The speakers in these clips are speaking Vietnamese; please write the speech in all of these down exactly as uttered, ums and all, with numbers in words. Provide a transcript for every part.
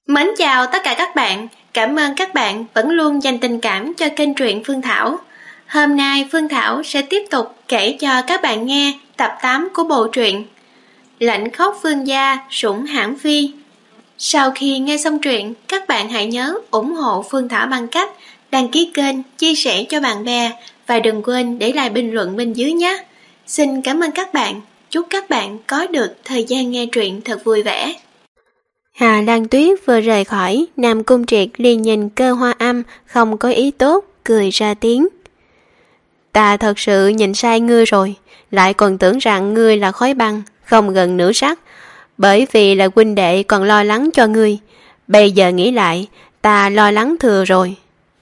Mến chào tất cả các bạn, cảm ơn các bạn vẫn luôn dành tình cảm cho kênh truyện Phương Thảo. Hôm nay Phương Thảo sẽ tiếp tục kể cho các bạn nghe tập tám của bộ truyện Lãnh khóc vương gia sủng hãn phi. Sau khi nghe xong truyện, các bạn hãy nhớ ủng hộ Phương Thảo bằng cách đăng ký kênh, chia sẻ cho bạn bè và đừng quên để lại bình luận bên dưới nhé. Xin cảm ơn các bạn, chúc các bạn có được thời gian nghe truyện thật vui vẻ. Hà Lan Tuyết vừa rời khỏi, Nam Cung Triệt liền nhìn Cơ Hoa Âm không có ý tốt, cười ra tiếng. Ta thật sự nhìn sai ngươi rồi, lại còn tưởng rằng ngươi là khói băng, không gần nửa sắc, bởi vì là huynh đệ còn lo lắng cho ngươi. Bây giờ nghĩ lại, ta lo lắng thừa rồi.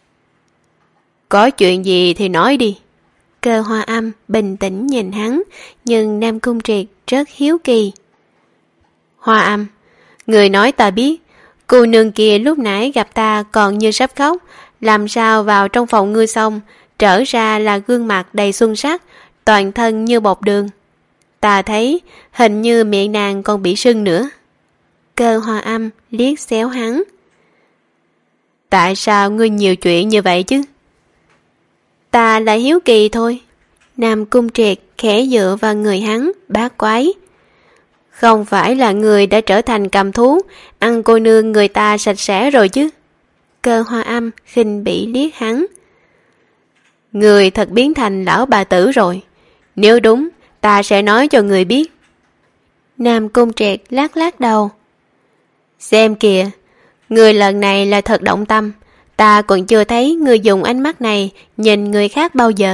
Có chuyện gì thì nói đi. Cơ Hoa Âm bình tĩnh nhìn hắn, nhưng Nam Cung Triệt rất hiếu kỳ. Hoa Âm, người nói ta biết, cô nương kia lúc nãy gặp ta còn như sắp khóc, làm sao vào trong phòng ngươi xong, trở ra là gương mặt đầy xuân sắc, toàn thân như bột đường. Ta thấy hình như miệng nàng còn bị sưng nữa. Cơ Hoa Âm liếc xéo hắn. Tại sao ngươi nhiều chuyện như vậy chứ? Ta là hiếu kỳ thôi. Nam Cung Triệt khẽ dựa vào người hắn, bát quái. Không phải là người đã trở thành cầm thú, ăn cô nương người ta sạch sẽ rồi chứ? Cơ Hoa Âm khinh bỉ liếc hắn. Người thật biến thành lão bà tử rồi. Nếu đúng, ta sẽ nói cho người biết. Nam Cung Triệt lắc lắc đầu. Xem kìa, người lần này là thật động tâm. Ta còn chưa thấy người dùng ánh mắt này nhìn người khác bao giờ.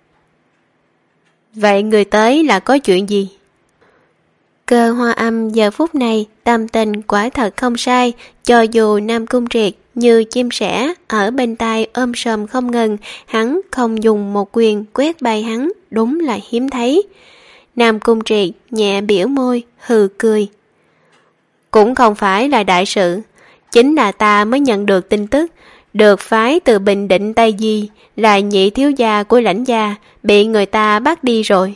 Vậy người tới là có chuyện gì? Cơ Hoa Âm giờ phút này tâm tình quả thật không sai, cho dù Nam Cung Triệt như chim sẻ ở bên tai ôm sòm không ngừng, hắn không dùng một quyền quét bay hắn, đúng là hiếm thấy. Nam Cung Triệt nhẹ biểu môi, hừ cười. Cũng không phải là đại sự, chính là ta mới nhận được tin tức, được phái từ Bình Định Tây Di là nhị thiếu gia của Lãnh gia bị người ta bắt đi rồi.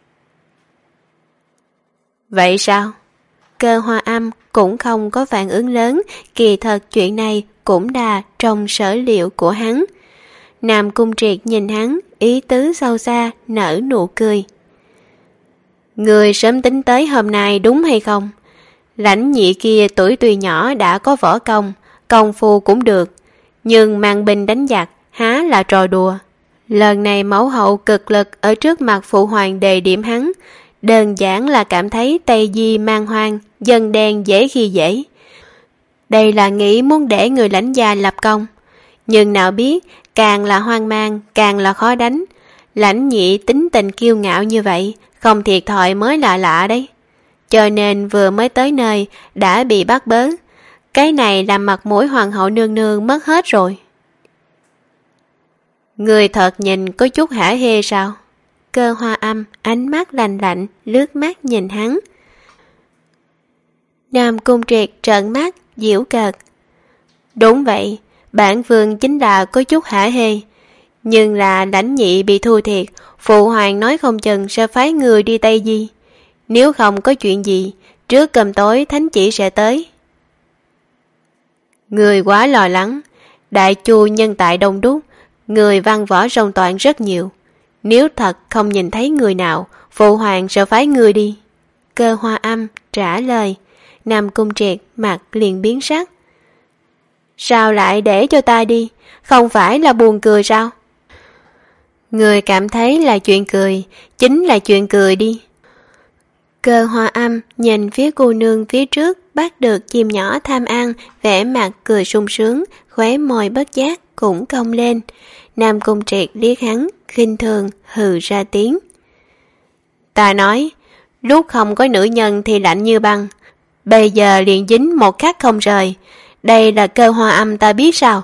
Vậy sao? Cơ Hoa Âm cũng không có phản ứng lớn, kỳ thật chuyện này cũng đà trong sở liệu của hắn. Nam Cung Triệt nhìn hắn, ý tứ sâu xa, nở nụ cười. Người sớm tính tới hôm nay đúng hay không? Lãnh nhị kia tuổi tuy nhỏ đã có võ công, công phu cũng được, nhưng mang binh đánh giặc há là trò đùa. Lần này mẫu hậu cực lực ở trước mặt phụ hoàng đề điểm hắn, đơn giản là cảm thấy Tây Di man hoang, dân đen dễ khi dễ. Đây là nghĩ muốn để người Lãnh gia lập công, nhưng nào biết càng là hoang mang càng là khó đánh. Lãnh nhị tính tình kiêu ngạo như vậy, không thiệt thòi mới lạ lạ đấy. Cho nên vừa mới tới nơi đã bị bắt bớ. Cái này làm mặt mũi hoàng hậu nương nương mất hết rồi. Người thật nhìn có chút hả hê sao? Cơ Hoa Âm ánh mắt lạnh lạnh lướt mắt nhìn hắn. Nam Cung Triệt trợn mắt giễu cợt. Đúng vậy, bản vương chính là có chút hả hê, nhưng là Lãnh nhị bị thua thiệt, phụ hoàng nói không chừng sẽ phái người đi Tây Di. Nếu không có chuyện gì, trước cơm tối thánh chỉ sẽ tới. Người quá lo lắng, đại chu nhân tại đông đúc, người văn võ rông toạn rất nhiều. Nếu thật không nhìn thấy người nào, phụ hoàng sẽ phái người đi. Cơ Hoa Âm trả lời. Nam Cung Triệt mặt liền biến sắc. Sao lại để cho ta đi? Không phải là buồn cười sao? Người cảm thấy là chuyện cười, chính là chuyện cười đi. Cơ Hoa Âm nhìn phía cô nương phía trước bắt được chim nhỏ tham ăn, vẻ mặt cười sung sướng, khóe môi bất giác cũng cong lên. Nam Cung Triệt liếc hắn, khinh thường hừ ra tiếng. Ta nói, lúc không có nữ nhân thì lạnh như băng, bây giờ liền dính một khắc không rời. Đây là Cơ Hoa Âm ta biết sao?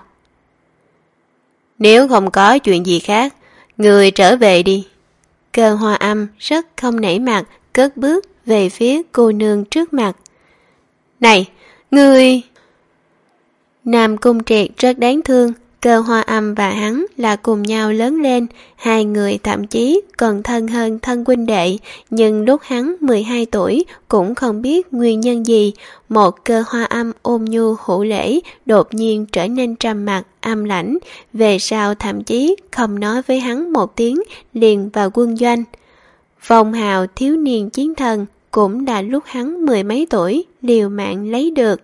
Nếu không có chuyện gì khác, người trở về đi. Cơ Hoa Âm rất không nể mặt, cất bước về phía cô nương trước mặt. Này, ngươi... Nam Cung Triệt rất đáng thương, Cơ Hoa Âm và hắn là cùng nhau lớn lên, hai người thậm chí còn thân hơn thân huynh đệ, nhưng lúc hắn mười hai tuổi cũng không biết nguyên nhân gì, một Cơ Hoa Âm ôn nhu hữu lễ đột nhiên trở nên trầm mặc, âm lãnh, về sau thậm chí không nói với hắn một tiếng liền vào quân doanh. Phong hào thiếu niên chiến thần cũng đã lúc hắn mười mấy tuổi liều mạng lấy được.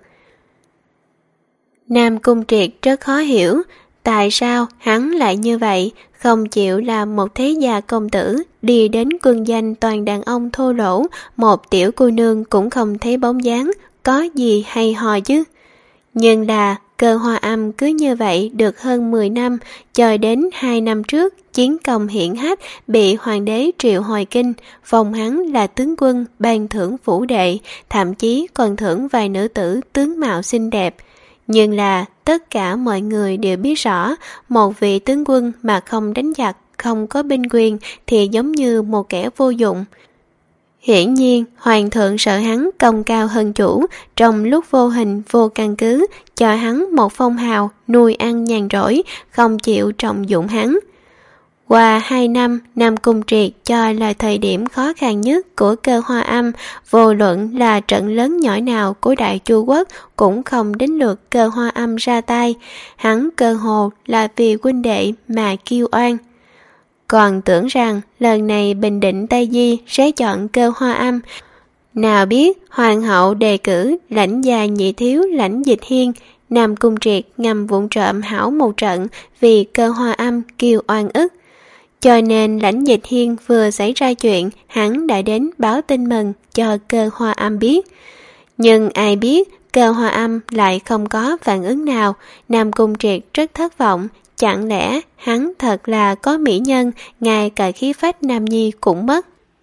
Nam Cung Triệt rất khó hiểu, tại sao hắn lại như vậy, không chịu làm một thế gia công tử, đi đến quân doanh toàn đàn ông thô lỗ, một tiểu cô nương cũng không thấy bóng dáng, có gì hay ho chứ. Nhưng là Cơ Hoa Âm cứ như vậy được hơn mười năm, cho đến hai năm trước, chiến công hiển hách bị hoàng đế triệu hồi kinh, phong hắn là tướng quân, ban thưởng phủ đệ, thậm chí còn thưởng vài nữ tử tướng mạo xinh đẹp. Nhưng là tất cả mọi người đều biết rõ, một vị tướng quân mà không đánh giặc, không có binh quyền thì giống như một kẻ vô dụng. Hiển nhiên, hoàng thượng sợ hắn công cao hơn chủ, trong lúc vô hình vô căn cứ, cho hắn một phong hào, nuôi ăn nhàn rỗi, không chịu trọng dụng hắn. Qua hai năm, Nam Cung Triệt cho là thời điểm khó khăn nhất của Cơ Hoa Âm, vô luận là trận lớn nhỏ nào của Đại Chu Quốc cũng không đến lượt Cơ Hoa Âm ra tay, hắn cơ hồ là vì huynh đệ mà kiêu oan. Còn tưởng rằng lần này Bình Định Tây Di sẽ chọn Cơ Hoa Âm, nào biết hoàng hậu đề cử lãnh gia nhị thiếu Lãnh Dịch Hiên, Nam Cung Triệt ngầm vụng trộm hảo một trận vì Cơ Hoa Âm kiêu oan ức. Cho nên Lãnh Dịch Hiên vừa xảy ra chuyện, hắn đã đến báo tin mừng cho Cơ Hoa Âm biết. Nhưng ai biết Cơ Hoa Âm lại không có phản ứng nào, Nam Cung Triệt rất thất vọng. Chẳng lẽ hắn thật là có mỹ nhân, ngay cả khí phách nam nhi cũng mất.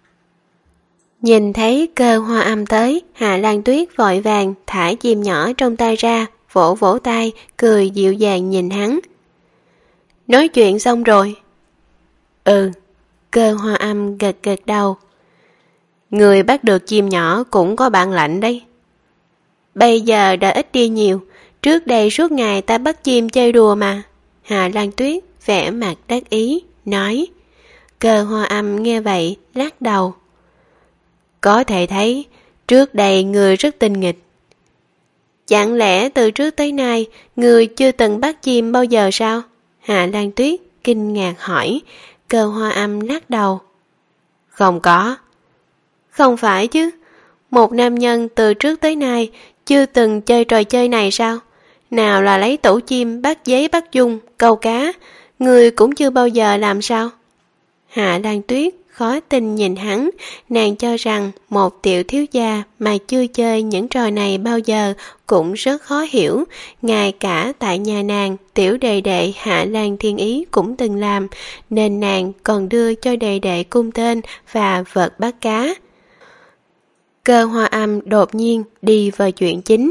Nhìn thấy Cơ Hoa Âm tới, Hạ Lan Tuyết vội vàng thả chim nhỏ trong tay ra, vỗ vỗ tay, cười dịu dàng nhìn hắn. Nói chuyện xong rồi. Ừ, Cơ Hoa Âm gật gật đầu. Người bắt được chim nhỏ cũng có bản lãnh đấy. Bây giờ đã ít đi nhiều, trước đây suốt ngày ta bắt chim chơi đùa mà. Hạ Lan Tuyết vẻ mặt đắc ý, nói. Cơ Hoa Âm nghe vậy, lắc đầu. Có thể thấy, trước đây người rất tinh nghịch. Chẳng lẽ từ trước tới nay, người chưa từng bắt chim bao giờ sao? Hạ Lan Tuyết kinh ngạc hỏi. Cơ Hoa Âm lắc đầu. Không có. Không phải chứ, một nam nhân từ trước tới nay chưa từng chơi trò chơi này sao? Nào là lấy tủ chim bắt giấy bắt dung, câu cá, người cũng chưa bao giờ làm sao? Hạ Lan Tuyết khó tin nhìn hắn, nàng cho rằng một tiểu thiếu gia mà chưa chơi những trò này bao giờ cũng rất khó hiểu, ngay cả tại nhà nàng, tiểu đệ đệ Hạ Lan Thiên Ý cũng từng làm, nên nàng còn đưa cho đệ đệ cung tên và vật bắt cá. Cơ Hoa Âm đột nhiên đi vào chuyện chính.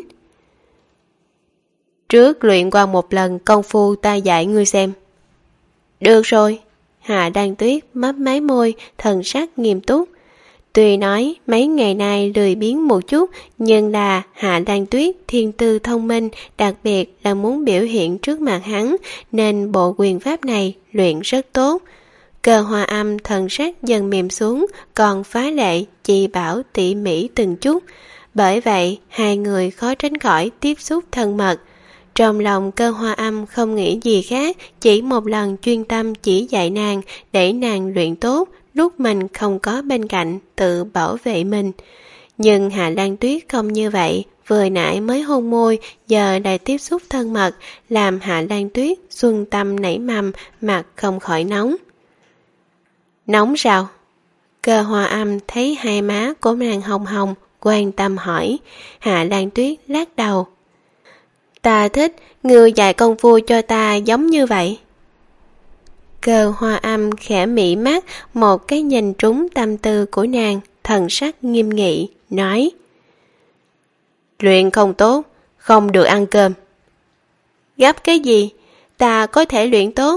Trước luyện qua một lần công phu ta dạy ngươi xem. Được rồi. Hạ Lan Tuyết mấp máy môi, thần sắc nghiêm túc. Tuy nói mấy ngày nay lười biếng một chút, nhưng là Hạ Lan Tuyết thiên tư thông minh, đặc biệt là muốn biểu hiện trước mặt hắn, nên bộ quyền pháp này luyện rất tốt. Cơ Hoa Âm thần sắc dần mềm xuống, còn phá lệ chỉ bảo tỉ mỉ từng chút. Bởi vậy, hai người khó tránh khỏi tiếp xúc thân mật. Trong lòng Cơ Hoa Âm không nghĩ gì khác, chỉ một lần chuyên tâm chỉ dạy nàng, để nàng luyện tốt, lúc mình không có bên cạnh, tự bảo vệ mình. Nhưng Hạ Lan Tuyết không như vậy, vừa nãy mới hôn môi, giờ lại tiếp xúc thân mật, làm Hạ Lan Tuyết xuân tâm nảy mầm, mặt không khỏi nóng. Nóng sao? Cơ Hoa Âm thấy hai má của nàng hồng hồng, quan tâm hỏi. Hạ Lan Tuyết lắc đầu. Ta thích người dạy công phu cho ta giống như vậy. Cơ Hoa Âm khẽ mị mắt, một cái nhìn trúng tâm tư của nàng, thần sắc nghiêm nghị, nói. Luyện không tốt, không được ăn cơm. Gấp cái gì? Ta có thể luyện tốt.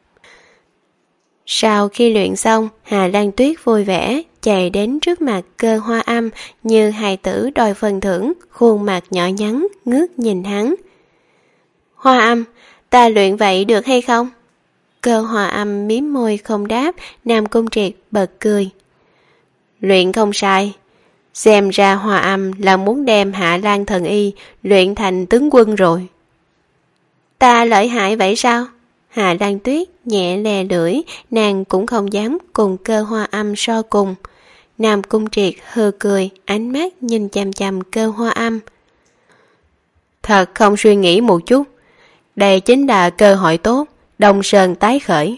Sau khi luyện xong, Hà Lan Tuyết vui vẻ, chạy đến trước mặt Cơ Hoa Âm như hài tử đòi phần thưởng, khuôn mặt nhỏ nhắn, ngước nhìn hắn. Hoa Âm, Ta luyện vậy được hay không? Cơ Hoa Âm mím môi không đáp. Nam Cung Triệt bật cười. Luyện không sai. Xem ra Hoa Âm là muốn đem Hạ Lan Thần Y luyện thành tướng quân rồi. Ta lợi hại vậy sao? Hạ Lan Tuyết nhẹ lè lưỡi, nàng cũng không dám cùng Cơ Hoa Âm so cùng. Nam Cung Triệt hừ cười, ánh mắt nhìn chằm chằm Cơ Hoa Âm. Thật không suy nghĩ một chút. Đây chính là cơ hội tốt, Đông Sơn tái khởi.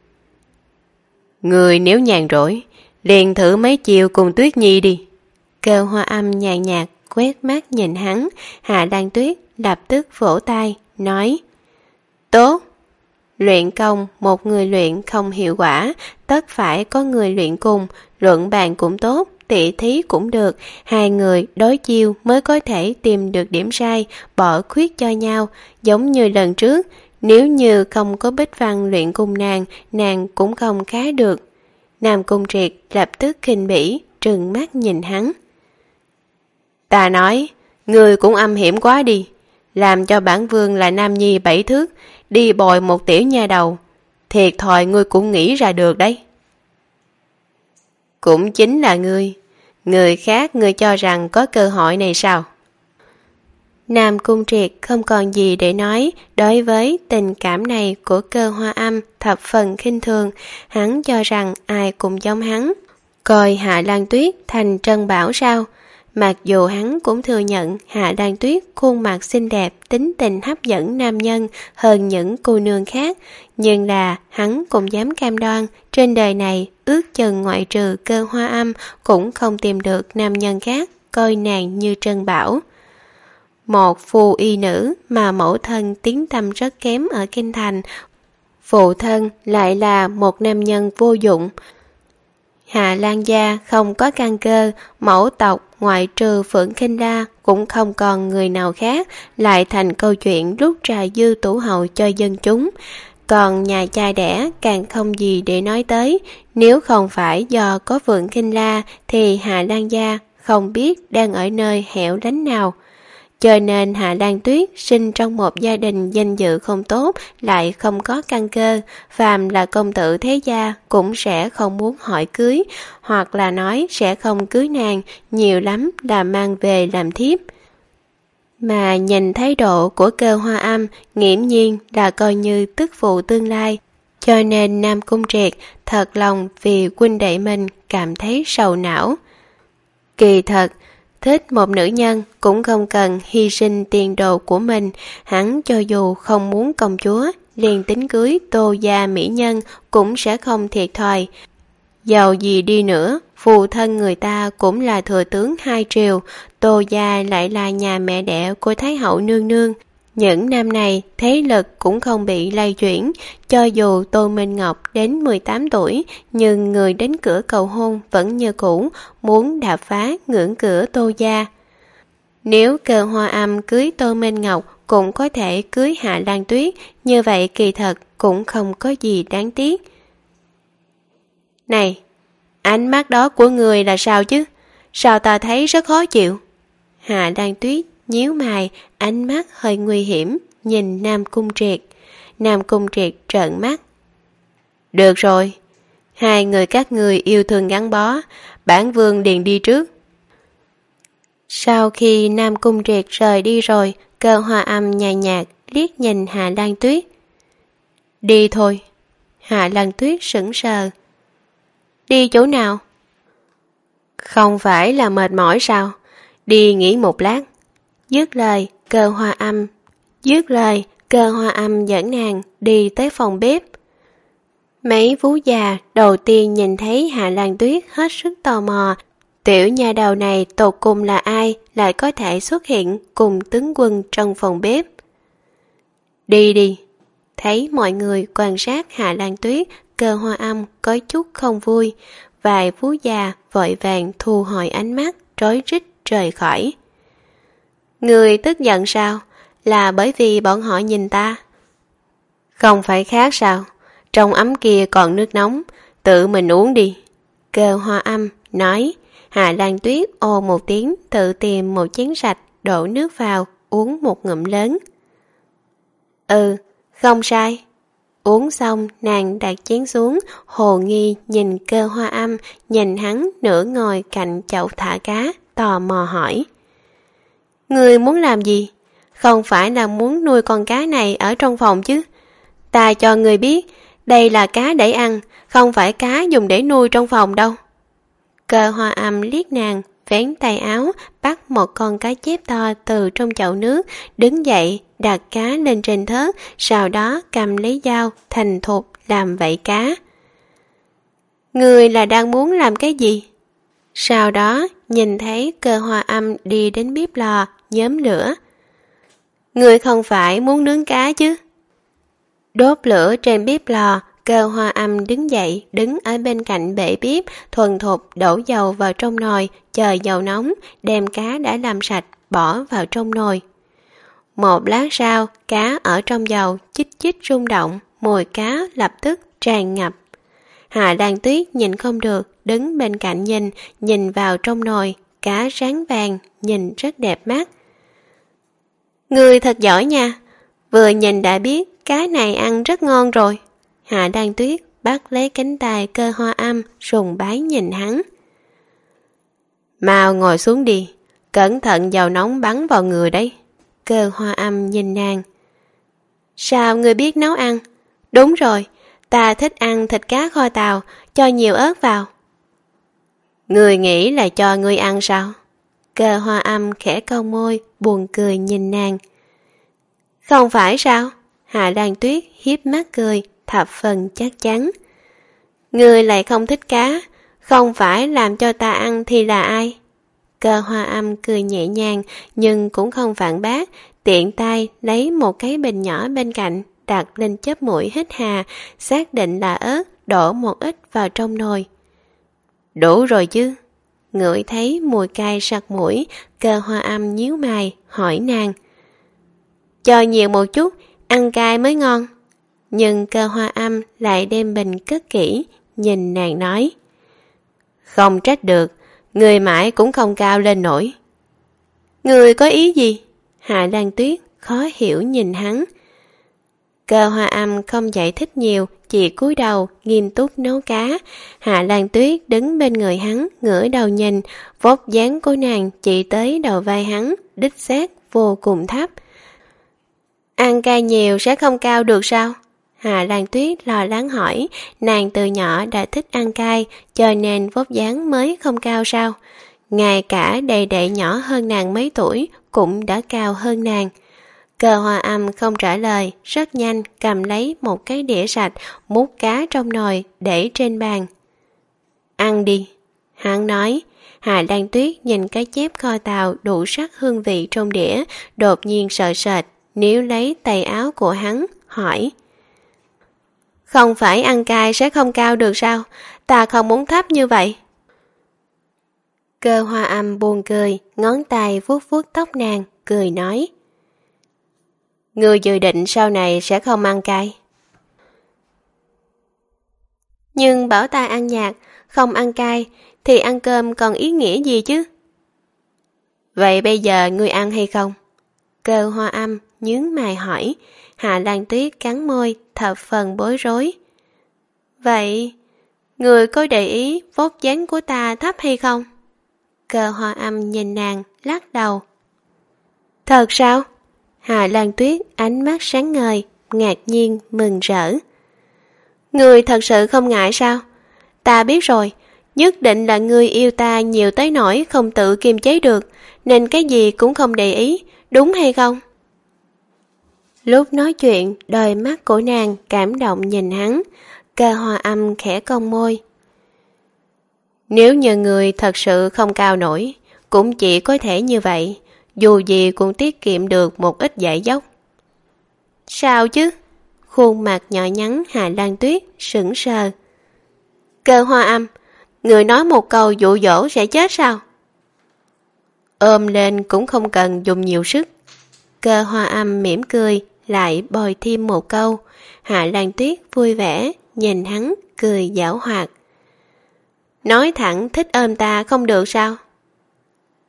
Người nếu nhàn rỗi, liền thử mấy chiều cùng Tuyết Nhi đi. Cơ Hoa Âm nhàn nhạt quét mắt nhìn hắn. Hạ Lan Tuyết lập tức vỗ tay, nói: Tốt. Luyện công một người luyện không hiệu quả, tất phải có người luyện cùng. Luận bàn cũng tốt, tỉ thí cũng được. Hai người đối chiêu mới có thể tìm được điểm sai, bỏ khuyết cho nhau. Giống như lần trước, nếu như không có Bích Văn luyện cùng nàng, nàng cũng không khá được. Nam Cung Triệt lập tức khinh bỉ, trừng mắt nhìn hắn. Ta nói, người cũng âm hiểm quá đi. Làm cho bản vương là nam nhi bảy thước, đi bồi một tiểu nha đầu. Thiệt thòi ngươi cũng nghĩ ra được đấy. Cũng chính là ngươi. Người khác ngươi cho rằng có cơ hội này sao? Nam Cung Triệt không còn gì để nói. Đối với tình cảm này của Cơ Hoa Âm thập phần khinh thường. Hắn cho rằng ai cũng giống hắn, coi Hạ Lan Tuyết thành trân bảo sao? Mặc dù hắn cũng thừa nhận Hạ Lan Tuyết khuôn mặt xinh đẹp, tính tình hấp dẫn nam nhân hơn những cô nương khác, nhưng là hắn cũng dám cam đoan trên đời này ước chừng ngoại trừ Cơ Hoa Âm cũng không tìm được nam nhân khác coi nàng như trân bảo. Một phù y nữ mà mẫu thân tiếng tăm rất kém ở kinh thành, phụ thân lại là một nam nhân vô dụng. Hạ Lan gia không có căn cơ, mẫu tộc ngoại trừ Phượng Khinh La cũng không còn người nào khác, lại thành câu chuyện rút trà dư tủ hậu cho dân chúng. Còn nhà cha đẻ càng không gì để nói tới, nếu không phải do có Phượng Khinh La thì Hạ Lan gia không biết đang ở nơi hẻo lánh nào. Cho nên Hạ Lan Tuyết sinh trong một gia đình danh dự không tốt, lại không có căn cơ, phàm là công tử thế gia cũng sẽ không muốn hỏi cưới, hoặc là nói sẽ không cưới nàng, nhiều lắm là mang về làm thiếp. Mà nhìn thái độ của Cơ Hoa Âm, nghiễm nhiên là coi như tức phụ tương lai, cho nên Nam Cung Triệt thật lòng vì huynh đệ mình cảm thấy sầu não. Kỳ thật, thích một nữ nhân cũng không cần hy sinh tiền đồ của mình, hắn cho dù không muốn công chúa, liền tính cưới Tô gia mỹ nhân cũng sẽ không thiệt thòi. Giàu gì đi nữa, phụ thân người ta cũng là thừa tướng hai triều, Tô gia lại là nhà mẹ đẻ của Thái hậu nương nương. Những năm này, thế lực cũng không bị lay chuyển, cho dù Tô Minh Ngọc đến mười tám tuổi, nhưng người đến cửa cầu hôn vẫn như cũ, muốn đạp phá ngưỡng cửa Tô gia. Nếu Cơ Hoa Âm cưới Tô Minh Ngọc cũng có thể cưới Hạ Lan Tuyết, như vậy kỳ thật cũng không có gì đáng tiếc. Này, ánh mắt đó của người là sao chứ? Sao ta thấy rất khó chịu? Hạ Lan Tuyết nhíu mày, ánh mắt hơi nguy hiểm, nhìn Nam Cung Triệt. Nam Cung Triệt trợn mắt. Được rồi, hai người các người yêu thương gắn bó, bản vương liền đi trước. Sau khi Nam Cung Triệt rời đi rồi, Cơ Hoa Âm nhàn nhạt liếc nhìn Hạ Lan Tuyết. Đi thôi. Hạ Lan Tuyết sững sờ. Đi chỗ nào? Không phải là mệt mỏi sao? Đi nghỉ một lát. Dứt lời, Cơ Hoa Âm Dứt lời, Cơ Hoa Âm dẫn nàng đi tới phòng bếp. Mấy vú già đầu tiên nhìn thấy Hạ Lan Tuyết hết sức tò mò. Tiểu nha đầu này tột cùng là ai lại có thể xuất hiện cùng tướng quân trong phòng bếp? Đi đi. Thấy mọi người quan sát Hạ Lan Tuyết, Cơ Hoa Âm có chút không vui. Vài vú già vội vàng thu hồi ánh mắt, rối rít rời khỏi. Người tức giận sao? Là bởi vì bọn họ nhìn ta? Không phải khác sao? Trong ấm kia còn nước nóng, tự mình uống đi. Cơ Hoa Âm nói. Hạ Lan Tuyết ồ một tiếng, tự tìm một chén sạch, đổ nước vào, uống một ngụm lớn. Ừ, Không sai. Uống xong, nàng đặt chén xuống, hồ nghi nhìn Cơ Hoa Âm, nhìn hắn nửa ngồi cạnh chậu thả cá, tò mò hỏi. Ngươi muốn làm gì? Không phải là muốn nuôi con cá này ở trong phòng chứ? Ta cho ngươi biết, đây là cá để ăn, không phải cá dùng để nuôi trong phòng đâu. Cơ Hoa Âm liếc nàng, vén tay áo, bắt một con cá chép to từ trong chậu nước, đứng dậy, đặt cá lên trên thớt, sau đó cầm lấy dao, thành thục làm vảy cá. Ngươi là đang muốn làm cái gì? Sau đó, nhìn thấy Cơ Hoa Âm đi đến bếp lò, nhóm lửa. Ngươi không phải muốn nướng cá chứ? Đốt lửa trên bếp lò, Cơ Hoa Âm đứng dậy, đứng ở bên cạnh bệ bếp, thuần thục đổ dầu vào trong nồi, chờ dầu nóng, đem cá đã làm sạch, bỏ vào trong nồi. Một lát sau, cá ở trong dầu chích chích rung động, mùi cá lập tức tràn ngập. Hạ Lan Tuyết nhìn không được, đứng bên cạnh nhìn, nhìn vào trong nồi, cá ráng vàng, nhìn rất đẹp mắt. Ngươi thật giỏi nha, vừa nhìn đã biết cá này ăn rất ngon rồi. Hạ Lan Tuyết bắt lấy cánh tay Cơ Hoa Âm, sùng bái nhìn hắn. Mau ngồi xuống đi, cẩn thận dầu nóng bắn vào người đấy. Cơ Hoa Âm nhìn nàng. Sao ngươi biết nấu ăn? Đúng rồi, ta thích ăn thịt cá kho tàu, cho nhiều ớt vào. Ngươi nghĩ là cho ngươi ăn sao? Cơ Hoa Âm khẽ cau môi, buồn cười nhìn nàng. Không phải sao? Hạ Lan Tuyết hiếp mắt cười, thập phần chắc chắn. Ngươi lại không thích cá, không phải làm cho ta ăn thì là ai? Cơ Hoa Âm cười nhẹ nhàng, nhưng cũng không phản bác, tiện tay lấy một cái bình nhỏ bên cạnh, đặt lên chóp mũi hít hà, xác định là ớt, đổ một ít vào trong nồi. Đủ rồi chứ? Ngửi thấy mùi cay sặc mũi, Cơ Hoa Âm nhíu mày, hỏi nàng. Cho nhiều một chút, ăn cay mới ngon. Nhưng Cơ Hoa Âm lại đem bình cất kỹ, nhìn nàng nói. Không trách được, người mãi cũng không cao lên nổi. Người có ý gì? Hạ Lan Tuyết khó hiểu nhìn hắn. Cơ Hoa Âm không giải thích nhiều, chỉ cúi đầu nghiêm túc nấu cá. Hạ Lan Tuyết đứng bên người hắn, ngửa đầu nhìn, vóc dáng của nàng chỉ tới đầu vai hắn, đích xác vô cùng thấp. Ăn cay nhiều sẽ không cao được sao? Hạ Lan Tuyết lo lắng hỏi, nàng từ nhỏ đã thích ăn cay, cho nên vóc dáng mới không cao sao? Ngay cả đệ đệ nhỏ hơn nàng mấy tuổi cũng đã cao hơn nàng. Cơ Hoa Âm không trả lời, rất nhanh cầm lấy một cái đĩa sạch, múc cá trong nồi để trên bàn. Ăn đi, hắn nói. Hạ Lan Tuyết nhìn cái chép kho tàu đủ sắc hương vị trong đĩa, đột nhiên sợ sệt, níu lấy tay áo của hắn, hỏi. Không phải ăn cay sẽ không cao được sao? Ta không muốn thấp như vậy. Cơ Hoa Âm buồn cười, ngón tay vuốt vuốt tóc nàng, cười nói. Ngươi dự định sau này sẽ không ăn cay. Nhưng bảo ta ăn nhạt, không ăn cay, thì ăn cơm còn ý nghĩa gì chứ? Vậy bây giờ ngươi ăn hay không? Cơ Hoa Âm nhướng mày hỏi. Hạ Lan Tuyết cắn môi, thập phần bối rối. Vậy, người có để ý vóc dáng của ta thấp hay không? Cơ Hoa Âm nhìn nàng, lắc đầu. Thật sao? Hạ Lan Tuyết ánh mắt sáng ngời, ngạc nhiên, mừng rỡ. Người thật sự không ngại sao? Ta biết rồi, nhất định là người yêu ta nhiều tới nỗi không tự kiềm chế được, nên cái gì cũng không để ý, đúng hay không? Lúc nói chuyện, đôi mắt của nàng cảm động nhìn hắn. Cơ Hoa Âm khẽ cong môi. Nếu như người thật sự không cao nổi, cũng chỉ có thể như vậy, dù gì cũng tiết kiệm được một ít dải dốc. Sao chứ? Khuôn mặt nhỏ nhắn Hạ Lan Tuyết sững sờ. Cơ Hoa Âm, người nói một câu dụ dỗ sẽ chết sao? Ôm lên cũng không cần dùng nhiều sức. Cơ Hoa Âm mỉm cười, lại bồi thêm một câu. Hạ Lan Tuyết vui vẻ, nhìn hắn, cười giảo hoạt. Nói thẳng thích ôm ta không được sao?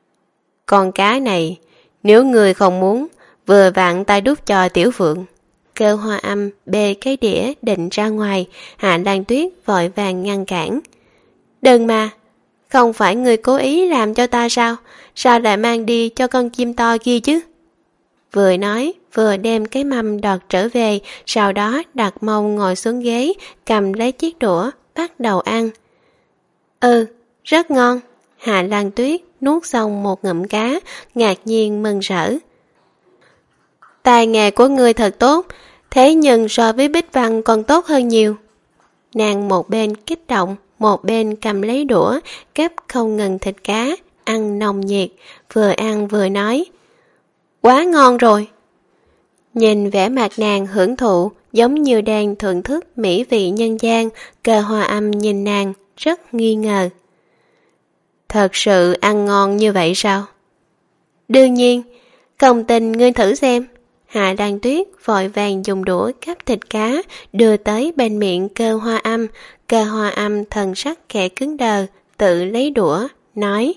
Con cá này, nếu người không muốn, vừa vặn ta đút cho Tiểu Phượng. Cơ Hoa Âm bê cái đĩa định ra ngoài, Hạ Lan Tuyết vội vàng ngăn cản. Đừng mà, không phải người cố ý làm cho ta sao? Sao lại mang đi cho con chim to kia chứ? Vừa nói, vừa đem cái mâm đọt trở về, sau đó đặt mông ngồi xuống ghế, cầm lấy chiếc đũa, bắt đầu ăn. Ừ, rất ngon. Hạ Lan Tuyết nuốt xong một ngụm cá, ngạc nhiên mừng rỡ. Tài nghề của ngươi thật tốt, thế nhưng so với Bích Văn còn tốt hơn nhiều. Nàng một bên kích động, một bên cầm lấy đũa, gắp không ngừng thịt cá, ăn nồng nhiệt, vừa ăn vừa nói. Quá ngon rồi. Nhìn vẻ mặt nàng hưởng thụ, giống như đang thưởng thức mỹ vị nhân gian, Cơ Hoa Âm nhìn nàng, rất nghi ngờ. Thật sự ăn ngon như vậy sao? Đương nhiên, không tin ngươi thử xem. Hạ Lan Tuyết vội vàng dùng đũa cắp thịt cá, đưa tới bên miệng Cơ Hoa Âm. Cơ Hoa Âm thần sắc khẽ cứng đờ, tự lấy đũa, nói.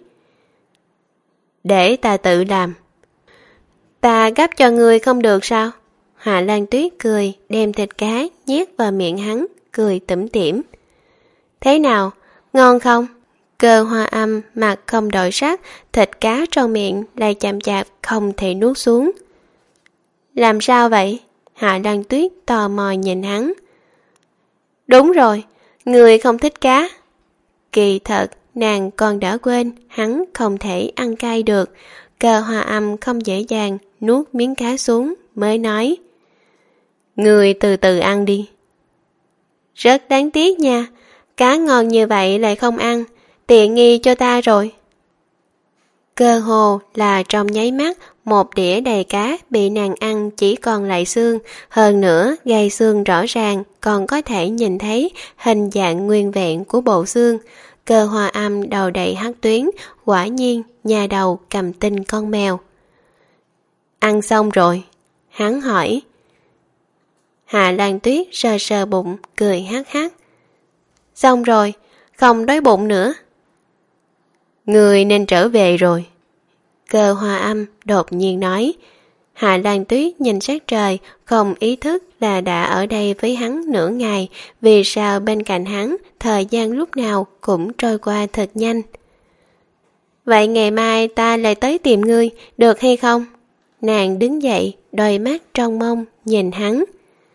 Để ta tự làm. Ta gắp cho ngươi không được sao? Hạ Lan Tuyết cười, đem thịt cá nhét vào miệng hắn, cười tủm tỉm. Thế nào, ngon không? Cơ Hoa Âm mặt không đổi sắc, thịt cá trong miệng lại chậm chạp không thể nuốt xuống. Làm sao vậy? Hạ Lan Tuyết tò mò nhìn hắn. Đúng rồi, người không thích cá. Kỳ thật, nàng còn đã quên hắn không thể ăn cay được. Cơ Hoa Âm không dễ dàng nuốt miếng cá xuống mới nói. Người từ từ ăn đi. Rất đáng tiếc nha, cá ngon như vậy lại không ăn, tiện nghi cho ta rồi. Cơ hồ là trong nháy mắt, một đĩa đầy cá bị nàng ăn chỉ còn lại xương, hơn nữa gai xương rõ ràng còn có thể nhìn thấy hình dạng nguyên vẹn của bộ xương. Cơ Hoa Âm đầu đầy hắc tuyến, quả nhiên nhà đầu cầm tinh con mèo. Ăn xong rồi? Hắn hỏi. Hạ Lan Tuyết sờ sờ bụng, cười hắc hắc. Xong rồi, không đói bụng nữa. Người nên trở về rồi. Cơ Hoa Âm đột nhiên nói. Hạ Lan Tuyết nhìn sát trời, không ý thức là đã ở đây với hắn nửa ngày, vì sao bên cạnh hắn thời gian lúc nào cũng trôi qua thật nhanh. Vậy ngày mai ta lại tới tìm ngươi, được hay không? Nàng đứng dậy, đôi mắt trong mông, nhìn hắn.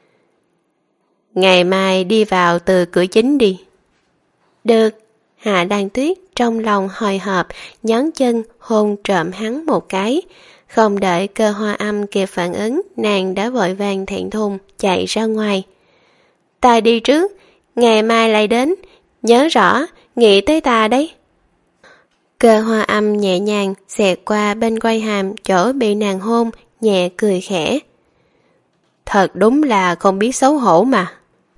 Ngày mai đi vào từ cửa chính đi. Được. Hạ Lan Tuyết trong lòng hồi hộp, nhón chân hôn trộm hắn một cái. Không đợi Cơ Hoa Âm kịp phản ứng, nàng đã vội vàng thẹn thùng chạy ra ngoài. Ta đi trước, ngày mai lại đến, nhớ rõ, nghĩ tới ta đấy. Cơ Hoa Âm nhẹ nhàng xẹt qua bên quai hàm chỗ bị nàng hôn, nhẹ cười khẽ. Thật đúng là không biết xấu hổ mà.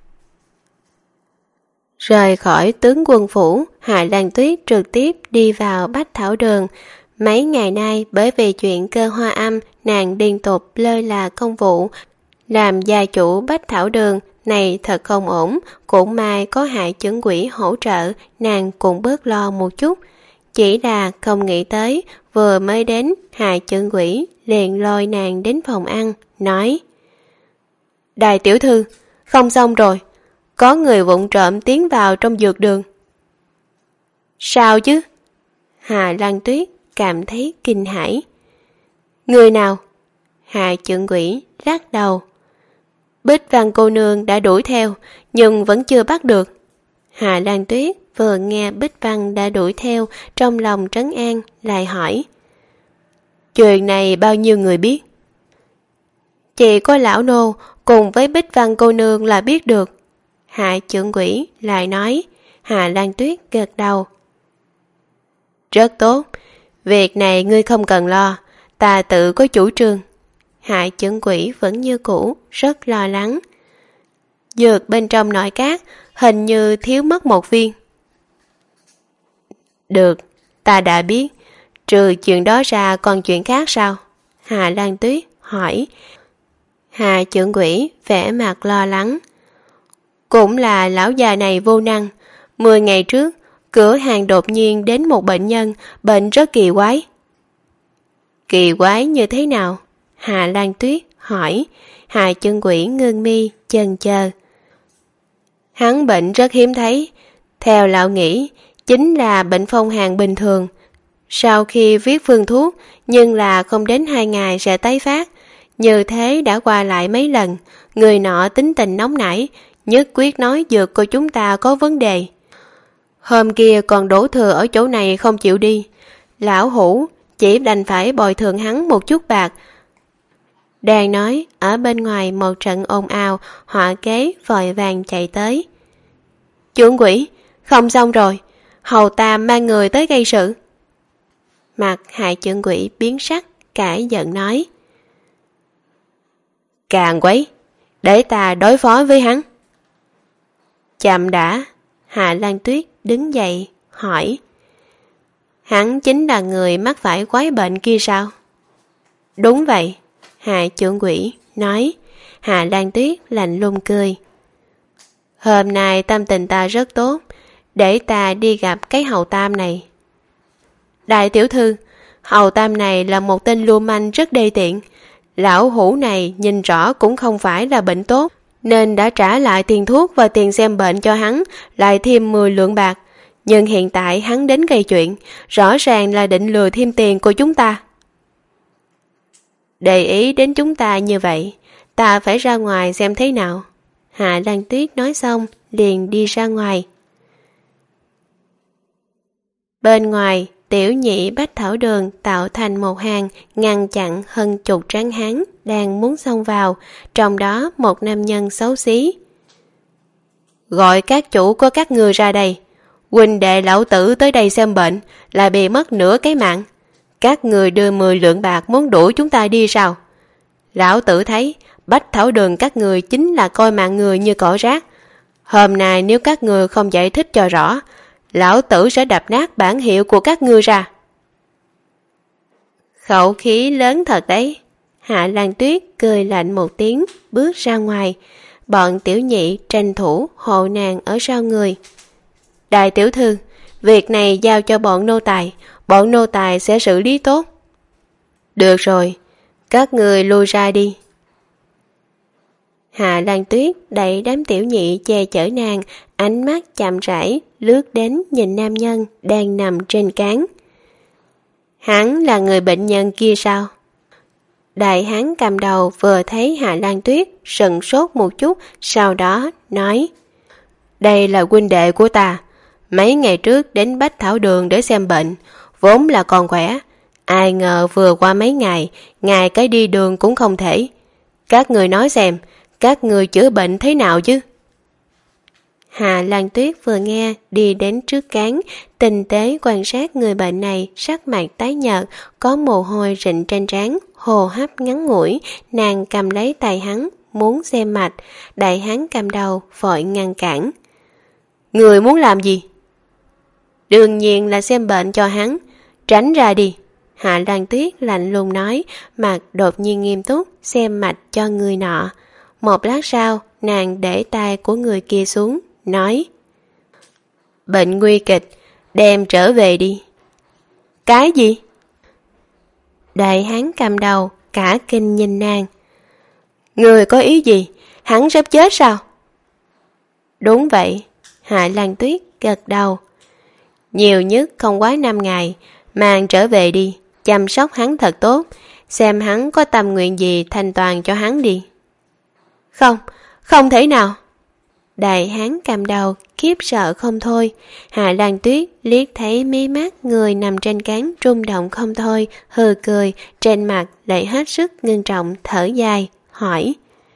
Rời khỏi tướng quân phủ, Hạ Lan Tuyết trực tiếp đi vào Bách Thảo Đường. Mấy ngày nay bởi vì chuyện Cơ Hoa Âm, nàng liên tục lơ là công vụ, làm gia chủ Bách Thảo Đường này thật không ổn. Cũng may có Hạ Chưởng Quỷ hỗ trợ, nàng cũng bớt lo một chút. Chỉ là không nghĩ tới, vừa mới đến, Hạ Chưởng Quỷ liền lôi nàng đến phòng ăn, nói. Đại tiểu thư, không xong rồi, có người vụng trộm tiến vào trong dược đường. Sao chứ? Hạ Lan Tuyết cảm thấy kinh hãi. Người nào? Hạ Chưởng Quỷ lắc đầu. Bích Văn cô nương đã đuổi theo, nhưng vẫn chưa bắt được. Hạ Lan Tuyết vừa nghe Bích Văn đã đuổi theo, trong lòng trấn an, lại hỏi. Chuyện này bao nhiêu người biết? Chỉ có lão nô cùng với Bích Văn cô nương là biết được. Hạ Chưởng Quỷ lại nói. Hạ Lan Tuyết gật đầu. Rất tốt, việc này ngươi không cần lo, ta tự có chủ trương. Hạ Chưởng Quỷ vẫn như cũ, rất lo lắng. Dược bên trong nội cát hình như thiếu mất một viên. Được, ta đã biết. Trừ chuyện đó ra còn chuyện khác sao? Hạ Lan Tuyết hỏi. Hạ Chưởng Quỷ vẻ mặt lo lắng. Cũng là lão già này vô năng. Mười ngày trước, cửa hàng đột nhiên đến một bệnh nhân, bệnh rất kỳ quái. Kỳ quái như thế nào? Hạ Lan Tuyết hỏi. Hà Chân Quỷ ngưng mi, chần chờ. Hắn bệnh rất hiếm thấy, theo lão nghĩ, chính là bệnh phong hàn bình thường. Sau khi viết phương thuốc, nhưng là không đến hai ngày sẽ tái phát. Như thế đã qua lại mấy lần, người nọ tính tình nóng nảy, nhất quyết nói dược của chúng ta có vấn đề. Hôm kia còn đổ thừa ở chỗ này không chịu đi. Lão Hủ chỉ đành phải bồi thường hắn một chút bạc. Đang nói, ở bên ngoài một trận ồn ào, họa kế vội vàng chạy tới. Trưởng quỷ, không xong rồi, Hầu Tam mang người tới gây sự. Mặt Hạ trưởng quỷ biến sắc, cãi giận nói. Càng quấy, để ta đối phó với hắn. Chậm đã, Hạ Lan Tuyết đứng dậy, hỏi. Hắn chính là người mắc phải quái bệnh kia sao? Đúng vậy, Hạ trưởng quỷ nói. Hạ Lan Tuyết lạnh lùng cười. Hôm nay tâm tình ta rất tốt, để ta đi gặp cái Hầu Tam này. Đại tiểu thư, Hầu Tam này là một tên lưu manh rất đê tiện. Lão Hủ này nhìn rõ cũng không phải là bệnh tốt, nên đã trả lại tiền thuốc và tiền xem bệnh cho hắn, lại thêm mười lượng bạc. Nhưng hiện tại hắn đến gây chuyện, rõ ràng là định lừa thêm tiền của chúng ta. Để ý đến chúng ta như vậy, ta phải ra ngoài xem thế nào. Hạ Lan Tuyết nói xong, liền đi ra ngoài. Bên ngoài, Tiểu Nhị Bách Thảo Đường tạo thành một hàng ngăn chặn hơn chục tráng hán đang muốn xông vào, trong đó một nam nhân xấu xí. Gọi các chủ của các người ra đây. Huynh đệ lão tử tới đây xem bệnh, là bị mất nửa cái mạng. Các người đưa mười lượng bạc muốn đuổi chúng ta đi sao? Lão tử thấy Bách Thảo Đường các người chính là coi mạng người như cỏ rác. Hôm nay nếu các người không giải thích cho rõ, lão tử sẽ đập nát bản hiệu của các ngươi ra. Khẩu khí lớn thật đấy. Hạ Lan Tuyết cười lạnh một tiếng, bước ra ngoài. Bọn tiểu nhị tranh thủ hộ nàng ở sau người. Đại tiểu thư, việc này giao cho bọn nô tài, bọn nô tài sẽ xử lý tốt. Được rồi, các người lui ra đi. Hạ Lan Tuyết đẩy đám tiểu nhị che chở nàng, ánh mắt chậm rãi lướt đến nhìn nam nhân đang nằm trên cán. Hắn là người bệnh nhân kia sao? Đại hán cầm đầu vừa thấy Hạ Lan Tuyết sững sốt một chút, sau đó nói. Đây là huynh đệ của ta, mấy ngày trước đến Bách Thảo Đường để xem bệnh, vốn là còn khỏe. Ai ngờ vừa qua mấy ngày, ngày cái đi đường cũng không thể. Các người nói xem, các người chữa bệnh thế nào chứ? Hạ Lan Tuyết vừa nghe đi đến trước cán, tinh tế quan sát người bệnh này, sắc mặt tái nhợt, có mồ hôi rịn trên trán, hô hấp ngắn ngủi. Nàng cầm lấy tay hắn, muốn xem mạch. Đại hán cầm đầu vội ngăn cản. Người muốn làm gì? Đương nhiên là xem bệnh cho hắn, tránh ra đi. Hạ Lan Tuyết lạnh lùng nói, mặt đột nhiên nghiêm túc xem mạch cho người nọ. Một lát sau, nàng để tay của người kia xuống, nói. Bệnh nguy kịch, đem trở về đi. Cái gì? Đại hán cầm đầu, cả kinh nhìn nàng. Người có ý gì? Hắn sắp chết sao? Đúng vậy, Hạ Lan Tuyết gật đầu. Nhiều nhất không quá năm ngày, mang trở về đi, chăm sóc hắn thật tốt, xem hắn có tâm nguyện gì thành toàn cho hắn đi. Không, không thể nào. Đại hán cầm đầu khiếp sợ không thôi. Hạ Lan Tuyết liếc thấy mí mắt người nằm trên cán rung động không thôi, hừ cười, trên mặt lại hết sức nghiêm trọng, thở dài, hỏi.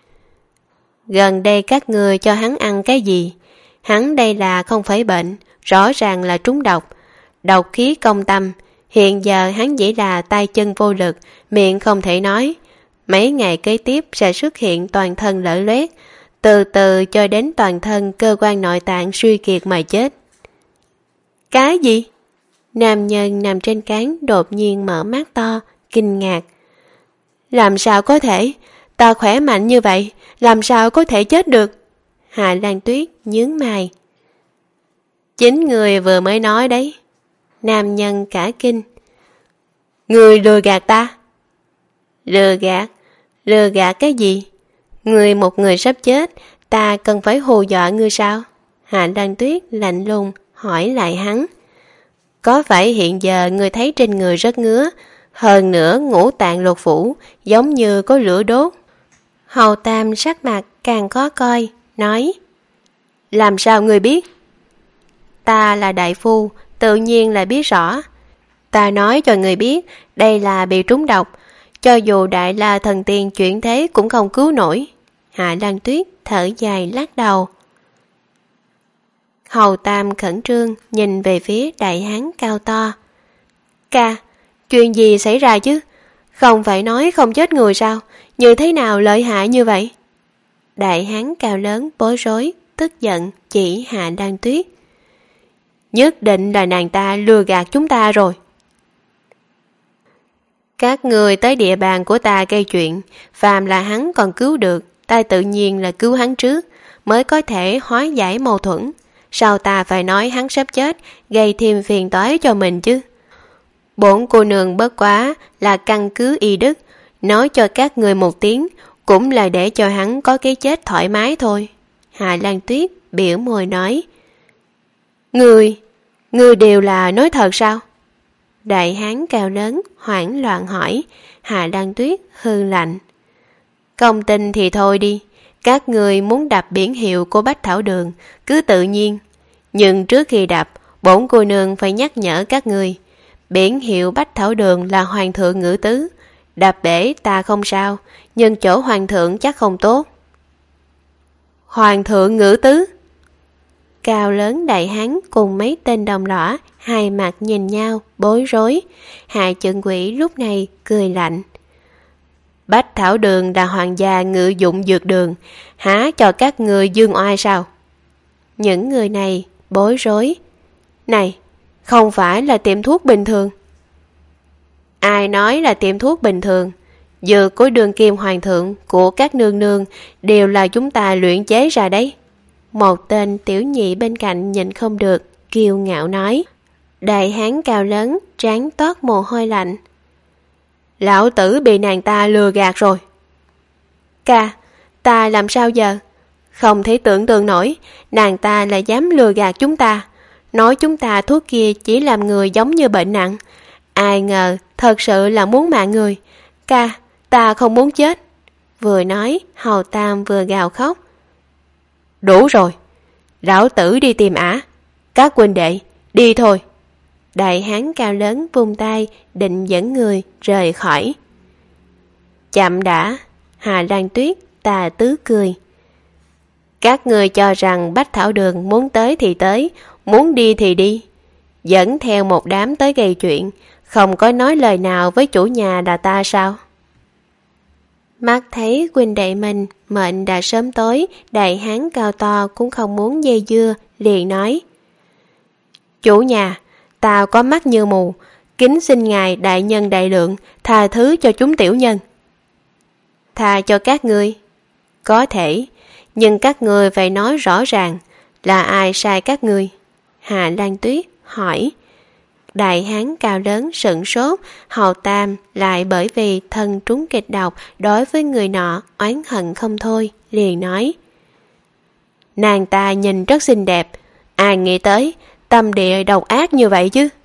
Gần đây các người cho hắn ăn cái gì? Hắn đây là không phải bệnh, rõ ràng là trúng độc. Độc khí công tâm, hiện giờ hắn chỉ là tay chân vô lực, miệng không thể nói. Mấy ngày kế tiếp sẽ xuất hiện toàn thân lở loét, từ từ cho đến toàn thân cơ quan nội tạng suy kiệt mà chết. Cái gì? Nam nhân nằm trên cán đột nhiên mở mắt to, kinh ngạc. Làm sao có thể? Ta khỏe mạnh như vậy, làm sao có thể chết được? Hạ Lan Tuyết nhướng mày. Chính người vừa mới nói đấy. Nam nhân cả kinh. Người lừa gạt ta? Lừa gạt? Lừa gạt cái gì? Người một người sắp chết, ta cần phải hù dọa ngươi sao? Hạ Lan Tuyết lạnh lùng hỏi lại hắn. Có phải hiện giờ ngươi thấy trên người rất ngứa, hơn nữa ngũ tạng lục phủ giống như có lửa đốt? Hầu Tam sắc mặt càng khó coi, nói. Làm sao ngươi biết? Ta là đại phu, tự nhiên là biết rõ. Ta nói cho người biết, đây là bị trúng độc, cho dù đại la thần tiên chuyển thế cũng không cứu nổi. Hạ Lan Tuyết thở dài lắc đầu. Hầu Tam khẩn trương nhìn về phía đại hán cao to. Ca, chuyện gì xảy ra chứ? Không phải nói không chết người sao? Như thế nào lợi hại như vậy? Đại hán cao lớn bối rối, tức giận chỉ Hạ Lan Tuyết. Nhất định là nàng ta lừa gạt chúng ta rồi. Các người tới địa bàn của ta gây chuyện, phàm là hắn còn cứu được, ta tự nhiên là cứu hắn trước, mới có thể hóa giải mâu thuẫn. Sao ta phải nói hắn sắp chết, gây thêm phiền toái cho mình chứ? Bổn cô nương bất quá là căn cứ y đức, nói cho các người một tiếng, cũng là để cho hắn có cái chết thoải mái thôi. Hạ Lan Tuyết biểu môi nói. Người, người đều là nói thật sao? Đại hán cao lớn hoảng loạn hỏi. Hạ Lan Tuyết hư lạnh. Không tin thì thôi đi, các người muốn đập biển hiệu của Bách Thảo Đường cứ tự nhiên, nhưng trước khi đập, bổn cô nương phải nhắc nhở các người, biển hiệu Bách Thảo Đường là hoàng thượng ngự tứ, đập bể ta không sao, nhưng chỗ hoàng thượng chắc không tốt. Hoàng thượng ngự tứ? Cao lớn đại hán cùng mấy tên đồng lõa hai mặt nhìn nhau bối rối. Hạ Chẩn Quỷ lúc này cười lạnh. Bách Thảo Đường là hoàng gia ngự dụng dược đường, há cho các người dương oai sao? Những người này bối rối. Này, không phải là tiệm thuốc bình thường. Ai nói là tiệm thuốc bình thường? Dược của đường kim hoàng thượng của các nương nương đều là chúng ta luyện chế ra đấy. Một tên tiểu nhị bên cạnh nhìn không được, kiêu ngạo nói. Đại hán cao lớn, trán toát mồ hôi lạnh. Lão tử bị nàng ta lừa gạt rồi. Ca, ta làm sao giờ? Không thể tưởng tượng nổi, nàng ta lại dám lừa gạt chúng ta. Nói chúng ta thuốc kia chỉ làm người giống như bệnh nặng. Ai ngờ, thật sự là muốn mạng người. Ca, ta không muốn chết. Vừa nói, Hầu Tam vừa gào khóc. Đủ rồi, lão tử đi tìm ả. Các huynh đệ, đi thôi. Đại hán cao lớn vung tay định dẫn người rời khỏi. Chậm đã. Hạ Lan Tuyết tà tứ cười. Các người cho rằng Bách Thảo Đường muốn tới thì tới, muốn đi thì đi, dẫn theo một đám tới gây chuyện, không có nói lời nào với chủ nhà là ta sao? Mắt thấy huynh đệ mình mệnh đã sớm tối, đại hán cao to cũng không muốn dây dưa, liền nói. Chủ nhà, ta có mắt như mù, kính xin ngài đại nhân đại lượng tha thứ cho chúng tiểu nhân. Tha cho các ngươi? Có thể, nhưng các ngươi phải nói rõ ràng là ai sai các ngươi. Hạ Lan Tuyết hỏi. Đại hán cao lớn sửng sốt, Hầu Tam lại bởi vì thân trúng kịch độc đối với người nọ oán hận không thôi, liền nói. Nàng ta nhìn rất xinh đẹp, ai nghĩ tới tâm địa độc ác như vậy chứ?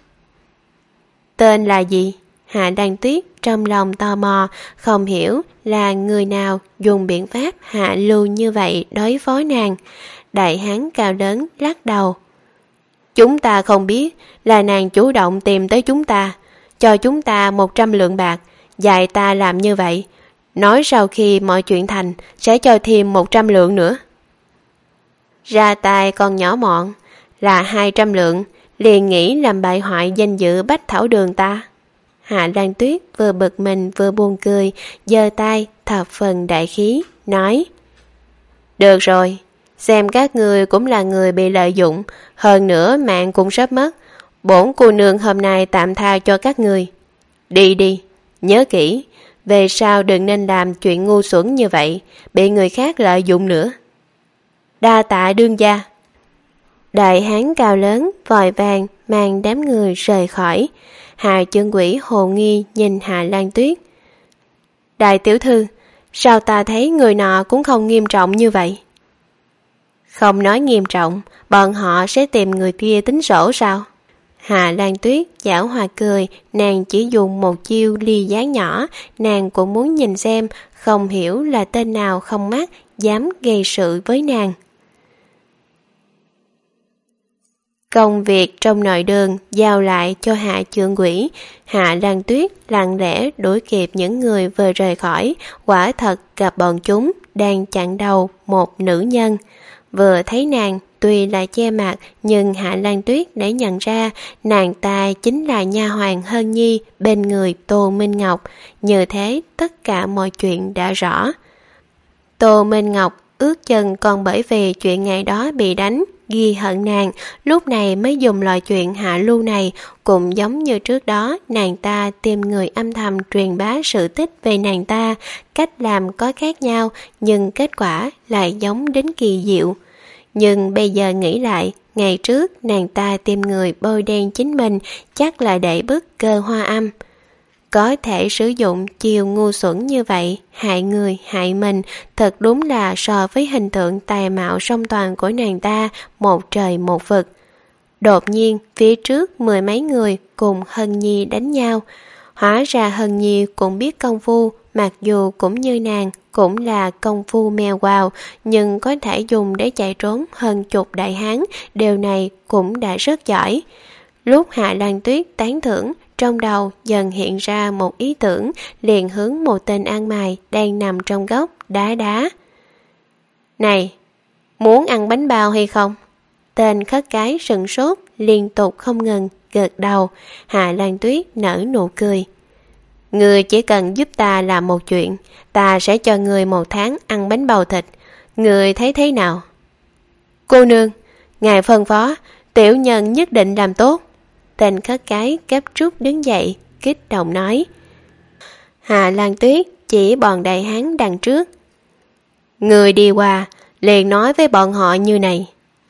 Tên là gì? Hạ Lan Tuyết trong lòng tò mò, không hiểu là người nào dùng biện pháp hạ lưu như vậy đối phó nàng. Đại hán cao lớn lắc đầu. Chúng ta không biết, là nàng chủ động tìm tới chúng ta, cho chúng ta một trăm lượng bạc, dạy ta làm như vậy, nói sau khi mọi chuyện thành sẽ cho thêm một trăm lượng nữa. Ra tay còn nhỏ mọn, là hai trăm lượng, liền nghĩ làm bại hoại danh dự Bách Thảo Đường ta. Hạ Lan Tuyết vừa bực mình vừa buồn cười, giơ tay thập phần đại khí, nói. Được rồi, xem các người cũng là người bị lợi dụng, hơn nữa mạng cũng sắp mất. Bổn cô nương hôm nay tạm tha cho các người. Đi đi, nhớ kỹ, về sau đừng nên làm chuyện ngu xuẩn như vậy, bị người khác lợi dụng nữa. Đa tạ đương gia. Đại hán cao lớn vội vàng mang đám người rời khỏi. Hạ Chẩn Quỷ hồ nghi nhìn Hạ Lan Tuyết. Đại tiểu thư, Sao ta thấy người nọ cũng không nghiêm trọng như vậy? Không nói nghiêm trọng, bọn họ sẽ tìm người kia tính sổ sao? Hạ Lan Tuyết giảo hoạt cười, nàng chỉ dùng một chiêu ly gián nhỏ, nàng cũng muốn nhìn xem, không hiểu là tên nào không mắt dám gây sự với nàng. Công việc trong nội đường giao lại cho Hạ Trưởng Quỹ. Hạ Lan Tuyết lặng lẽ đuổi kịp những người vừa rời khỏi, quả thật gặp bọn chúng đang chặn đầu một nữ nhân. Vừa thấy nàng, tuy là che mặt, nhưng Hạ Lan Tuyết đã nhận ra nàng ta chính là nha hoàn Hân Nhi bên người Tô Minh Ngọc. Như thế tất cả mọi chuyện đã rõ. Tô Minh Ngọc ước chừng còn bởi vì chuyện ngày đó bị đánh, ghi hận nàng, lúc này mới dùng loại chuyện hạ lưu này. Cũng giống như trước đó, nàng ta tìm người âm thầm truyền bá sự tích về nàng ta. Cách làm có khác nhau, nhưng kết quả lại giống đến kỳ diệu. Nhưng bây giờ nghĩ lại, ngày trước nàng ta tìm người bôi đen chính mình, chắc là để bức Cơ Hoa Âm. Có thể sử dụng chiều ngu xuẩn như vậy, hại người, hại mình, thật đúng là so với hình tượng tài mạo song toàn của nàng ta, một trời một vực. Đột nhiên, phía trước mười mấy người cùng Hân Nhi đánh nhau. Hóa ra Hân Nhi cũng biết công phu, mặc dù cũng như nàng, cũng là công phu mèo quào, nhưng có thể dùng để chạy trốn hơn chục đại hán, điều này cũng đã rất giỏi. Lúc Hạ Lan Tuyết tán thưởng, trong đầu dần hiện ra một ý tưởng, liền hướng một tên ăn mày đang nằm trong góc đá đá. Này, muốn ăn bánh bao hay không? Tên khất cái sừng sốt, liên tục không ngừng, gật đầu. Hạ Lan Tuyết nở nụ cười. Ngươi chỉ cần giúp ta làm một chuyện, ta sẽ cho ngươi một tháng ăn bánh bao thịt. Ngươi thấy thế nào? Cô nương, ngài phân phó, tiểu nhân nhất định làm tốt. Tên khất cái gấp rút đứng dậy, kích động nói. Hạ Lan Tuyết chỉ bọn đại hán đằng trước. Người đi qua, liền nói với bọn họ như này.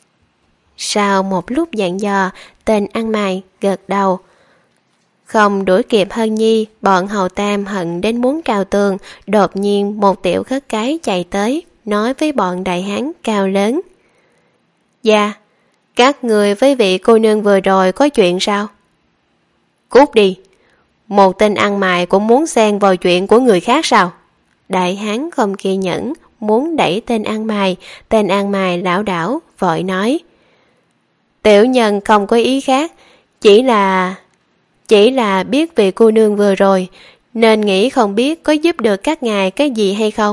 Sau một lúc dặn dò, tên ăn mày gật đầu. Không đuổi kịp Hân Nhi, bọn hầu tam hận đến muốn cào tường. Đột nhiên một tiểu khất cái chạy tới, nói với bọn đại hán cao lớn. Dạ, các người với vị cô nương vừa rồi có chuyện sao? Cút đi, một tên ăn mày cũng muốn xen vào chuyện của người khác sao? Đại hán không kiên nhẫn, muốn đẩy tên ăn mày. Tên ăn mày lảo đảo, vội nói. Tiểu nhân không có ý khác, chỉ là... Chỉ là biết vị cô nương vừa rồi, nên nghĩ không biết có giúp được các ngài cái gì hay không.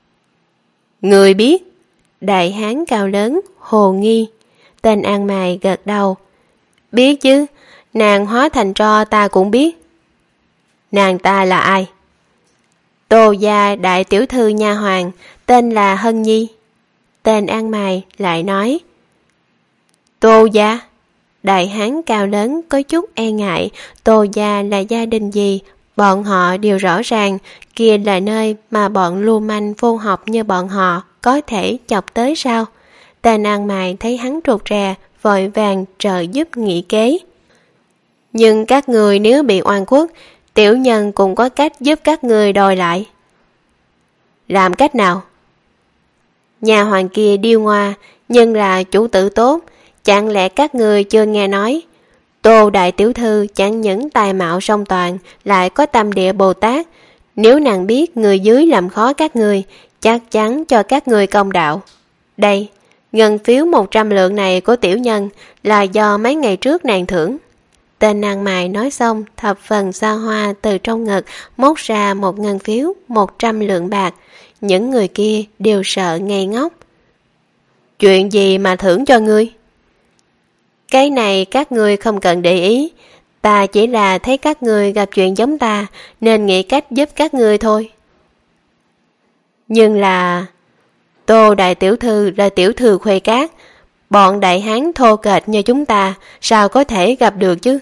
Người biết. Đại hán cao lớn, hồ nghi. Tên ăn mày gật đầu. Biết chứ, nàng hóa thành tro ta cũng biết. Nàng ta là ai? Tô gia đại tiểu thư nha hoàng, tên là Hân Nhi. Tên ăn mày lại nói. Tô gia? Đại hán cao lớn có chút e ngại. Tô gia là gia đình gì? Bọn họ đều rõ ràng, kia là nơi mà bọn lưu manh vô học như bọn họ có thể chọc tới sao? Tên ăn mày thấy hắn rụt rè, vội vàng trợ giúp nghị kế. Nhưng các người nếu bị oan khuất, tiểu nhân cũng có cách giúp các người đòi lại. Làm cách nào? Nhà hoàng kia điêu ngoa, nhưng là chủ tử tốt, chẳng lẽ các người chưa nghe nói? Tô đại tiểu thư chẳng những tài mạo song toàn, lại có tâm địa Bồ Tát. Nếu nàng biết người dưới làm khó các người, chắc chắn cho các người công đạo. Đây, ngân phiếu một trăm lượng này của tiểu nhân là do mấy ngày trước nàng thưởng. Tên ăn mày nói xong, thập phần xa hoa từ trong ngực móc ra một ngân phiếu một trăm lượng bạc. Những người kia đều sợ ngây ngốc. Chuyện gì mà thưởng cho ngươi? Cái này các ngươi không cần để ý. Ta chỉ là thấy các ngươi gặp chuyện giống ta, nên nghĩ cách giúp các ngươi thôi. Nhưng là... Tô đại tiểu thư là tiểu thư Khuê Cát. Bọn đại hán thô kệch như chúng ta, sao có thể gặp được chứ?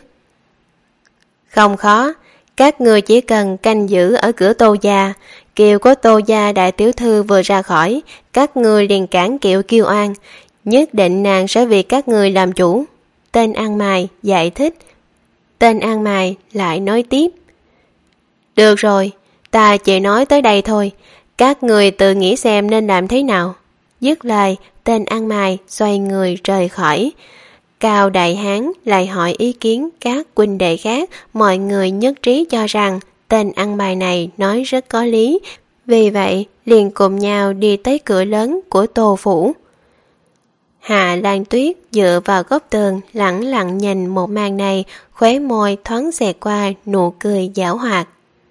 Không khó, các ngươi chỉ cần canh giữ ở cửa Tô gia. Kiều của Tô gia đại tiểu thư vừa ra khỏi, các ngươi liền cản kiệu kêu oan. Nhất định nàng sẽ vì các ngươi làm chủ. Tên ăn mày giải thích. Tên ăn mày lại nói tiếp. Được rồi, ta chỉ nói tới đây thôi. Các người tự nghĩ xem nên làm thế nào. Dứt lời, tên ăn mày xoay người rời khỏi. Cao Đại Hán lại hỏi ý kiến các huynh đệ khác, mọi người nhất trí cho rằng tên ăn mày này nói rất có lý, vì vậy liền cùng nhau đi tới cửa lớn của Tô phủ. Hạ Lan Tuyết dựa vào góc tường lẳng lặng nhìn một màn này, khóe môi thoáng xẹt qua nụ cười giảo hoạt.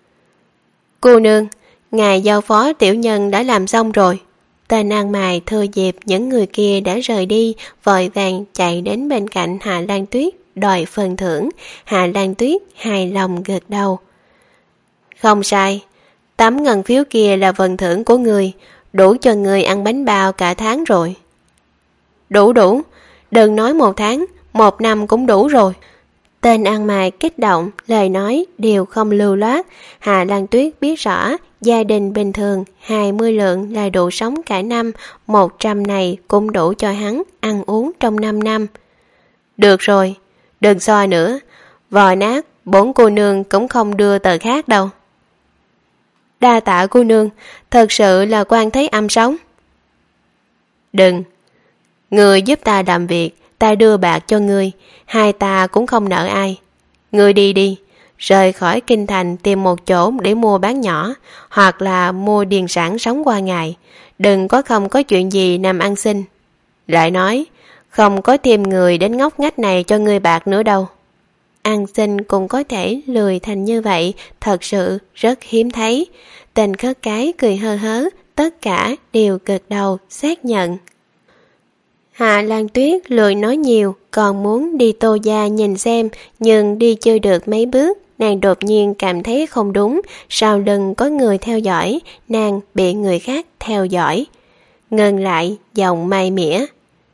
Cô nương, ngài giao phó tiểu nhân đã làm xong rồi. Tên ăn mày thừa dịp những người kia đã rời đi, vội vàng chạy đến bên cạnh Hạ Lan Tuyết đòi phần thưởng. Hạ Lan Tuyết hài lòng gật đầu. Không sai, tám ngân phiếu kia là phần thưởng của người, đủ cho người ăn bánh bao cả tháng rồi. Đủ đủ, đừng nói một tháng, một năm cũng đủ rồi. Tên ăn mày kích động, lời nói đều không lưu loát. Hạ Lan Tuyết biết rõ, gia đình bình thường hai mươi lượng là đủ sống cả năm, một trăm này cũng đủ cho hắn ăn uống trong năm năm. Được rồi, đừng soi nữa, vò nát, bốn cô nương cũng không đưa tờ khác đâu. Đa tạ cô nương, thật sự là Quan Thế Âm sống. Đừng, người giúp ta làm việc, ta đưa bạc cho ngươi, hai ta cũng không nợ ai. Ngươi đi đi, rời khỏi kinh thành tìm một chỗ để mua bán nhỏ, hoặc là mua điền sản sống qua ngày. Đừng có không có chuyện gì nằm ăn xin. Lại nói, không có thêm người đến ngóc ngách này cho ngươi bạc nữa đâu. Ăn xin cũng có thể lười thành như vậy, thật sự rất hiếm thấy. Tên khất cái cười hơ hớ, tất cả đều gật đầu xác nhận. Hạ Lan Tuyết lười nói nhiều, còn muốn đi Tô gia nhìn xem, nhưng đi chưa được mấy bước, nàng đột nhiên cảm thấy không đúng, sau lưng có người theo dõi, nàng bị người khác theo dõi. Ngừng lại, giọng may mỉa.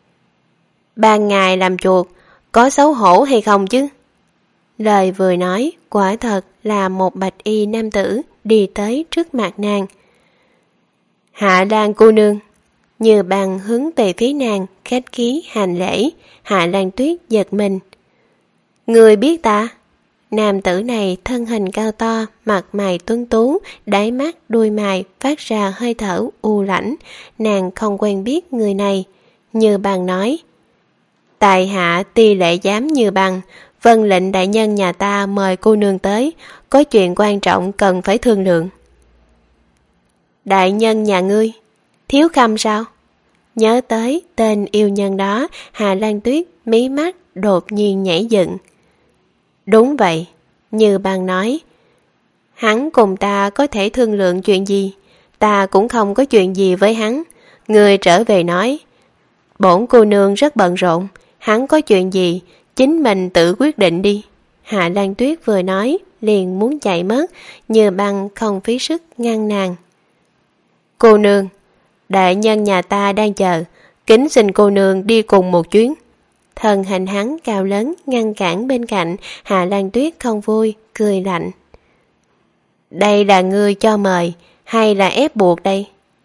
Ban ngày làm chuột, có xấu hổ hay không chứ? Lời vừa nói, quả thật là một bạch y nam tử đi tới trước mặt nàng. Hạ Lan cô nương. Như Bằng hướng về phía nàng, khách khí hành lễ. Hạ Lan Tuyết giật mình. Người biết ta? Nam tử này thân hình cao to, mặt mày tuấn tú, đáy mắt đuôi mày phát ra hơi thở u lãnh. Nàng không quen biết người này. Như Bằng nói. Tại hạ Ti Lệ Giám Như Bằng, vâng lệnh đại nhân nhà ta mời cô nương tới, có chuyện quan trọng cần phải thương lượng. Đại nhân nhà ngươi? Thiếu Khâm sao? Nhớ tới tên yêu nhân đó, Hạ Lan Tuyết mí mắt đột nhiên nhảy dựng. Đúng vậy, Như Bằng nói. Hắn cùng ta có thể thương lượng chuyện gì? Ta cũng không có chuyện gì với hắn. Người trở về nói. Bổn cô nương rất bận rộn, hắn có chuyện gì, chính mình tự quyết định đi. Hạ Lan Tuyết vừa nói, liền muốn chạy mất, Như Bằng không phí sức ngăn nàng. Cô nương, đại nhân nhà ta đang chờ, kính xin cô nương đi cùng một chuyến. Thân hình hắn cao lớn ngăn cản bên cạnh, Hạ Lan Tuyết không vui, cười lạnh. Đây là ngươi cho mời, hay là ép buộc đây?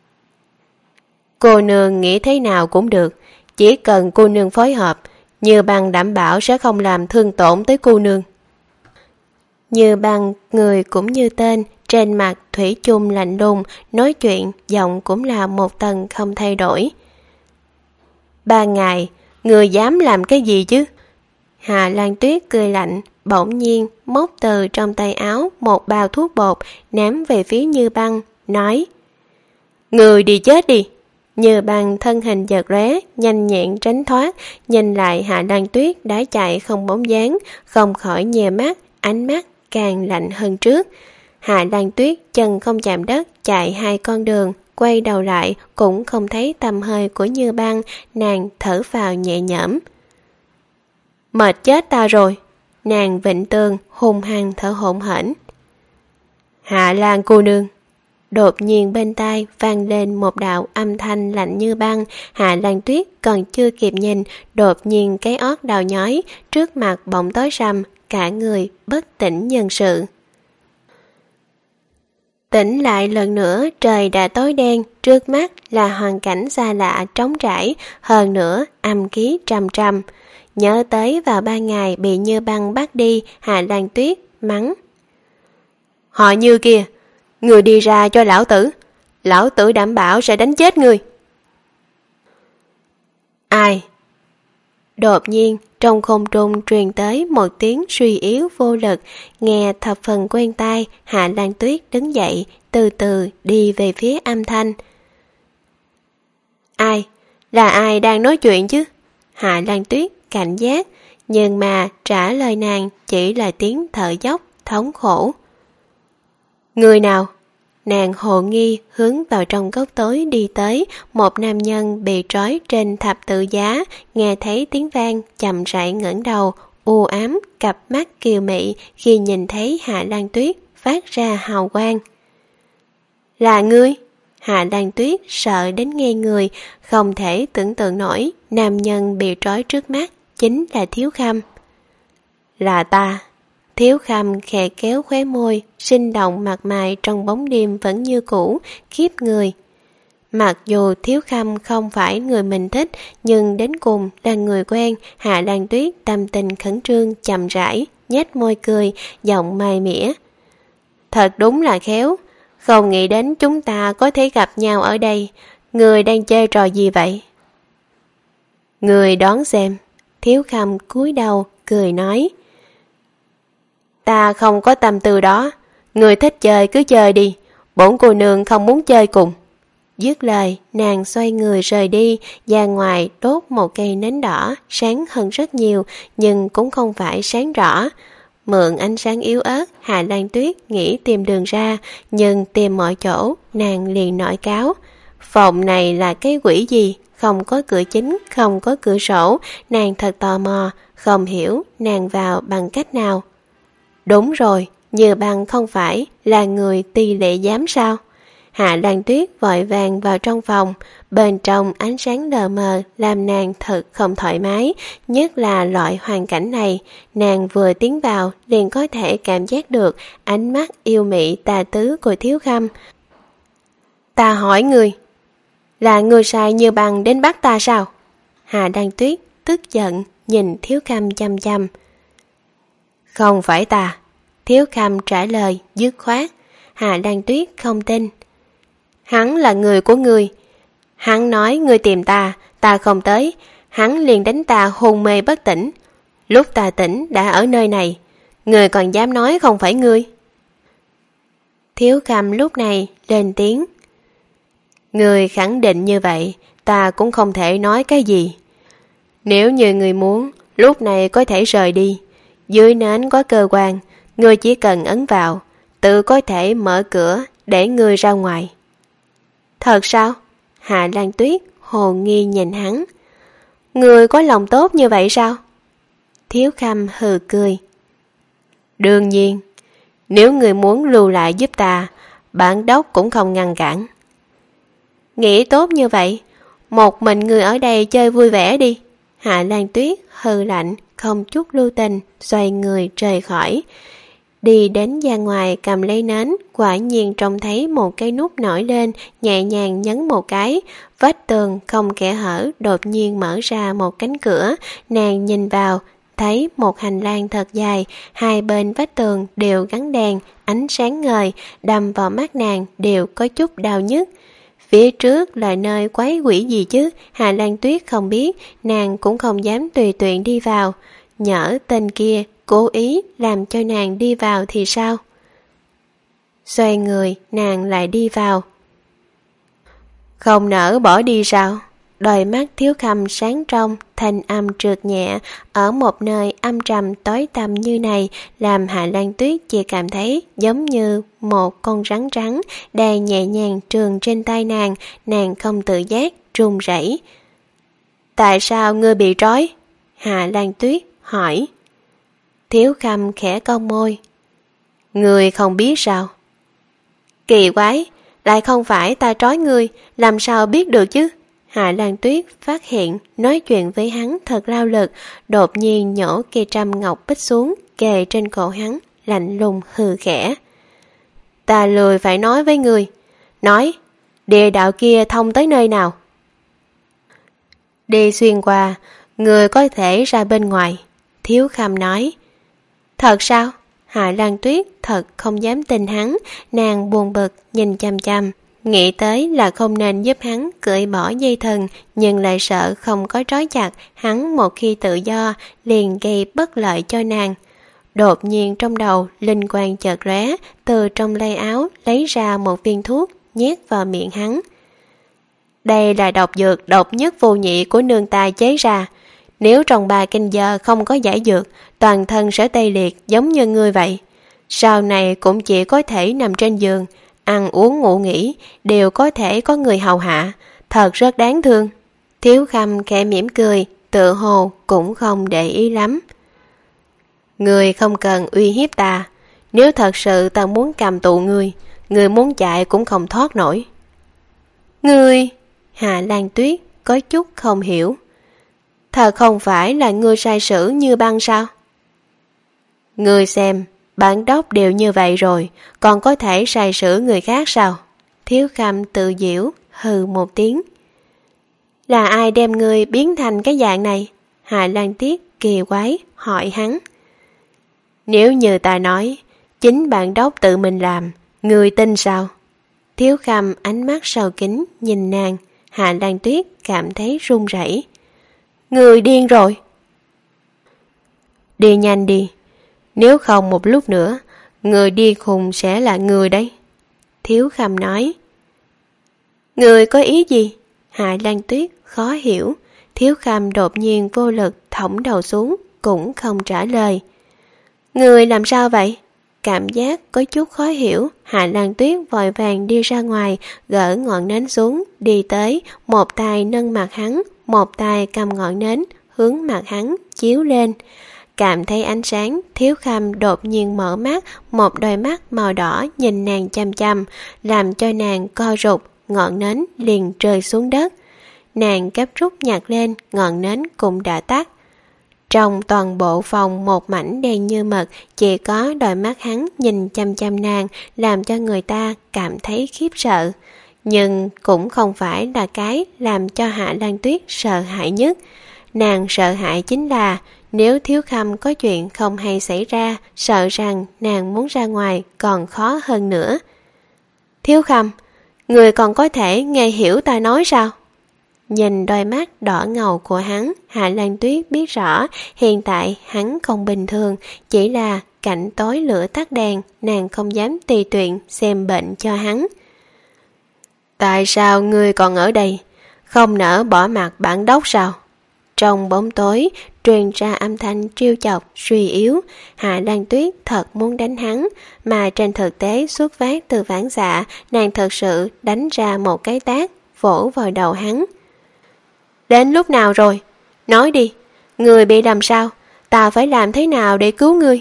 Cô nương nghĩ thế nào cũng được, chỉ cần cô nương phối hợp, Như Bằng đảm bảo sẽ không làm thương tổn tới cô nương. Như Bằng người cũng như tên, trên mặt thủy chung lạnh lùng, nói chuyện giọng cũng là một tầng không thay đổi. Ba ngày, người dám làm cái gì chứ? Hạ Lan Tuyết cười lạnh, bỗng nhiên móc từ trong tay áo một bao thuốc bột, ném về phía Như Băng, nói. Người đi chết đi. Như Băng thân hình giật lóe, nhanh nhẹn tránh thoát, nhìn lại Hạ Lan Tuyết đã chạy không bóng dáng, không khỏi nhè mắt, ánh mắt càng lạnh hơn trước. Hạ Lan Tuyết chân không chạm đất, chạy hai con đường, quay đầu lại cũng không thấy tầm hơi của Như Băng, nàng thở phào nhẹ nhõm. Mệt chết ta rồi. Nàng vịnh tường, hung hăng thở hổn hển. Hạ Lan cô nương. Đột nhiên bên tai vang lên một đạo âm thanh lạnh như băng. Hạ Lan Tuyết còn chưa kịp nhìn, đột nhiên cái ót đau nhói, trước mặt bỗng tối sầm, cả người bất tỉnh nhân sự. Tỉnh lại lần nữa, trời đã tối đen, trước mắt là hoàn cảnh xa lạ trống trải, hơn nữa âm khí trầm trầm. Nhớ tới vào ba ngày bị Như Băng bắt đi, Hạ Lan Tuyết mắng. Họ Như kia, người đi ra cho lão tử, lão tử đảm bảo sẽ đánh chết ngươi. Ai? Đột nhiên, trong không trung truyền tới một tiếng suy yếu vô lực, nghe thập phần quen tai. Hạ Lan Tuyết đứng dậy, từ từ đi về phía âm thanh. Ai? Là ai đang nói chuyện chứ? Hạ Lan Tuyết cảnh giác, nhưng mà trả lời nàng chỉ là tiếng thở dốc, thống khổ. Người nào? Nàng hồ nghi hướng vào trong góc tối đi tới. Một nam nhân bị trói trên thập tự giá, nghe thấy tiếng vang chậm rãi ngẩng đầu, u ám cặp mắt kiều mị khi nhìn thấy Hạ Lan Tuyết phát ra hào quang. Là ngươi? Hạ Lan Tuyết sợ đến ngây người, không thể tưởng tượng nổi nam nhân bị trói trước mắt chính là Thiếu Khâm. Là ta. Thiếu Khâm khẽ kéo khóe môi, sinh động mặt mày trong bóng đêm vẫn như cũ, khiếp người. Mặc dù Thiếu Khâm không phải người mình thích, nhưng đến cùng là người quen. Hạ Lan Tuyết tâm tình khẩn trương chậm rãi, nhếch môi cười, giọng mai mỉa. Thật đúng là khéo, không nghĩ đến chúng ta có thể gặp nhau ở đây. Người đang chơi trò gì vậy? Người đón xem. Thiếu Khâm cúi đầu, cười nói. Ta không có tâm tư đó, người thích chơi cứ chơi đi, bổn cô nương không muốn chơi cùng. Dứt lời, nàng xoay người rời đi, ra ngoài đốt một cây nến đỏ, sáng hơn rất nhiều, nhưng cũng không phải sáng rõ. Mượn ánh sáng yếu ớt, Hạ Lan Tuyết nghĩ tìm đường ra, nhưng tìm mọi chỗ, nàng liền nổi cáo. Phòng này là cái quỷ gì? Không có cửa chính, không có cửa sổ, nàng thật tò mò, không hiểu nàng vào bằng cách nào. Đúng rồi, Như Băng không phải là người Ty Lệ Giám sao? Hạ Lan Tuyết vội vàng vào trong phòng, bên trong ánh sáng lờ mờ làm nàng thật không thoải mái, nhất là loại hoàn cảnh này. Nàng vừa tiến vào liền có thể cảm giác được ánh mắt yêu mị tà tứ của Thiếu Khâm. Ta hỏi người, là người sai Như Băng đến bắt ta sao? Hạ Lan Tuyết tức giận nhìn Thiếu Khâm chăm chăm. Không phải ta. Thiếu Khâm trả lời dứt khoát. Hạ Lan Tuyết không tin. Hắn là người của ngươi. Hắn nói ngươi tìm ta, ta không tới. Hắn liền đánh ta hôn mê bất tỉnh. Lúc ta tỉnh đã ở nơi này. Ngươi còn dám nói không phải ngươi? Thiếu Khâm lúc này lên tiếng. Ngươi khẳng định như vậy, ta cũng không thể nói cái gì. Nếu như ngươi muốn, lúc này có thể rời đi. Dưới nến có cơ quan, ngươi chỉ cần ấn vào, tự có thể mở cửa để ngươi ra ngoài. Thật sao? Hạ Lan Tuyết hồ nghi nhìn hắn. Ngươi có lòng tốt như vậy sao? Thiếu Khâm hừ cười. Đương nhiên, nếu ngươi muốn lưu lại giúp ta, bản đốc cũng không ngăn cản. Nghĩ tốt như vậy, một mình ngươi ở đây chơi vui vẻ đi. Hạ Lan Tuyết hừ lạnh, không chút lưu tình, xoay người rời khỏi. Đi đến ra ngoài cầm lấy nến, quả nhiên trông thấy một cái nút nổi lên, nhẹ nhàng nhấn một cái. Vách tường không kẽ hở đột nhiên mở ra một cánh cửa. Nàng nhìn vào, thấy một hành lang thật dài, hai bên vách tường đều gắn đèn, ánh sáng ngời, đâm vào mắt nàng đều có chút đau nhức. Phía trước là nơi quái quỷ gì chứ? Hạ Lan Tuyết không biết, nàng cũng không dám tùy tiện đi vào. Nhỡ tên kia cố ý làm cho nàng đi vào thì sao? Xoay người, nàng lại đi vào. Không nỡ bỏ đi sao? Đôi mắt Thiếu Khâm sáng trong, thanh âm trượt nhẹ, ở một nơi âm trầm tối tăm như này, làm Hạ Lan Tuyết chỉ cảm thấy giống như một con rắn rắn đang nhẹ nhàng trườn trên tay nàng, nàng không tự giác, run rẩy. Tại sao ngươi bị trói? Hạ Lan Tuyết hỏi. Thiếu Khâm khẽ cong môi. Ngươi không biết sao? Kỳ quái, lại không phải ta trói ngươi, làm sao biết được chứ? Hạ Lan Tuyết phát hiện nói chuyện với hắn thật lao lực, đột nhiên nhổ cây trăm ngọc bích xuống, kề trên cổ hắn, lạnh lùng hừ khẽ. Ta lười phải nói với ngươi. Nói, địa đạo kia thông tới nơi nào? Đi xuyên qua, người có thể ra bên ngoài. Thiếu Khâm nói. Thật sao? Hạ Lan Tuyết thật không dám tin hắn, nàng buồn bực nhìn chăm chăm Nghĩ tới là không nên giúp hắn cởi bỏ dây thừng, nhưng lại sợ không có trói chặt hắn một khi tự do liền gây bất lợi cho nàng. Đột nhiên trong đầu linh quang chợt lóe, từ trong lây áo lấy ra một viên thuốc nhét vào miệng hắn. Đây là độc dược độc nhất vô nhị của nương ta chế ra. Nếu trong ba canh giờ không có giải dược, toàn thân sẽ tê liệt giống như ngươi vậy. Sau này cũng chỉ có thể nằm trên giường, ăn uống ngủ nghỉ đều có thể có người hầu hạ, thật rất đáng thương. Thiếu Khâm khẽ mỉm cười, tự hồ cũng không để ý lắm. Ngươi không cần uy hiếp ta, nếu thật sự ta muốn cầm tù ngươi, ngươi muốn chạy cũng không thoát nổi. Ngươi... Hạ Lan Tuyết có chút không hiểu. Thật không phải là ngươi sai sử như băng sao? Ngươi xem, bản đốc đều như vậy rồi, còn có thể sai sử người khác sao? Thiếu Khâm tự giễu, hừ một tiếng. Là ai đem ngươi biến thành cái dạng này? Hạ Lan Tuyết kỳ quái hỏi hắn. Nếu như ta nói, chính bản đốc tự mình làm, ngươi tin sao? Thiếu Khâm ánh mắt sâu kín nhìn nàng. Hạ Lan Tuyết cảm thấy run rẩy. Người điên rồi. Đi nhanh đi, nếu không một lúc nữa, người đi khùng sẽ là người đấy. Thiếu Khâm nói. Người có ý gì? Hạ Lan Tuyết khó hiểu. Thiếu Khâm đột nhiên vô lực thõng đầu xuống, cũng không trả lời. Người làm sao vậy? Cảm giác có chút khó hiểu, Hạ Lan Tuyết vội vàng đi ra ngoài, gỡ ngọn nến xuống, đi tới, một tay nâng mặt hắn, một tay cầm ngọn nến, hướng mặt hắn, chiếu lên. Cảm thấy ánh sáng, Thiếu Khâm đột nhiên mở mắt, một đôi mắt màu đỏ nhìn nàng chăm chăm, làm cho nàng co rụt, ngọn nến liền rơi xuống đất. Nàng gấp rút nhặt lên, ngọn nến cũng đã tắt. Trong toàn bộ phòng một mảnh đen như mực, chỉ có đôi mắt hắn nhìn chăm chăm nàng, làm cho người ta cảm thấy khiếp sợ. Nhưng cũng không phải là cái làm cho Hạ Lan Tuyết sợ hãi nhất. Nàng sợ hãi chính là nếu Thiếu Khâm có chuyện không hay xảy ra, sợ rằng nàng muốn ra ngoài còn khó hơn nữa. Thiếu Khâm, người còn có thể nghe hiểu ta nói sao? Nhìn đôi mắt đỏ ngầu của hắn, Hạ Lan Tuyết biết rõ hiện tại hắn không bình thường, chỉ là cảnh tối lửa tắt đèn, nàng không dám tùy tiện xem bệnh cho hắn. Tại sao ngươi còn ở đây? Không nỡ bỏ mặt bản đốc sao? Trong bóng tối truyền ra âm thanh trêu chọc, suy yếu. Hạ Lan Tuyết thật muốn đánh hắn, mà trên thực tế xuất phát từ phản xạ, nàng thật sự đánh ra một cái tát, vỗ vào đầu hắn. Đến lúc nào rồi? Nói đi, người bị làm sao? Ta phải làm thế nào để cứu ngươi?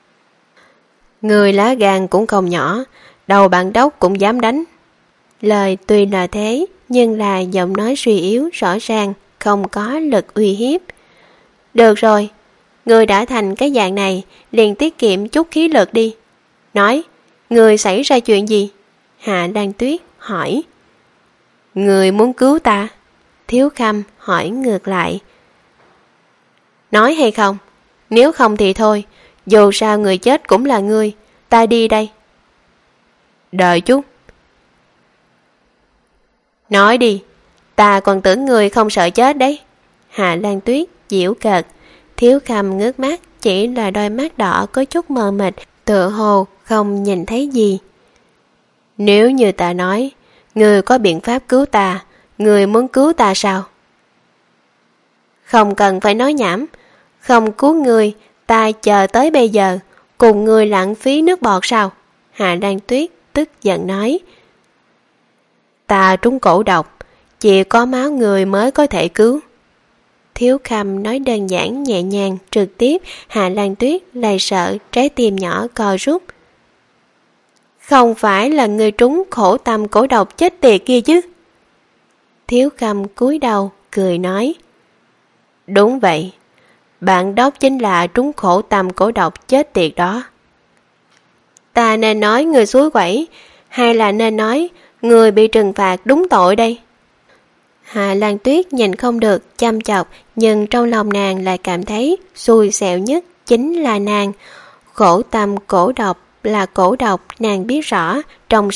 Người lá gan cũng không nhỏ, đầu bản đốc cũng dám đánh. Lời tuy là thế, nhưng là giọng nói suy yếu rõ ràng, không có lực uy hiếp. Được rồi, người đã thành cái dạng này, liền tiết kiệm chút khí lực đi. Nói, người xảy ra chuyện gì? Hạ Lan Tuyết hỏi. Người muốn cứu ta? Thiếu Khâm hỏi ngược lại. Nói hay không? Nếu không thì thôi, dù sao người chết cũng là ngươi, ta đi đây. Đợi chút. Nói đi, ta còn tưởng người không sợ chết đấy. Hạ Lan Tuyết giễu cợt. Thiếu Khâm ngước mắt, chỉ là đôi mắt đỏ có chút mờ mịt, tựa hồ không nhìn thấy gì. Nếu như ta nói, người có biện pháp cứu ta, người muốn cứu ta sao? Không cần phải nói nhảm, không cứu người, ta chờ tới bây giờ, cùng người lãng phí nước bọt sao? Hạ Lan Tuyết tức giận nói. Ta trúng cổ độc, chỉ có máu người mới có thể cứu. Thiếu Khâm nói đơn giản nhẹ nhàng, trực tiếp. Hạ Lan Tuyết lại sợ trái tim nhỏ co rút. Không phải là người trúng khổ tâm cổ độc chết tiệt kia chứ? Thiếu Khâm cúi đầu cười nói. Đúng vậy, bạn đốc chính là trúng khổ tâm cổ độc chết tiệt đó. Ta nên nói người suối quẩy, hay là nên nói người bị trừng phạt đúng tội đây? Hạ Lan Tuyết nhìn không được chăm chọc, nhưng trong lòng nàng lại cảm thấy xui xẻo nhất chính là nàng. Khổ tâm cổ độc là cổ độc, nàng biết rõ, trong sách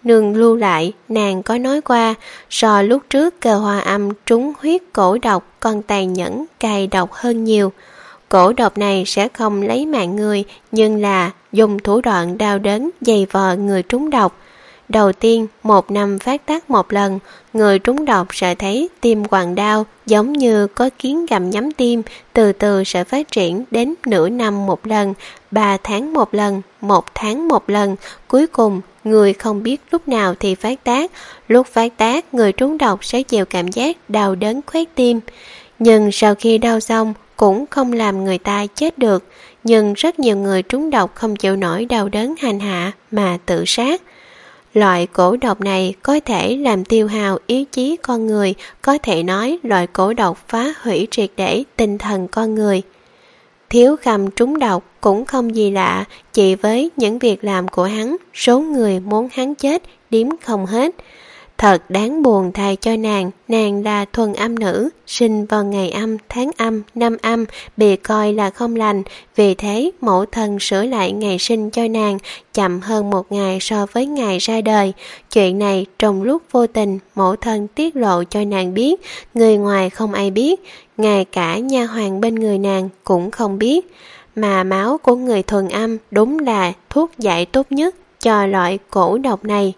nương lưu lại, nàng có nói qua, so lúc trước Cơ Hoa Âm trúng huyết cổ độc còn tàn nhẫn, cay độc hơn nhiều. Cổ độc này sẽ không lấy mạng người, nhưng là dùng thủ đoạn đau đớn dày vò người trúng độc. Đầu tiên, một năm phát tác một lần, người trúng độc sẽ thấy tim quặn đau giống như có kiến gặm nhấm tim, từ từ sẽ phát triển đến nửa năm một lần, ba tháng một lần, một tháng một lần, cuối cùng người không biết lúc nào thì phát tác. Lúc phát tác, người trúng độc sẽ chịu cảm giác đau đớn khoét tim. Nhưng sau khi đau xong, cũng không làm người ta chết được. Nhưng rất nhiều người trúng độc không chịu nổi đau đớn hành hạ mà tự sát. Loại cổ độc này có thể làm tiêu hao ý chí con người, có thể nói loại cổ độc phá hủy triệt để tinh thần con người. Thiếu Khâm trúng độc cũng không gì lạ, chỉ với những việc làm của hắn, số người muốn hắn chết đếm không hết. Thật đáng buồn thay cho nàng, nàng là thuần âm nữ, sinh vào ngày âm, tháng âm, năm âm, bị coi là không lành, vì thế mẫu thân sửa lại ngày sinh cho nàng, chậm hơn một ngày so với ngày ra đời. Chuyện này trong lúc vô tình, mẫu thân tiết lộ cho nàng biết, người ngoài không ai biết, ngay cả nha hoàn bên người nàng cũng không biết. Mà máu của người thuần âm đúng là thuốc giải tốt nhất cho loại cổ độc này.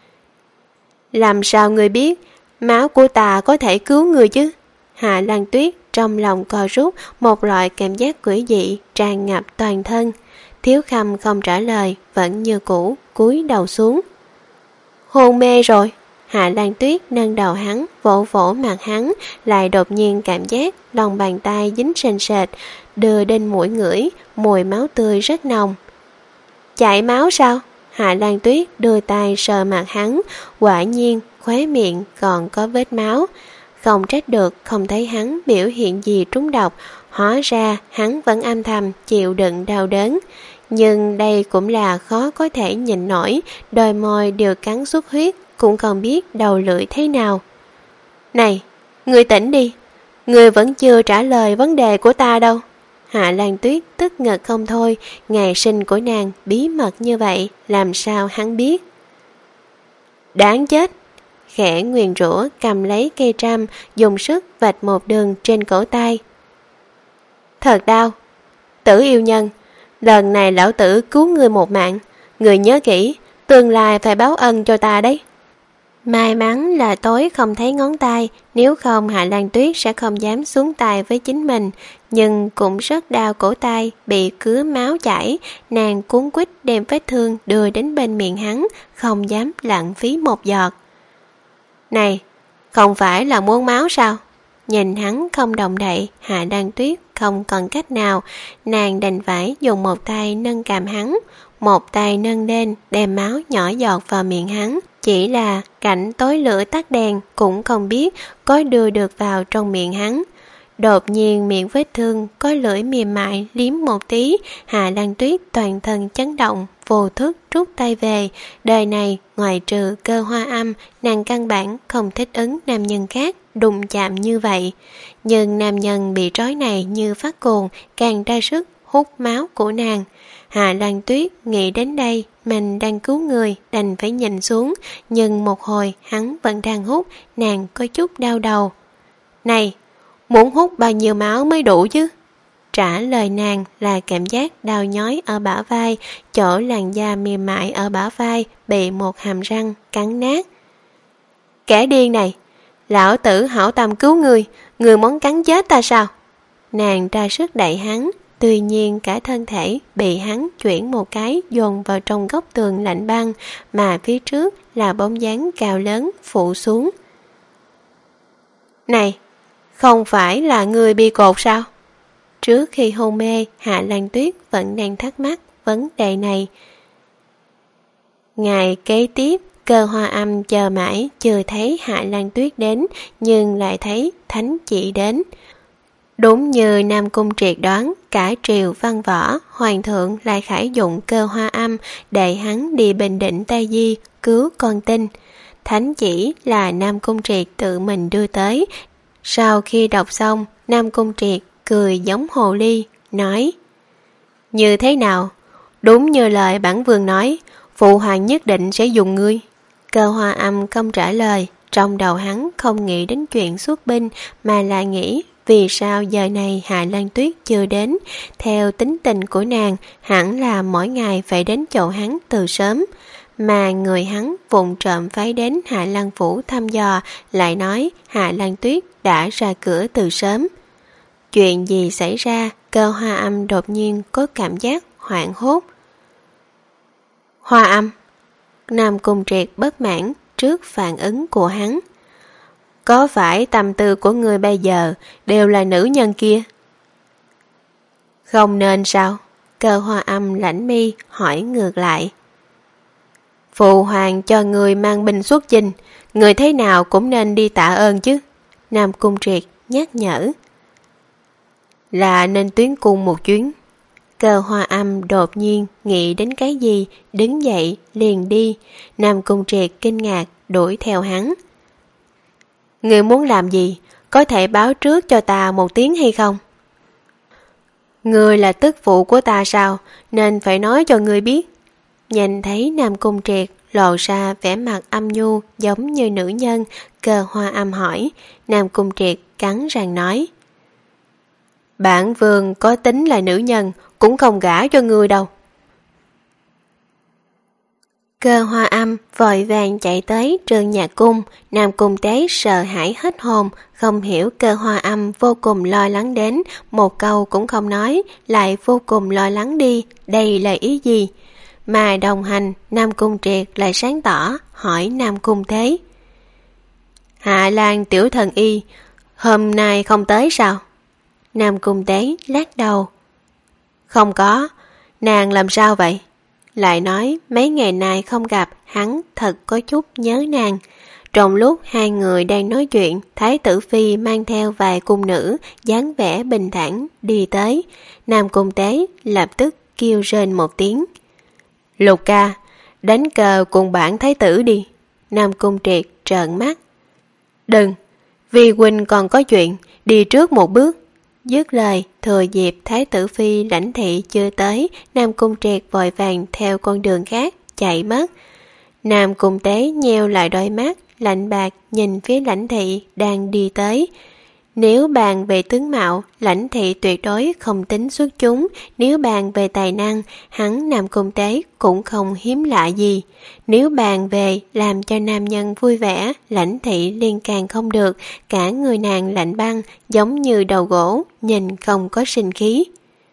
Làm sao người biết máu của ta có thể cứu người chứ? Hạ Lan Tuyết trong lòng co rút, một loại cảm giác quỷ dị tràn ngập toàn thân. Thiếu Khâm không trả lời, vẫn như cũ cúi đầu xuống. Hôn mê rồi. Hạ Lan Tuyết nâng đầu hắn, vỗ vỗ mặt hắn, lại đột nhiên cảm giác lòng bàn tay dính sền sệt, đưa đến mũi ngửi, mùi máu tươi rất nồng. Chảy máu sao? Hạ Lan Tuyết đưa tay sờ mặt hắn, quả nhiên khóe miệng còn có vết máu. Không trách được không thấy hắn biểu hiện gì trúng độc, hóa ra hắn vẫn âm thầm chịu đựng đau đớn. Nhưng đây cũng là khó có thể nhịn nổi, đôi môi đều cắn xuất huyết, cũng không biết đầu lưỡi thế nào. Này, ngươi tỉnh đi, ngươi vẫn chưa trả lời vấn đề của ta đâu. Hạ Lan Tuyết tức ngực không thôi, ngày sinh của nàng bí mật như vậy, làm sao hắn biết? Đáng chết! Khẽ nguyền rủa cầm lấy cây trăm, dùng sức vạch một đường trên cổ tay. Thật đau! Tử yêu nhân, lần này lão tử cứu ngươi một mạng, ngươi nhớ kỹ, tương lai phải báo ân cho ta đấy. May mắn là tối không thấy ngón tay, nếu không Hạ Lan Tuyết sẽ không dám xuống tay với chính mình, nhưng cũng rất đau cổ tay, bị cứa máu chảy, nàng cuốn quýt đem vết thương đưa đến bên miệng hắn, không dám lãng phí một giọt. Này, không phải là muốn máu sao? Nhìn hắn không động đậy, Hạ Lan Tuyết không còn cách nào, nàng đành phải dùng một tay nâng cằm hắn, một tay nâng lên đem máu nhỏ giọt vào miệng hắn. Chỉ là cảnh tối lửa tắt đèn cũng không biết có đưa được vào trong miệng hắn. Đột nhiên miệng vết thương có lưỡi mềm mại liếm một tí, Hạ Lan Tuyết toàn thân chấn động, vô thức rút tay về. Đời này ngoài trừ Cơ Hoa Âm, nàng căn bản không thích ứng nam nhân khác đụng chạm như vậy. Nhưng nam nhân bị trói này như phát cuồng, càng ra sức hút máu của nàng. Hạ Lan Tuyết nghĩ đến đây, mình đang cứu người, đành phải nhìn xuống, nhưng một hồi hắn vẫn đang hút, nàng có chút đau đầu. Này, muốn hút bao nhiêu máu mới đủ chứ? Trả lời nàng là cảm giác đau nhói ở bả vai, chỗ làn da mềm mại ở bả vai bị một hàm răng cắn nát. Kẻ điên này, lão tử hảo tâm cứu người, người muốn cắn chết ta sao? Nàng ra sức đẩy hắn, tuy nhiên cả thân thể bị hắn chuyển một cái dồn vào trong góc tường lạnh băng, mà phía trước là bóng dáng cao lớn phụ xuống. Này, không phải là người bị cột sao? Trước khi hôn mê, Hạ Lan Tuyết vẫn đang thắc mắc vấn đề này. Ngày kế tiếp, Cơ Hoa Âm chờ mãi chưa thấy Hạ Lan Tuyết đến, nhưng lại thấy Thánh Chỉ đến. Đúng như Nam Cung Triệt đoán, cả triều văn võ, hoàng thượng lại khải dụng Cơ Hoa Âm để hắn đi Bình Định Tây Di cứu con tin. Thánh chỉ là Nam Cung Triệt tự mình đưa tới. Sau khi đọc xong, Nam Cung Triệt cười giống hồ ly, nói: Như thế nào? Đúng như lời bản vương nói, phụ hoàng nhất định sẽ dùng ngươi. Cơ Hoa Âm không trả lời. Trong đầu hắn không nghĩ đến chuyện xuất binh, mà là nghĩ vì sao giờ này Hạ Lan Tuyết chưa đến. Theo tính tình của nàng, hẳn là mỗi ngày phải đến chỗ hắn từ sớm. Mà người hắn vụng trộm phái đến Hạ Lan Phủ thăm dò lại nói Hạ Lan Tuyết đã ra cửa từ sớm. Chuyện gì xảy ra? Cơ Hoa Âm đột nhiên có cảm giác hoảng hốt. Hoa Âm. Nam Cung Triệt bất mãn trước phản ứng của hắn. Có phải tâm tư của người bây giờ đều là nữ nhân kia? Không nên sao? Cơ Hoa Âm lãnh mi hỏi ngược lại. Phụ hoàng cho người mang binh xuất chinh, người thế nào cũng nên đi tạ ơn chứ. Nam Cung Triệt nhắc nhở. Là nên tuyến cung một chuyến. Cơ Hoa Âm đột nhiên nghĩ đến cái gì, đứng dậy liền đi. Nam Cung Triệt kinh ngạc đuổi theo hắn. Người muốn làm gì? Có thể báo trước cho ta một tiếng hay không? Người là tức phụ của ta sao, nên phải nói cho người biết. Nhìn thấy Nam Cung Triệt lộ ra vẻ mặt âm nhu giống như nữ nhân, Cơ Hoa Âm hỏi. Nam Cung Triệt cắn răng nói. Bản vương có tính là nữ nhân, cũng không gả cho người đâu. Cơ Hoa Âm vội vàng chạy tới Trường Nhạc Cung. Nam Cung Tế sợ hãi hết hồn, không hiểu Cơ Hoa Âm vô cùng lo lắng đến, một câu cũng không nói, lại vô cùng lo lắng đi, đây là ý gì? Mà đồng hành, Nam Cung Triệt lại sáng tỏ, hỏi Nam Cung Tế. Hạ Lan tiểu thần y, hôm nay không tới sao? Nam Cung Tế lắc đầu. Không có, nàng làm sao vậy? Lại nói mấy ngày nay không gặp, hắn thật có chút nhớ nàng. Trong lúc hai người đang nói chuyện, Thái tử Phi mang theo vài cung nữ, dáng vẻ bình thản đi tới. Nam Cung Tế lập tức kêu rên một tiếng. Lục ca, đánh cờ cùng bản thái tử đi. Nam Cung Triệt trợn mắt. Đừng, vì huynh còn có chuyện, đi trước một bước. Dứt lời, thừa dịp Thái tử Phi Lãnh Thị chưa tới, Nam Cung Triệt vội vàng theo con đường khác, chạy mất. Nam Cung Tế nheo lại đôi mắt, lạnh bạc nhìn phía Lãnh Thị đang đi tới. Nếu bàn về tướng mạo, Lãnh Thị tuyệt đối không tính xuất chúng. Nếu bàn về tài năng, hắn Nam Cung Tế cũng không hiếm lạ gì. Nếu bàn về làm cho nam nhân vui vẻ, Lãnh Thị liên càng không được. Cả người nàng lạnh băng, giống như đầu gỗ, nhìn không có sinh khí.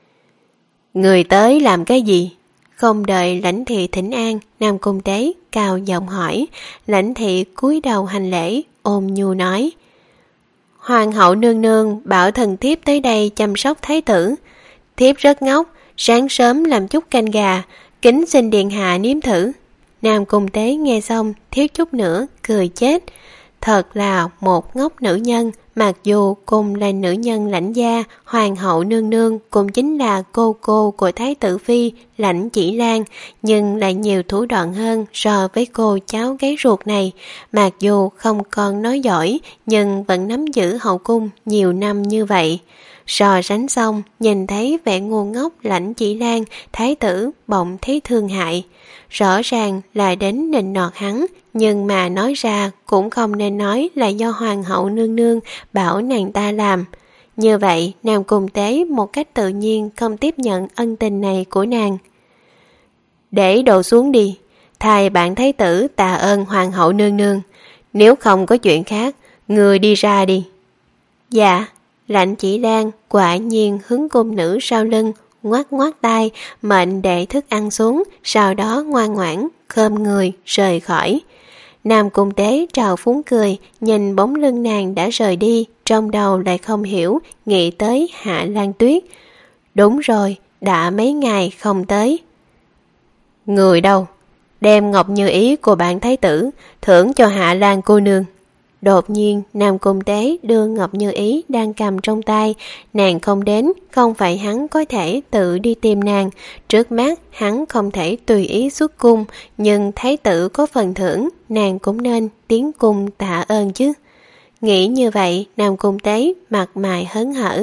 Người tới làm cái gì? Không đợi Lãnh Thị thỉnh an, Nam Cung Tế cao giọng hỏi. Lãnh Thị cúi đầu hành lễ, ôm nhu nói. Hoàng hậu nương nương bảo thần thiếp tới đây chăm sóc thái tử. Thiếp rất ngốc, sáng sớm làm chút canh gà, kính xin điện hạ nếm thử. Nam Cung Tế nghe xong thiếu chút nữa cười chết. Thật là một ngốc nữ nhân, mặc dù cùng là nữ nhân Lãnh gia, hoàng hậu nương nương cũng chính là cô cô của thái tử Phi Lãnh Chỉ Lan, nhưng lại nhiều thủ đoạn hơn so với cô cháu gái ruột này. Mặc dù không còn nói giỏi, nhưng vẫn nắm giữ hậu cung nhiều năm như vậy. So sánh xong, nhìn thấy vẻ ngu ngốc Lãnh Chỉ Lan, thái tử bỗng thấy thương hại. Rõ ràng là đến nịnh nọt hắn, nhưng mà nói ra cũng không nên nói là do hoàng hậu nương nương bảo nàng ta làm. Như vậy, Nam Cung Tế một cách tự nhiên không tiếp nhận ân tình này của nàng. Để đồ xuống đi, thay bạn thái tử tạ ơn hoàng hậu nương nương. Nếu không có chuyện khác, người đi ra đi. Dạ. Lãnh Chỉ Lan quả nhiên hướng cung nữ sau lưng, ngoắt ngoắt tay, mệnh để thức ăn xuống, sau đó ngoan ngoãn, khom người, rời khỏi. Nam Cung Tế trào phúng cười, nhìn bóng lưng nàng đã rời đi, trong đầu lại không hiểu, nghĩ tới Hạ Lan Tuyết. Đúng rồi, đã mấy ngày không tới. Người đâu? Đem ngọc như ý của bạn thái tử, thưởng cho Hạ Lan cô nương. Đột nhiên, Nam Cung Tế đưa ngọc như ý đang cầm trong tay. Nàng không đến, không phải hắn có thể tự đi tìm nàng. Trước mắt, hắn không thể tùy ý xuất cung, nhưng thái tử có phần thưởng, nàng cũng nên tiến cung tạ ơn chứ. Nghĩ như vậy, Nam Cung Tế mặt mày hớn hở.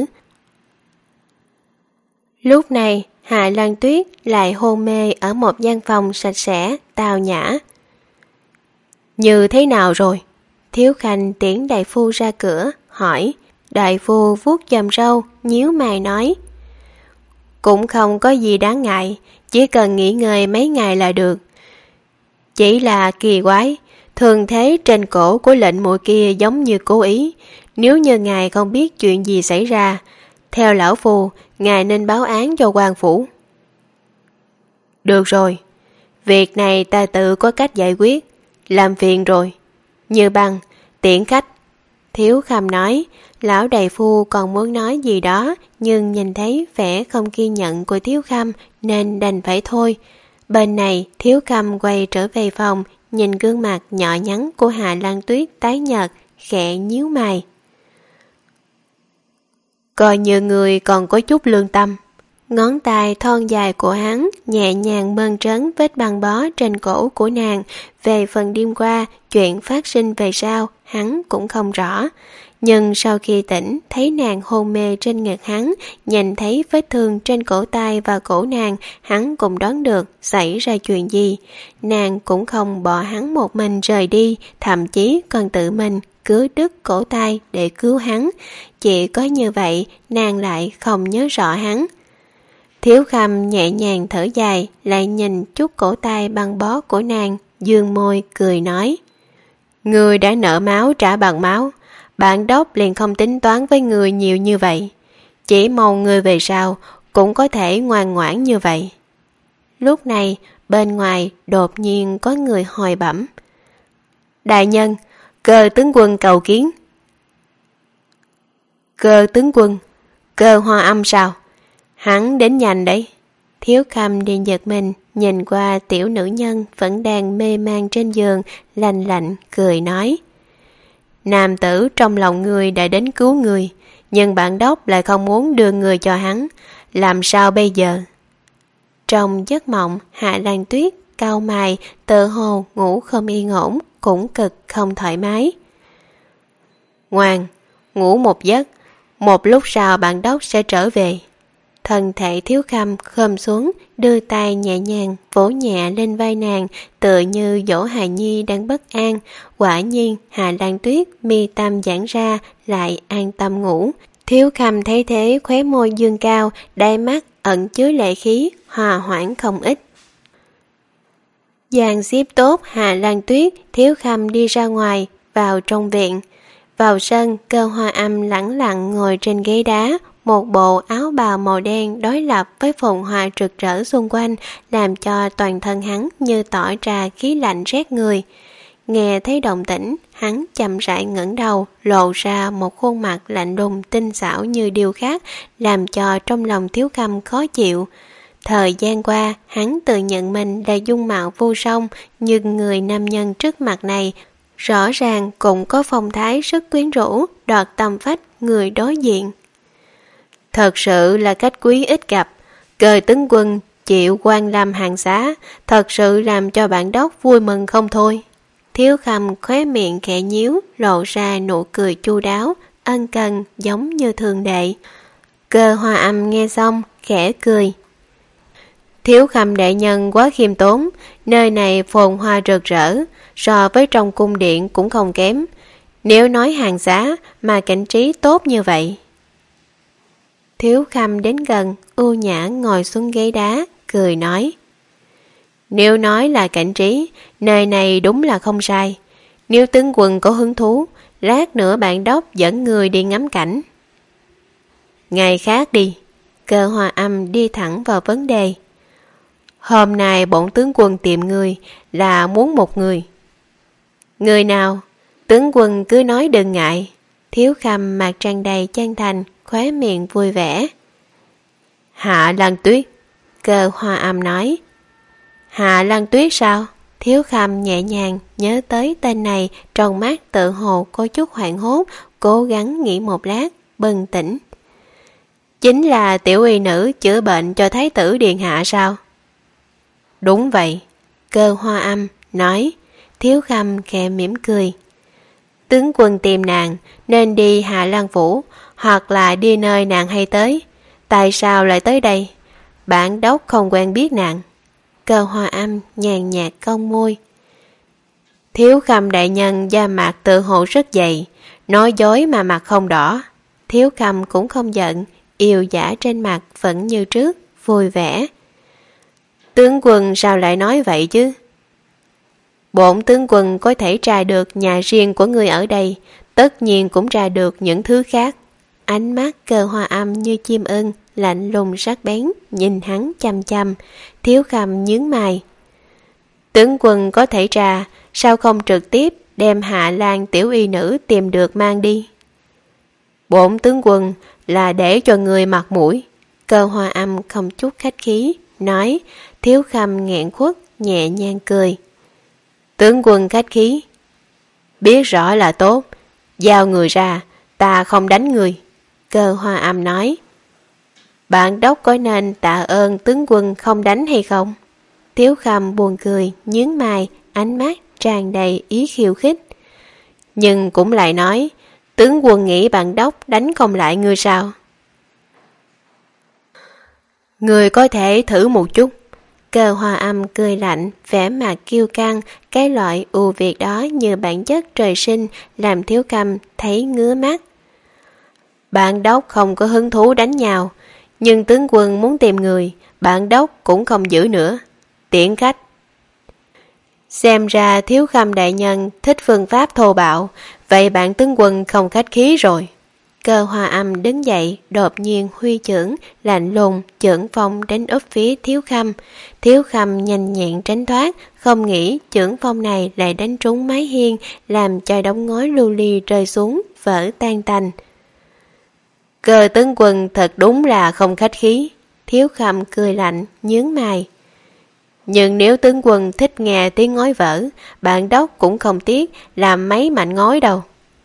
Lúc này, Hạ Lan Tuyết lại hôn mê ở một gian phòng sạch sẽ, tao nhã. Như thế nào rồi? Thiếu khanh tiễn đại phu ra cửa, hỏi. Đại phu vuốt chòm râu, nhíu mày nói. Cũng không có gì đáng ngại, chỉ cần nghỉ ngơi mấy ngày là được. Chỉ là kỳ quái, thường thế trên cổ của lệnh muội kia giống như cố ý. Nếu như ngài không biết chuyện gì xảy ra, theo lão phu, ngài nên báo án cho quan phủ. Được rồi, việc này ta tự có cách giải quyết, làm phiền rồi. Như Bằng, tiễn khách. Thiếu khâm nói. Lão đại phu còn muốn nói gì đó, nhưng nhìn thấy vẻ không kiên nhẫn của Thiếu khâm nên đành phải thôi. Bên này, Thiếu khâm quay trở về phòng, nhìn gương mặt nhỏ nhắn của Hạ Lan Tuyết tái nhợt, khẽ nhíu mày. Coi như người còn có chút lương tâm. Ngón tay thon dài của hắn nhẹ nhàng mơn trớn vết băng bó trên cổ của nàng. Về phần đêm qua, chuyện phát sinh về sau, hắn cũng không rõ. Nhưng sau khi tỉnh, thấy nàng hôn mê trên ngực hắn, nhìn thấy vết thương trên cổ tay và cổ nàng, hắn cũng đoán được xảy ra chuyện gì. Nàng cũng không bỏ hắn một mình rời đi, thậm chí còn tự mình cứu đứt cổ tay để cứu hắn. Chỉ có như vậy, nàng lại không nhớ rõ hắn. Thiếu khâm nhẹ nhàng thở dài, lại nhìn chút cổ tay băng bó của nàng, dương môi cười nói. Người đã nợ máu trả bằng máu, bản đốc liền không tính toán với người nhiều như vậy. Chỉ mong người về sau cũng có thể ngoan ngoãn như vậy. Lúc này, bên ngoài đột nhiên có người hồi bẩm. Đại nhân, Cơ tướng quân cầu kiến. Cơ tướng quân, Cơ Hoa Âm sao? Hắn đến nhanh đấy. Thiếu khâm liền giật mình, nhìn qua tiểu nữ nhân vẫn đang mê man trên giường, lạnh lạnh cười nói. Nam tử trong lòng người đã đến cứu người, nhưng bản đốc lại không muốn đưa người cho hắn. Làm sao bây giờ? Trong giấc mộng, Hạ Lan Tuyết cau mày, tự hồ ngủ không yên ổn, cũng cực không thoải mái. Ngoan, ngủ một giấc, một lúc sau bản đốc sẽ trở về. Thân thể thiếu khâm khom xuống, đưa tay nhẹ nhàng vỗ nhẹ lên vai nàng, tựa như dỗ hài nhi đang bất an. Quả nhiên Hạ Lan Tuyết mi tâm giãn ra, lại an tâm ngủ. Thiếu khâm thấy thế, khóe môi dương cao, đáy mắt ẩn chứa lệ khí, hòa hoãn không ít. Dàn xếp tốt Hạ Lan Tuyết, Thiếu khâm đi ra ngoài, vào trong viện. Vào sân, Cơ Hoa Âm lẳng lặng ngồi trên ghế đá, một bộ áo bào màu đen đối lập với phồn hoa rực rỡ xung quanh, làm cho toàn thân hắn như tỏ ra khí lạnh rét người. Nghe thấy động tĩnh, hắn chậm rãi ngẩng đầu, lộ ra một khuôn mặt lạnh lùng tinh xảo như điêu khắc, làm cho trong lòng Thiếu khâm khó chịu. Thời gian qua, hắn tự nhận mình là dung mạo vô song, nhưng người nam nhân trước mặt này rõ ràng cũng có phong thái rất quyến rũ, đoạt tâm phách người đối diện. Thật sự là cách quý ít gặp. Cơ tướng quân chịu quan lâm hàng xá, thật sự làm cho bản đốc vui mừng không thôi. Thiếu khâm khóe miệng khẽ nhíu, lộ ra nụ cười chu đáo, ân cần giống như thường đệ. Cơ Hoa Âm nghe xong, khẽ cười. Thiếu khâm đại nhân quá khiêm tốn, nơi này phồn hoa rực rỡ, so với trong cung điện cũng không kém. Nếu nói hàng xá mà cảnh trí tốt như vậy. Thiếu khâm đến gần, ưu nhã ngồi xuống ghế đá, cười nói. Nếu nói là cảnh trí, nơi này đúng là không sai. Nếu tướng quân có hứng thú, lát nữa bạn đốc dẫn người đi ngắm cảnh. Ngày khác đi. Cơ Hoa Âm đi thẳng vào vấn đề. Hôm nay bổn tướng quân tìm người là muốn một người. Người nào? Tướng quân cứ nói đừng ngại. Thiếu khâm mặt tràn đầy chân thành, khóe miệng vui vẻ. Hạ Lan Tuyết. Cơ Hoa Âm nói. Hạ Lan Tuyết sao? Thiếu khâm nhẹ nhàng nhớ tới tên này, trong mắt tự hồ có chút hoảng hốt, cố gắng nghĩ một lát, bừng tỉnh. Chính là tiểu y nữ chữa bệnh cho thái tử điện hạ sao? Đúng vậy. Cơ Hoa Âm nói. Thiếu khâm khẽ mỉm cười. Tướng quân tìm nàng nên đi Hạ Lan Phủ, hoặc là đi nơi nàng hay tới. Tại sao lại tới đây? Bản đốc không quen biết nàng. Cơ Hoa Âm nhàn nhạt cong môi. Thiếu Khâm đại nhân da mặt tự hồ rất dày, nói dối mà mặt không đỏ. Thiếu Khâm cũng không giận, yêu dã trên mặt vẫn như trước, vui vẻ. Tướng quân sao lại nói vậy chứ? Bổn tướng quân có thể tra được nhà riêng của người ở đây, tất nhiên cũng tra được những thứ khác. Ánh mắt Cơ Hoa Âm như chim ưng, lạnh lùng sắc bén, nhìn hắn chăm chăm. Thiếu Khâm nhướng mày. Tướng quân có thể tra, sao không trực tiếp đem Hạ Lan tiểu y nữ tìm được mang đi? Bổn tướng quân là để cho người mặt mũi. Cơ Hoa Âm không chút khách khí, nói. Thiếu Khâm nghẹn khuất, nhẹ nhàng cười. Tướng quân khách khí. Biết rõ là tốt, giao người ra, ta không đánh người. Cơ Hoa Âm nói. Bạn đốc có nên tạ ơn tướng quân không đánh hay không? Thiếu Khâm buồn cười, nhướng mày, ánh mắt tràn đầy ý khiêu khích. Nhưng cũng lại nói, tướng quân nghĩ bạn đốc đánh không lại ngươi sao? Ngươi có thể thử một chút. Cơ Hoa Âm cười lạnh, vẻ mặt kiêu căng, cái loại ưu việt đó như bản chất trời sinh, làm Thiếu Khâm thấy ngứa mắt. Bạn đốc không có hứng thú đánh nhau, nhưng tướng quân muốn tìm người, bạn đốc cũng không giữ nữa. Tiễn khách. Xem ra Thiếu Khâm đại nhân thích phương pháp thô bạo, vậy bạn tướng quân không khách khí rồi. Cơ Hoa Âm đứng dậy, đột nhiên huy chưởng, lạnh lùng, chưởng phong đánh úp phía Thiếu Khâm. Thiếu Khâm nhanh nhẹn tránh thoát, không nghĩ chưởng phong này lại đánh trúng mái hiên, làm cho đống ngói lưu ly rơi xuống, vỡ tan tành. Cơ tướng quân thật đúng là không khách khí. Thiếu Khâm cười lạnh, nhướng mày. Nhưng nếu tướng quân thích nghe tiếng ngói vỡ, bạn đốc cũng không tiếc làm mấy mảnh ngói đâu.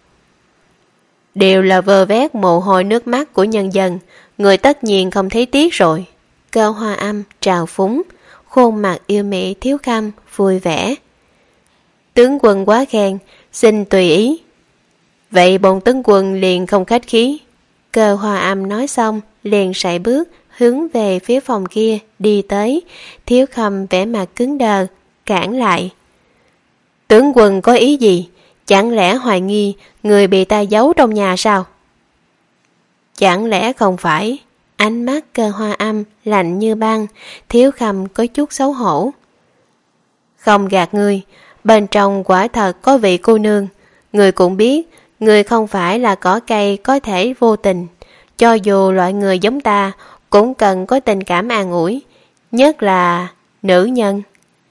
Đều là vơ vét mồ hôi nước mắt của nhân dân, người tất nhiên không thấy tiếc rồi. Cơ Hoa Âm trào phúng, khuôn mặt yêu mị Thiếu Khâm vui vẻ. Tướng quân quá khen, xin tùy ý. Vậy bổn tướng quân liền không khách khí. Cơ Hoa Âm nói xong, liền sải bước hướng về phía phòng kia đi tới. Thiếu Khâm vẻ mặt cứng đờ, cản lại. Tướng quân có ý gì? Chẳng lẽ hoài nghi người bị ta giấu trong nhà sao? Chẳng lẽ không phải? Ánh mắt Cơ Hoa Âm lạnh như băng. Thiếu Khâm có chút xấu hổ. Không gạt ngươi, bên trong quả thật có vị cô nương. Người cũng biết, người không phải là cỏ cây có thể vô tình. Cho dù loại người giống ta cũng cần có tình cảm an ủi, nhất là nữ nhân.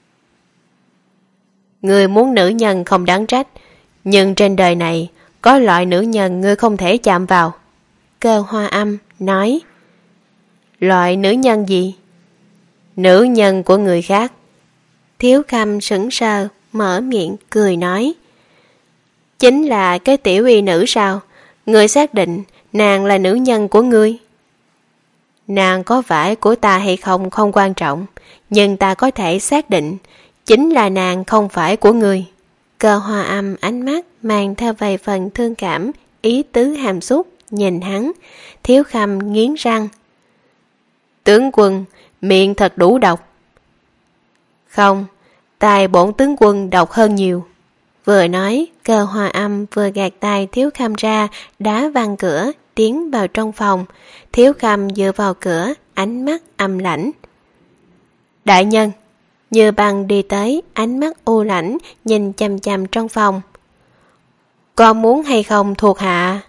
Người muốn nữ nhân không đáng trách, nhưng trên đời này có loại nữ nhân ngươi không thể chạm vào. Cơ Hoa Âm nói. Loại nữ nhân gì? Nữ nhân của người khác. Thiếu Khâm sững sờ, mở miệng cười nói. Chính là cái tiểu y nữ sao? Ngươi xác định nàng là nữ nhân của ngươi? Nàng có phải của ta hay không không quan trọng, nhưng ta có thể xác định chính là nàng không phải của ngươi. Cơ Hoa Âm ánh mắt mang theo vài phần thương cảm, ý tứ hàm xúc, nhìn hắn. Thiếu Khâm nghiến răng. Tướng quân, miệng thật đủ độc. Không, tai bổn tướng quân độc hơn nhiều. Vừa nói, Cơ Hoa Âm vừa gạt tay Thiếu Khâm ra, đá văng cửa, tiến vào trong phòng. Thiếu Khâm dựa vào cửa, ánh mắt âm lãnh. Đại nhân! Như Băng đi tới, ánh mắt u lãnh, nhìn chằm chằm trong phòng. Con muốn hay không thuộc hạ?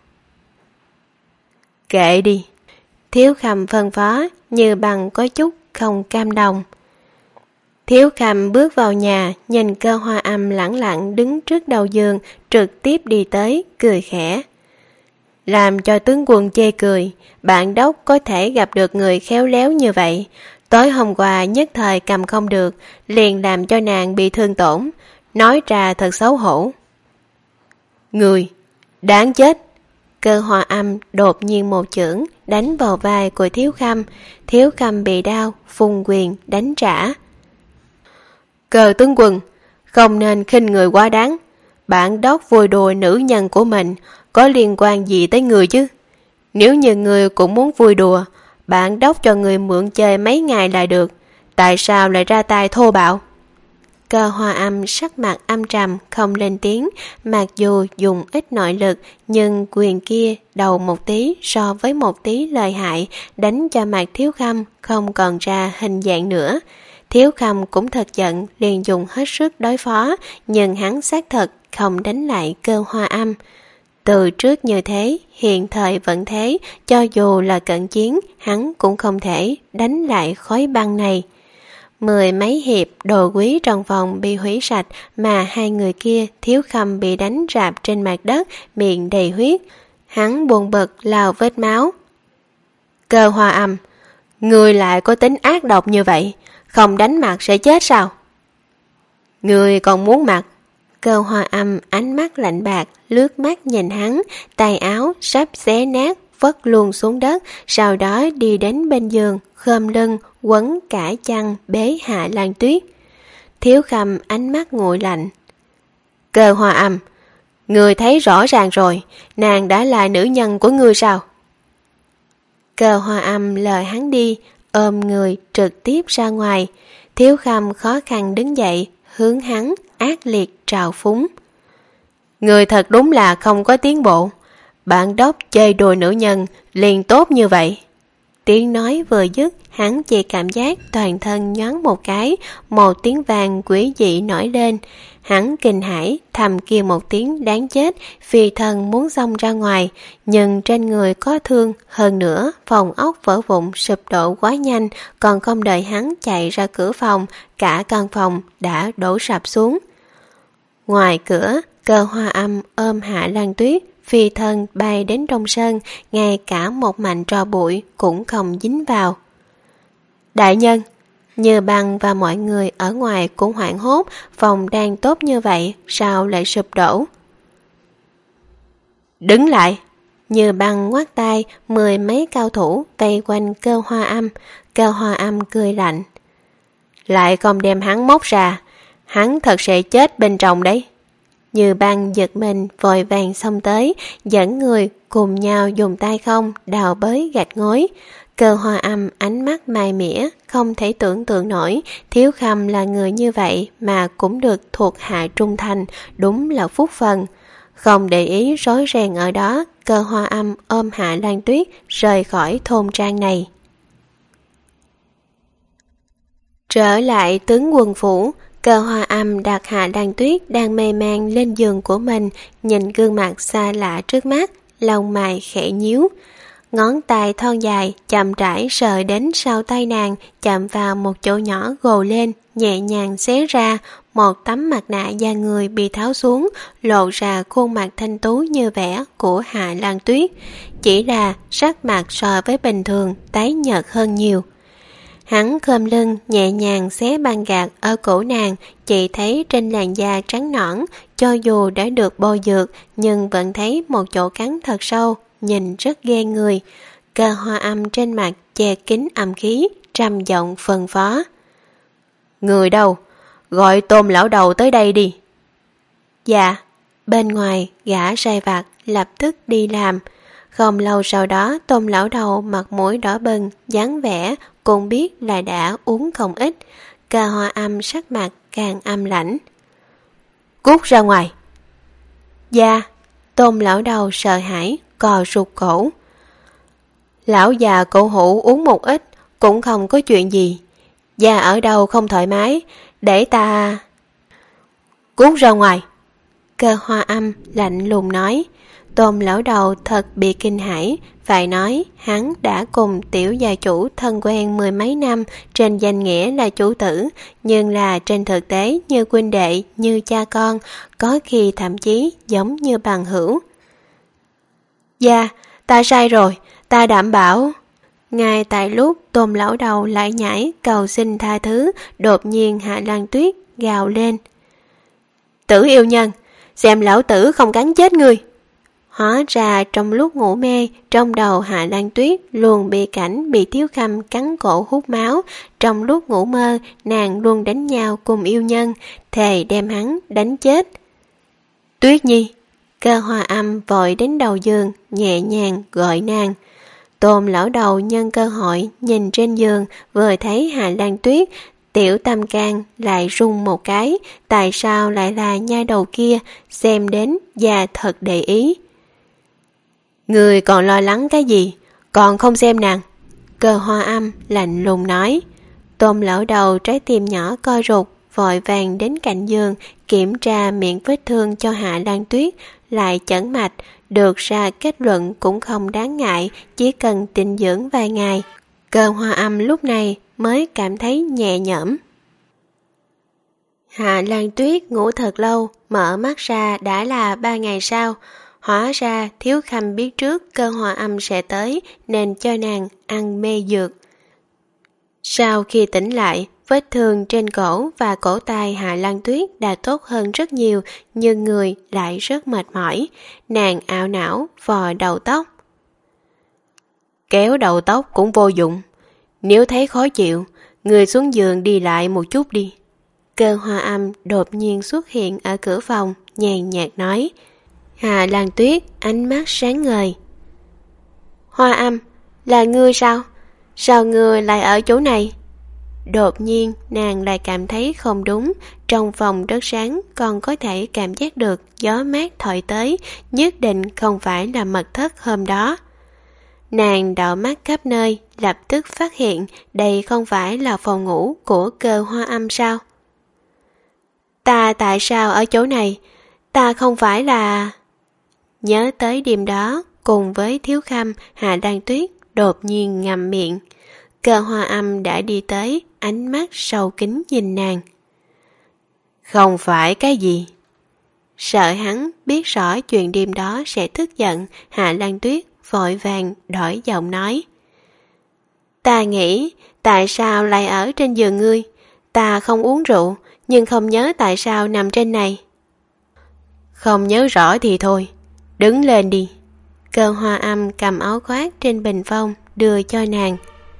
Kệ đi. Thiếu Khâm phân phó, Như Băng có chút không cam đồng. Thiếu Khâm bước vào nhà, nhìn Cơ Hoa Âm lẳng lặng đứng trước đầu giường, trực tiếp đi tới, cười khẽ. Làm cho tướng quân chê cười, bạn đốc có thể gặp được người khéo léo như vậy. Tối hôm qua nhất thời cầm không được, liền làm cho nàng bị thương tổn, nói ra thật xấu hổ. Người, đáng chết! Cơ Hoa Âm đột nhiên một chưởng đánh vào vai của Thiếu Khâm. Thiếu Khâm bị đau, phung quyền đánh trả. Cơ tướng quân, không nên khinh người quá đáng. Bản đốc vui đùa nữ nhân của mình, có liên quan gì tới người chứ? Nếu như người cũng muốn vui đùa, bản đốc cho người mượn chơi mấy ngày là được, tại sao lại ra tay thô bạo? Cơ Hoa Âm sắc mặt âm trầm không lên tiếng, mặc dù dùng ít nội lực nhưng quyền kia đầu một tí so với một tí lợi hại, đánh cho Mạc Thiếu Khâm không còn ra hình dạng nữa. Thiếu Khâm cũng thật giận, liền dùng hết sức đối phó, nhưng hắn xác thật không đánh lại Cơ Hoa Âm. Từ trước như thế, hiện thời vẫn thế, cho dù là cận chiến, hắn cũng không thể đánh lại khối băng này. Mười mấy hiệp đồ quý trong phòng bị hủy sạch, mà hai người kia Thiếu Khâm bị đánh rạp trên mặt đất, miệng đầy huyết. Hắn buồn bực lau vết máu. Cơ Hoa Âm, người lại có tính ác độc như vậy, không đánh mặt sẽ chết sao? Người còn muốn mặt? Cơ Hoa Âm ánh mắt lạnh bạc, lướt mắt nhìn hắn, tay áo sắp xé nát, vất luôn xuống đất, sau đó đi đến bên giường, khom lưng, quấn cả chăn bế Hạ Lan Tuyết. Thiếu Khâm ánh mắt nguội lạnh. Cơ Hoa Âm, người thấy rõ ràng rồi, nàng đã là nữ nhân của ngươi sao? Cơ Hoa Âm lời hắn đi, ôm người trực tiếp ra ngoài. Thiếu Khâm khó khăn đứng dậy, hướng hắn ác liệt trào phúng. Người thật đúng là không có tiến bộ. Bạn đốc chơi đùa nữ nhân liền tốt như vậy. Tiếng nói vừa dứt, hắn chỉ cảm giác toàn thân nhoáng một cái, một tiếng vàng quỷ dị nổi lên. Hắn kinh hãi thầm kêu một tiếng đáng chết, phi thân muốn xông ra ngoài, nhưng trên người có thương, hơn nữa phòng ốc vỡ vụn sụp đổ quá nhanh, còn không đợi hắn chạy ra cửa phòng, cả căn phòng đã đổ sập xuống. Ngoài cửa, Cơ Hoa Âm ôm Hạ Lan Tuyết, phi thân bay đến trong sân, ngay cả một mảnh tro bụi cũng không dính vào. Đại nhân, Như Băng và mọi người ở ngoài cũng hoảng hốt, phòng đang tốt như vậy, sao lại sụp đổ? Đứng lại! Như Băng ngoắt tay, mười mấy cao thủ vây quanh Cơ Hoa Âm. Cơ Hoa Âm cười lạnh. Lại không đem hắn móc ra, hắn thật sẽ chết bên trong đấy. Như Băng giật mình vội vàng xông tới, dẫn người cùng nhau dùng tay không đào bới gạch ngói. Cơ Hoa Âm ánh mắt mai mỉa, không thể tưởng tượng nổi Thiếu Khâm là người như vậy mà cũng được thuộc hạ trung thành, đúng là phúc phần. Không để ý rối ren ở đó, Cơ Hoa Âm ôm Hạ Lan Tuyết rời khỏi thôn trang này. Trở lại tướng quân phủ, Cơ Hoa Âm đặt Hạ Lan Tuyết đang mê man lên giường của mình, nhìn gương mặt xa lạ trước mắt, lông mày khẽ nhíu. Ngón tay thon dài chậm rãi sờ đến sau tay nàng, chạm vào một chỗ nhỏ gồ lên, nhẹ nhàng xé ra, một tấm mặt nạ da người bị tháo xuống, lộ ra khuôn mặt thanh tú như vẽ của Hạ Lan Tuyết. Chỉ là sắc mặt so với bình thường tái nhợt hơn nhiều. Hắn khom lưng nhẹ nhàng xé băng gạc ở cổ nàng, chỉ thấy trên làn da trắng nõn, cho dù đã được bôi dược nhưng vẫn thấy một chỗ cắn thật sâu, nhìn rất ghê người. Cơ Hoa Âm trên mặt che kín âm khí, trầm giọng phân phó. Người đâu? Gọi Tôn lão đầu tới đây đi. Dạ. Bên ngoài gã sai vặt lập tức đi làm. Không lâu sau đó Tôn lão đầu mặt mũi đỏ bừng, dáng vẻ cũng biết là đã uống không ít. Cơ Hoa Âm sắc mặt càng âm lãnh. Cút ra ngoài. Dạ. Tôn lão đầu sợ hãi, cò rụt cổ. Lão già cổ hủ uống một ít, cũng không có chuyện gì. Già ở đâu không thoải mái, để ta... Cút ra ngoài. Cơ Hoa Âm lạnh lùng nói. Tôn lão đầu thật bị kinh hãi, phải nói hắn đã cùng tiểu gia chủ thân quen mười mấy năm, trên danh nghĩa là chủ tử, nhưng là trên thực tế như huynh đệ, như cha con, có khi thậm chí giống như bằng hữu. Dạ, ta sai rồi, ta đảm bảo. Ngay tại lúc Tôn lão đầu lại nhảy cầu xin tha thứ, đột nhiên Hạ Lan Tuyết gào lên. Tử yêu nhân, xem lão tử không cắn chết ngươi. Hóa ra trong lúc ngủ mê, trong đầu Hạ Lan Tuyết luôn bị cảnh bị Thiếu Khâm cắn cổ hút máu. Trong lúc ngủ mơ, nàng luôn đánh nhau cùng yêu nhân, thề đem hắn đánh chết. Tuyết Nhi. Cơ Hoa Âm vội đến đầu giường, nhẹ nhàng gọi nàng. Tôn lão đầu nhân cơ hội nhìn trên giường, vừa thấy Hạ Lan Tuyết, Tiểu Tâm Can lại rung một cái, tại sao lại là nha đầu kia, xem đến và thật để ý. Người còn lo lắng cái gì, còn không xem nàng. Cơ Hoa Âm lạnh lùng nói. Tôm lỡ đầu trái tim nhỏ co rụt, vội vàng đến cạnh giường, kiểm tra miệng vết thương cho Hạ Lan Tuyết, lại chẩn mạch, được ra kết luận cũng không đáng ngại, chỉ cần tĩnh dưỡng vài ngày. Cơ Hoa Âm lúc này mới cảm thấy nhẹ nhõm. Hạ Lan Tuyết ngủ thật lâu, mở mắt ra đã là ba ngày sau. Hóa ra Thiếu Khanh biết trước Cơ Hoa Âm sẽ tới nên cho nàng ăn mê dược. Sau khi tỉnh lại, vết thương trên cổ và cổ tay Hạ Lan Tuyết đã tốt hơn rất nhiều, nhưng người lại rất mệt mỏi. Nàng ảo não vò đầu tóc. Kéo đầu tóc cũng vô dụng. Nếu thấy khó chịu, người xuống giường đi lại một chút đi. Cơ Hoa Âm đột nhiên xuất hiện ở cửa phòng, nhàn nhạt nói. Hạ Lan Tuyết ánh mắt sáng ngời. Hoa Âm, là ngươi sao? Sao ngươi lại ở chỗ này? Đột nhiên nàng lại cảm thấy không đúng. Trong phòng rất sáng, còn có thể cảm giác được gió mát thổi tới, nhất định không phải là mật thất hôm đó. Nàng đảo mắt khắp nơi, lập tức phát hiện đây không phải là phòng ngủ của Cơ Hoa Âm sao? Ta tại sao ở chỗ này? Ta không phải là... Nhớ tới đêm đó, cùng với Thiếu Khanh, Hạ Lan Tuyết đột nhiên ngậm miệng. Cơ Hoa Âm đã đi tới, ánh mắt sâu kín nhìn nàng. Không phải cái gì? Sợ hắn biết rõ chuyện đêm đó sẽ tức giận, Hạ Lan Tuyết vội vàng đổi giọng nói. Ta nghĩ, tại sao lại ở trên giường ngươi? Ta không uống rượu, nhưng không nhớ tại sao nằm trên này. Không nhớ rõ thì thôi, đứng lên đi. Cơ Hoa Âm cầm áo khoác trên bình phong đưa cho nàng.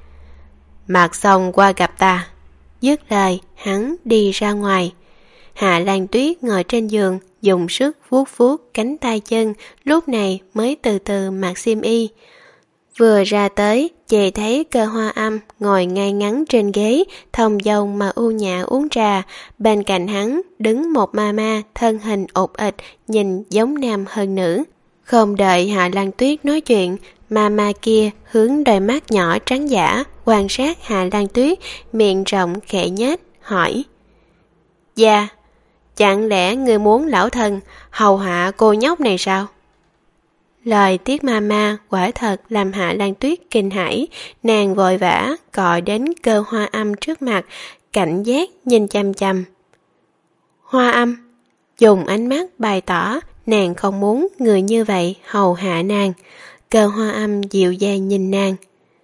Mặc xong qua gặp ta. Dứt lời, hắn đi ra ngoài. Hạ Lan Tuyết ngồi trên giường, dùng sức vuốt vuốt cánh tay chân, lúc này mới từ từ mặc xiêm y. Vừa ra tới, chỉ thấy Cơ Hoa Âm ngồi ngay ngắn trên ghế, thông dong mà u nhã uống trà. Bên cạnh hắn đứng một ma ma, thân hình ột ịch, nhìn giống nam hơn nữ. Không đợi Hạ Lan Tuyết nói chuyện, ma ma kia hướng đôi mắt nhỏ trắng dã quan sát Hạ Lan Tuyết, miệng rộng khẽ nhếch, hỏi. Dạ, chẳng lẽ người muốn lão thần hầu hạ cô nhóc này sao? Lời Tiết ma ma quả thật làm Hạ Lan Tuyết kinh hãi, nàng vội vã gọi đến Cơ Hoa Âm trước mặt, cảnh giác nhìn chăm chăm. Hoa Âm dùng ánh mắt bày tỏ nàng không muốn người như vậy hầu hạ nàng. Cơ Hoa Âm dịu dàng nhìn nàng.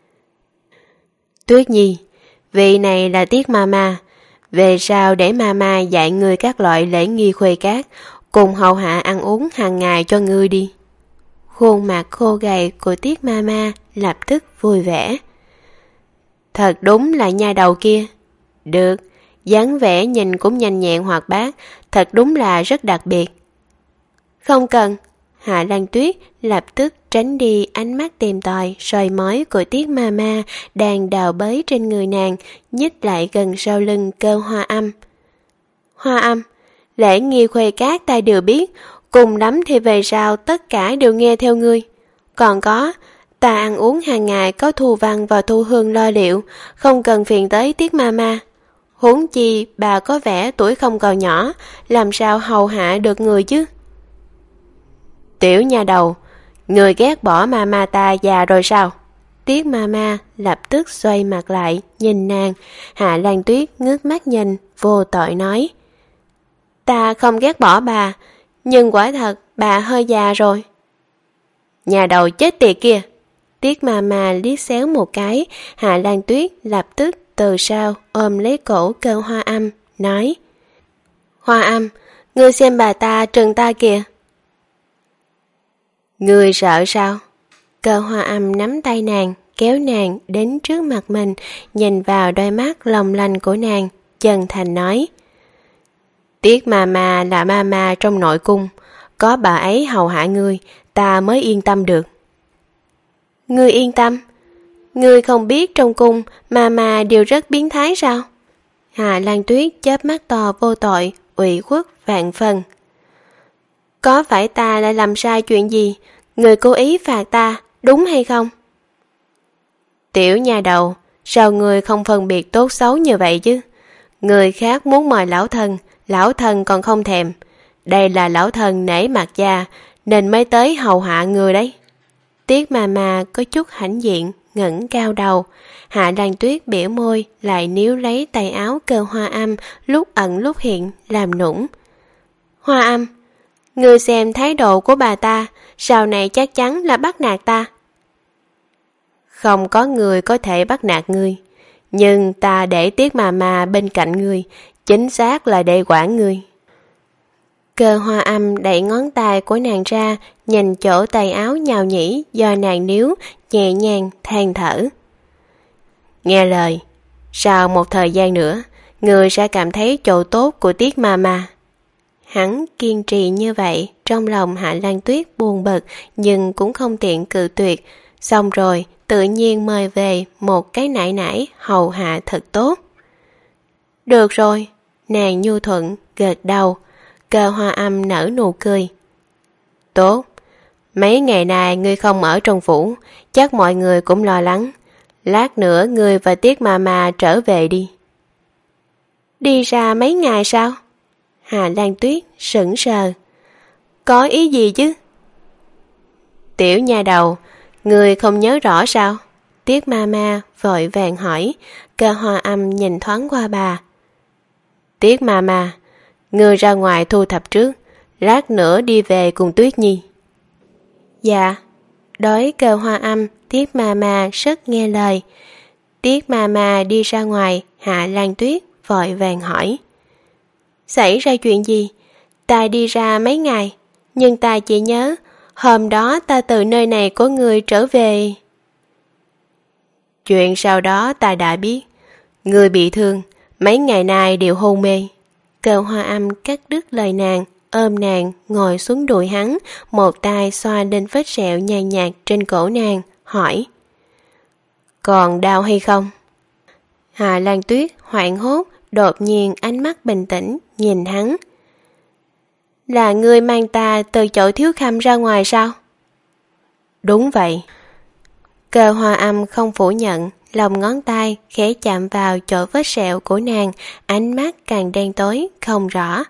Tuyết Nhi, vị này là Tiết ma ma, về sau để ma ma dạy ngươi các loại lễ nghi khuê cát, cùng hầu hạ ăn uống hàng ngày cho ngươi đi. Khuôn mặt khô gầy của Tiết ma ma lập tức vui vẻ. Thật đúng là nha đầu kia. Được, dáng vẻ nhìn cũng nhanh nhẹn hoạt bát, thật đúng là rất đặc biệt. Không cần. Hạ Lan Tuyết lập tức tránh đi ánh mắt tìm tòi soi mói của Tiết ma ma đang đào bới trên người nàng, nhích lại gần sau lưng Cơ Hoa Âm. Hoa Âm, lễ nghi khuê cát ta đều biết, cùng lắm thì về sau tất cả đều nghe theo ngươi. Còn có, ta ăn uống hàng ngày có Thu Văn và Thu Hương lo liệu, không cần phiền tới Tiết ma ma. Huống chi bà có vẻ tuổi không còn nhỏ, làm sao hầu hạ được người chứ? Tiểu nha đầu, người ghét bỏ ma ma ta già rồi sao? Tiết ma ma lập tức xoay mặt lại, nhìn nàng. Hạ Lan Tuyết ngước mắt nhìn, vô tội nói. Ta không ghét bỏ bà, nhưng quả thật bà hơi già rồi. Nhà đầu chết tiệt kia. Tiết ma ma liếc xéo một cái, Hạ Lan Tuyết lập tức từ sau ôm lấy cổ Cơ Hoa Âm, nói. Hoa Âm, ngươi xem bà ta trừng ta kìa. Ngươi sợ sao? Cơ Hoa Âm nắm tay nàng, kéo nàng đến trước mặt mình, nhìn vào đôi mắt long lanh của nàng, chân thành nói. Tiết ma ma là ma ma trong nội cung, có bà ấy hầu hạ ngươi, ta mới yên tâm được. Ngươi yên tâm? Ngươi không biết trong cung ma ma đều rất biến thái sao? Hà Lan Tuyết chớp mắt to vô tội, ủy khuất vạn phần. Có phải ta lại làm sai chuyện gì? Người cố ý phạt ta, đúng hay không? Tiểu nha đầu, sao người không phân biệt tốt xấu như vậy chứ? Người khác muốn mời lão thần, lão thần còn không thèm. Đây là lão thần nể mặt cha, nên mới tới hầu hạ người đấy. Tiết mà mà có chút hãnh diện, ngẩng cao đầu. Hạ Lan Tuyết bỉa môi, lại níu lấy tay áo Cơ Hoa Âm, lúc ẩn lúc hiện, làm nũng. Hoa Âm, ngươi xem thái độ của bà ta, sau này chắc chắn là bắt nạt ta. Không có người có thể bắt nạt ngươi, nhưng ta để Tiết mà mà bên cạnh ngươi, chính xác là để quản ngươi. Cơ Hoa Âm đẩy ngón tay của nàng ra, nhìn chỗ tay áo nhào nhĩ do nàng níu, nhẹ nhàng than thở. Nghe lời, sau một thời gian nữa, người sẽ cảm thấy chỗ tốt của Tiết mà mà. Hắn kiên trì như vậy, trong lòng Hạ Lan Tuyết buồn bực, nhưng cũng không tiện cự tuyệt. Xong rồi, tự nhiên mời về một cái nải nải hầu hạ thật tốt. Được rồi, nàng nhu thuận, gật đầu. Cơ Hoa Âm nở nụ cười. Tốt, mấy ngày nay ngươi không ở trong phủ, chắc mọi người cũng lo lắng. Lát nữa ngươi và Tiết mà mà trở về đi. Đi ra mấy ngày sao? Hà Lan Tuyết sững sờ. Có ý gì chứ? Tiểu nha đầu, ngươi không nhớ rõ sao? Tiết ma ma vội vàng hỏi. Cơ Hoa Âm nhìn thoáng qua bà. Tiết ma ma, ngươi ra ngoài thu thập trước, lát nữa đi về cùng Tuyết Nhi. Dạ. Đối Cơ Hoa Âm, Tiết ma ma rất nghe lời. Tiết ma ma đi ra ngoài, Hạ Lan Tuyết vội vàng hỏi. Xảy ra chuyện gì? Ta đi ra mấy ngày, nhưng ta chỉ nhớ hôm đó ta từ nơi này của người trở về. Chuyện sau đó ta đã biết. Người bị thương, mấy ngày nay đều hôn mê. Cơ Hoa Âm cắt đứt lời nàng, ôm nàng ngồi xuống đùi hắn, một tay xoa lên vết sẹo nhàn nhạt trên cổ nàng, hỏi. Còn đau hay không? Hạ Lan Tuyết hoảng hốt, đột nhiên ánh mắt bình tĩnh nhìn hắn. Là ngươi mang ta từ chỗ Thiếu Khâm ra ngoài sao? Đúng vậy. Cơ Hoa Âm không phủ nhận, lòng ngón tay khẽ chạm vào chỗ vết sẹo của nàng, ánh mắt càng đen tối không rõ.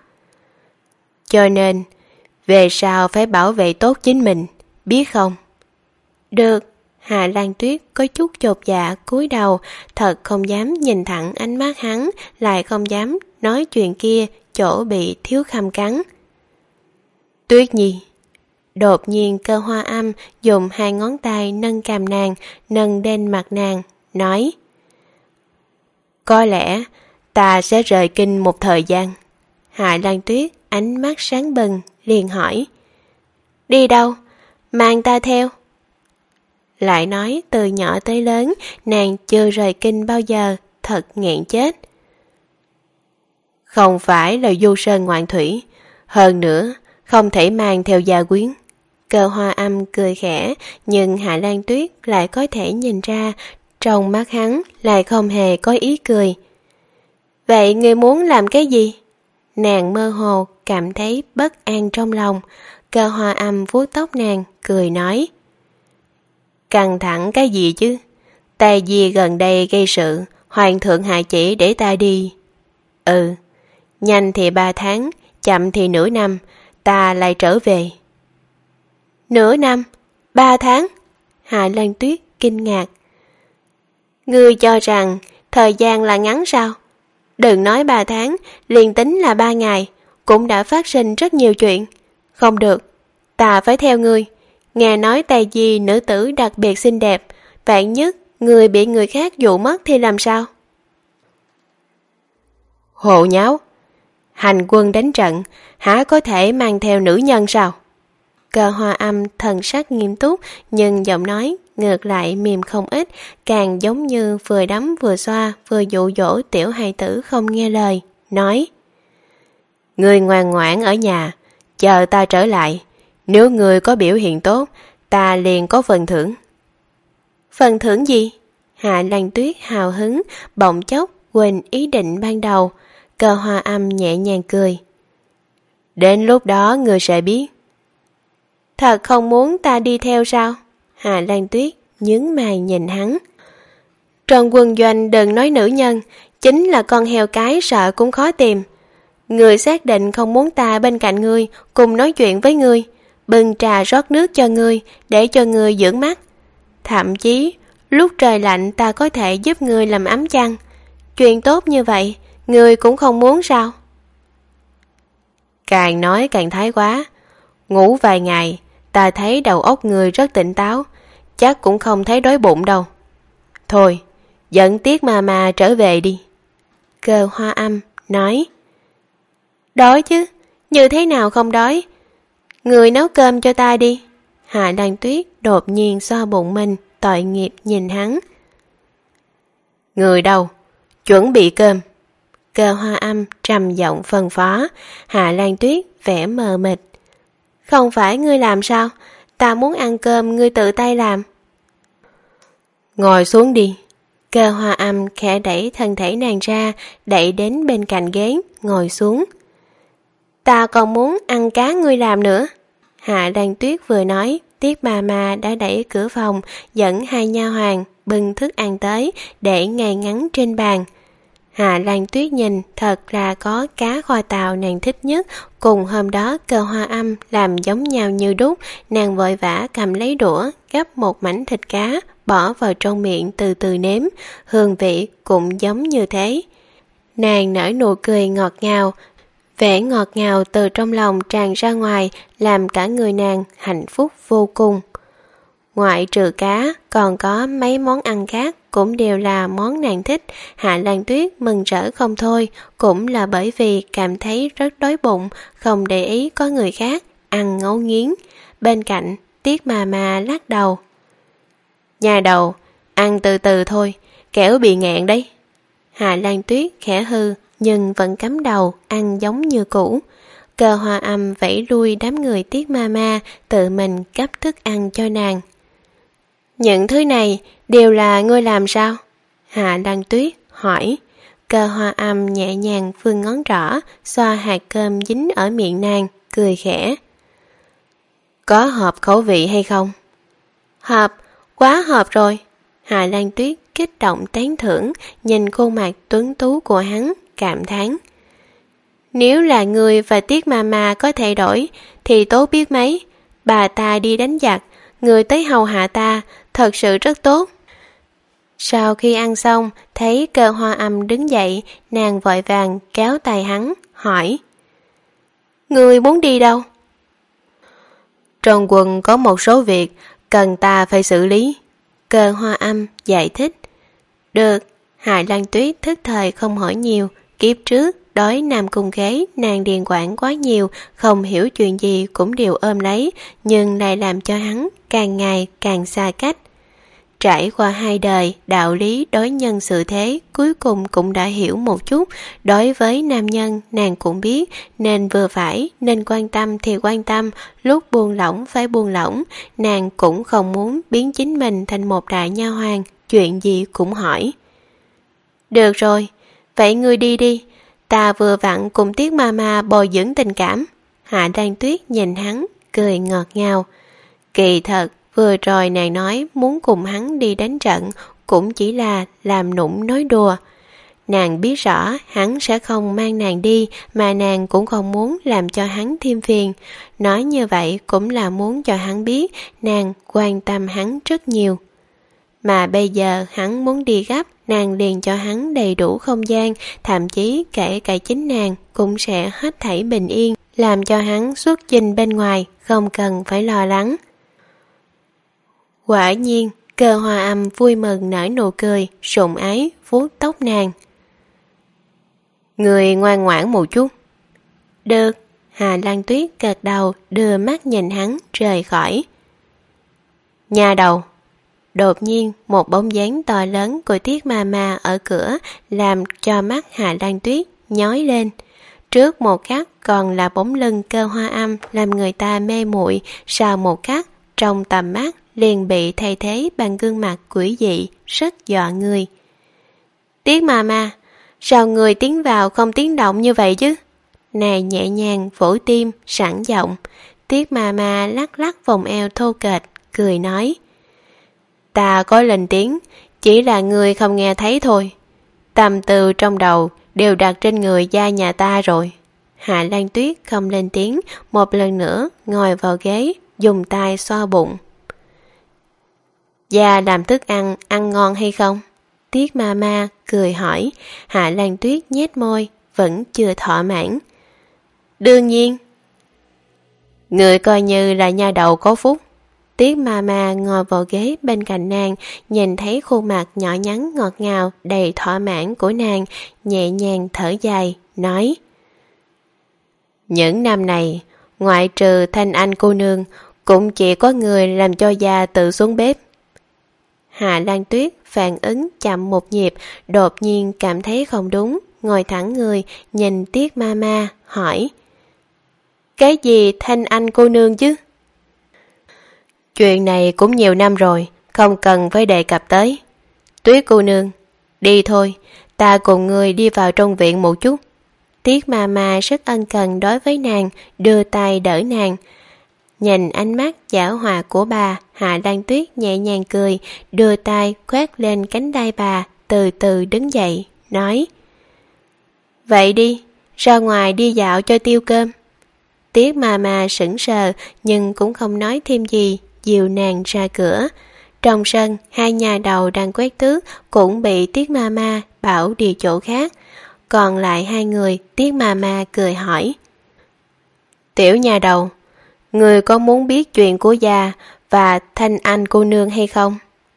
Cho nên về sau phải bảo vệ tốt chính mình, biết không? Được. Hạ Lan Tuyết có chút chột dạ cúi đầu, thật không dám nhìn thẳng ánh mắt hắn, lại không dám nói chuyện kia chỗ bị Thiếu Khâm cắn. Tuyết Nhi. Đột nhiên Cơ Hoa Âm dùng hai ngón tay nâng cằm nàng, nâng lên mặt nàng, nói. Có lẽ ta sẽ rời kinh một thời gian. Hạ Lan Tuyết ánh mắt sáng bừng, liền hỏi. Đi đâu? Mang ta theo. Lại nói từ nhỏ tới lớn, nàng chưa rời kinh bao giờ, thật nghẹn chết. Không phải là du sơn ngoạn thủy, hơn nữa không thể mang theo gia quyến. Cơ Hoa Âm cười khẽ, nhưng Hạ Lan Tuyết lại có thể nhìn ra, trong mắt hắn lại không hề có ý cười. Vậy ngươi muốn làm cái gì? Nàng mơ hồ cảm thấy bất an trong lòng. Cơ Hoa Âm vuốt tóc nàng, cười nói. Căng thẳng cái gì chứ? Tại vì gần đây gây sự, hoàng thượng hạ chỉ để ta đi. Ừ, nhanh thì ba tháng, chậm thì nửa năm, ta lại trở về. Nửa năm? Ba tháng? Hạ Lan Tuyết kinh ngạc. Ngươi cho rằng thời gian là ngắn sao? Đừng nói ba tháng, liền tính là ba ngày, cũng đã phát sinh rất nhiều chuyện. Không được, ta phải theo ngươi. Nghe nói Tây Di nữ tử đặc biệt xinh đẹp, vạn nhất người bị người khác dụ mất thì làm sao? Hồ nháo, hành quân đánh trận, há có thể mang theo nữ nhân sao? Cơ Hoa Âm thần sắc nghiêm túc, nhưng giọng nói ngược lại mềm không ít, càng giống như vừa đấm vừa xoa, vừa dụ dỗ tiểu hài tử không nghe lời, nói. Ngươi ngoan ngoãn ở nhà, chờ ta trở lại. Nếu ngươi có biểu hiện tốt, ta liền có phần thưởng. Phần thưởng gì? Hạ Lan Tuyết hào hứng, bỗng chốc quên ý định ban đầu. Cơ Hoa Âm nhẹ nhàng cười. Đến lúc đó người sẽ biết. Thật không muốn ta đi theo sao? Hà Lan Tuyết nhướng mày nhìn hắn. Trần Quân Doanh đừng nói nữ nhân, chính là con heo cái sợ cũng khó tìm. Người xác định không muốn ta bên cạnh ngươi, cùng nói chuyện với ngươi, bưng trà rót nước cho ngươi, để cho ngươi dưỡng mắt. Thậm chí, lúc trời lạnh ta có thể giúp ngươi làm ấm chăn. Chuyện tốt như vậy, ngươi cũng không muốn sao? Càng nói càng thái quá. Ngủ vài ngày, ta thấy đầu óc ngươi rất tỉnh táo, chắc cũng không thấy đói bụng đâu. Thôi, dẫn Tiết mà mà trở về đi. Cơ Hoa Âm nói. Đói chứ, như thế nào không đói? Người nấu cơm cho ta đi. Hạ Lan Tuyết đột nhiên so bụng mình, tội nghiệp nhìn hắn. Người đâu? Chuẩn bị cơm. Cơ Hoa Âm trầm giọng phân phó. Hạ Lan Tuyết vẻ mờ mịt. Không phải ngươi làm sao? Ta muốn ăn cơm ngươi tự tay làm. Ngồi xuống đi. Cơ Hoa Âm khẽ đẩy thân thể nàng ra, đẩy đến bên cạnh ghế, ngồi xuống. Ta còn muốn ăn cá ngươi làm nữa. Hạ Lan Tuyết vừa nói, Tiết bà mà đã đẩy cửa phòng, dẫn hai nha hoàn bưng thức ăn tới, để ngay ngắn trên bàn. Hạ Lan Tuyết nhìn thật là có cá kho tàu nàng thích nhất, cùng hôm đó Cơ Hoa Âm làm giống nhau như đúc, nàng vội vã cầm lấy đũa, gắp một mảnh thịt cá, bỏ vào trong miệng từ từ nếm, hương vị cũng giống như thế. Nàng nở nụ cười ngọt ngào, vẻ ngọt ngào từ trong lòng tràn ra ngoài, làm cả người nàng hạnh phúc vô cùng. Ngoại trừ cá, còn có mấy món ăn khác cũng đều là món nàng thích. Hạ Lan Tuyết mừng rỡ không thôi, cũng là bởi vì cảm thấy rất đói bụng, không để ý có người khác ăn ngấu nghiến. Bên cạnh, Tiết mà mà lắc đầu. Nhà đầu, ăn từ từ thôi, kẻo bị nghẹn đấy. Hạ Lan Tuyết khẽ hư, nhưng vẫn cắm đầu, ăn giống như cũ. Cơ Hoa Âm vẫy lui đám người Tiết ma ma, tự mình gắp thức ăn cho nàng. Những thứ này đều là ngươi làm sao? Hạ Lan Tuyết hỏi. Cơ Hoa Âm nhẹ nhàng vươn ngón trỏ, xoa hạt cơm dính ở miệng nàng, cười khẽ. Có hợp khẩu vị hay không? Hợp, quá hợp rồi. Hạ Lan Tuyết kích động tán thưởng, nhìn khuôn mặt tuấn tú của hắn, cảm thán. Nếu là người và Tiết ma ma có thể đổi, thì tốt biết mấy. Bà ta đi đánh giặc, người tới hầu hạ ta, thật sự rất tốt. Sau khi ăn xong, thấy Cơ Hoa Âm đứng dậy, nàng vội vàng kéo tay hắn, hỏi. Người muốn đi đâu? Trong quân có một số việc cần ta phải xử lý. Cơ Hoa Âm giải thích. Được. Hạ Lan Tuyết thức thời không hỏi nhiều. Kiếp trước đói Nam Cung Ghế, nàng điền quản quá nhiều, không hiểu chuyện gì cũng đều ôm lấy, nhưng lại làm cho hắn càng ngày càng xa cách. Trải qua hai đời, đạo lý đối nhân xử thế, cuối cùng cũng đã hiểu một chút. Đối với nam nhân, nàng cũng biết, nên vừa phải, nên quan tâm thì quan tâm, lúc buông lỏng phải buông lỏng. Nàng cũng không muốn biến chính mình thành một đại nha hoàn, chuyện gì cũng hỏi. Được rồi, vậy ngươi đi đi, ta vừa vặn cùng Tiết ma ma bồi dưỡng tình cảm. Hạ Lan Tuyết nhìn hắn, cười ngọt ngào. Kỳ thật, vừa rồi nàng nói muốn cùng hắn đi đánh trận, cũng chỉ là làm nũng nói đùa. Nàng biết rõ hắn sẽ không mang nàng đi, mà nàng cũng không muốn làm cho hắn thêm phiền. Nói như vậy cũng là muốn cho hắn biết nàng quan tâm hắn rất nhiều. Mà bây giờ hắn muốn đi gấp, nàng liền cho hắn đầy đủ không gian, thậm chí kể cả chính nàng cũng sẽ hết thảy bình yên, làm cho hắn xuất chinh bên ngoài, không cần phải lo lắng. Quả nhiên, Cơ Hoa Âm vui mừng nở nụ cười, sủng ái vuốt tóc nàng. Người ngoan ngoãn một chút. Được. Hà Lan Tuyết gật đầu, đưa mắt nhìn hắn rời khỏi. Nhà đầu. Đột nhiên, một bóng dáng to lớn của Tiết ma ma ở cửa làm cho mắt Hà Lan Tuyết nhói lên. Trước một khắc còn là bóng lưng Cơ Hoa Âm làm người ta mê muội, sau một khắc trong tầm mắt liền bị thay thế bằng gương mặt quỷ dị, rất dọa người. Tiết ma ma, Sao người tiến vào không tiếng động như vậy chứ? Nàng nhẹ nhàng vỗ tim, sẵn giọng. Tiết ma ma lắc lắc vòng eo thô kệch, cười nói. Ta có lên tiếng, chỉ là người không nghe thấy thôi. Tâm tư trong đầu đều đặt trên người gia nhà ta rồi. Hạ Lan Tuyết không lên tiếng, một lần nữa ngồi vào ghế, dùng tay xoa bụng. Gia làm thức ăn, ăn ngon hay không? Tiết ma ma cười hỏi. Hạ Lan Tuyết nhếch môi, vẫn chưa thỏa mãn. Đương nhiên. Người coi như là nha đầu có phúc. Tiết ma ma ngồi vào ghế bên cạnh nàng, nhìn thấy khuôn mặt nhỏ nhắn ngọt ngào đầy thỏa mãn của nàng, nhẹ nhàng thở dài, nói. Những năm này, ngoại trừ Thanh Anh cô nương, cũng chỉ có người làm cho gia tự xuống bếp. Hạ Lan Tuyết phản ứng chậm một nhịp, đột nhiên cảm thấy không đúng, ngồi thẳng người, nhìn Tiết ma ma, hỏi. Cái gì Thanh Anh cô nương chứ? Chuyện này cũng nhiều năm rồi, không cần phải đề cập tới. Tuyết cô nương, đi thôi, ta cùng người đi vào trong viện một chút. Tiết ma ma rất ân cần đối với nàng, đưa tay đỡ nàng. Nhìn ánh mắt giảo hòa của bà, Hạ Lan Tuyết nhẹ nhàng cười, đưa tay khoét lên cánh tay bà, từ từ đứng dậy, nói. Vậy đi, ra ngoài đi dạo cho tiêu cơm. Tiết ma ma sững sờ, nhưng cũng không nói thêm gì, dìu nàng ra cửa. Trong sân, hai nhà đầu đang quét tước cũng bị Tiết ma ma bảo đi chỗ khác. Còn lại hai người, Tiết ma ma cười hỏi. Tiểu nhà đầu, người có muốn biết chuyện của già và Thanh Anh cô nương hay không?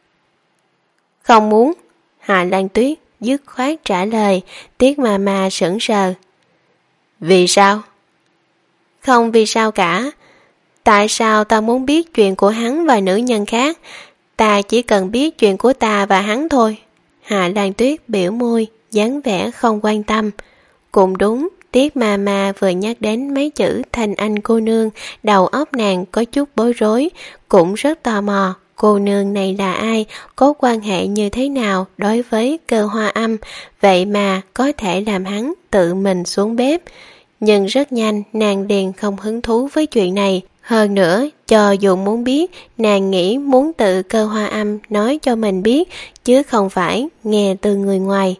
Không muốn. Hạ Lan Tuyết dứt khoát trả lời. Tiết ma ma sững sờ. Vì sao? Không vì sao cả. Tại sao ta muốn biết chuyện của hắn và nữ nhân khác? Ta chỉ cần biết chuyện của ta và hắn thôi. Hạ Lan Tuyết biểu môi, dáng vẻ không quan tâm. Cũng đúng, Tiết ma ma vừa nhắc đến mấy chữ Thanh Anh cô nương, đầu óc nàng có chút bối rối, cũng rất tò mò. Cô nương này là ai, có quan hệ như thế nào đối với Cơ Hoa Âm, vậy mà có thể làm hắn tự mình xuống bếp. Nhưng rất nhanh nàng liền không hứng thú với chuyện này. Hơn nữa, cho dù muốn biết, nàng nghĩ muốn tự Cơ Hoa Âm nói cho mình biết, chứ không phải nghe từ người ngoài.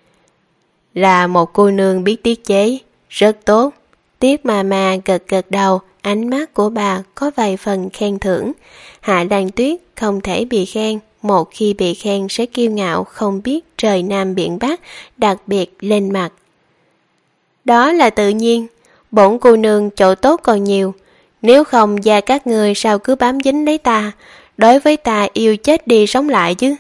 Là một cô nương biết tiết chế, rất tốt. Tiết ma ma gật gật đầu, ánh mắt của bà có vài phần khen thưởng. Hạ Lan Tuyết không thể bị khen, một khi bị khen sẽ kiêu ngạo không biết trời nam biển bắc, đặc biệt lên mặt. Đó là tự nhiên, bổn cô nương chỗ tốt còn nhiều, nếu không gia các người sao cứ bám dính lấy ta, đối với ta yêu chết đi sống lại chứ.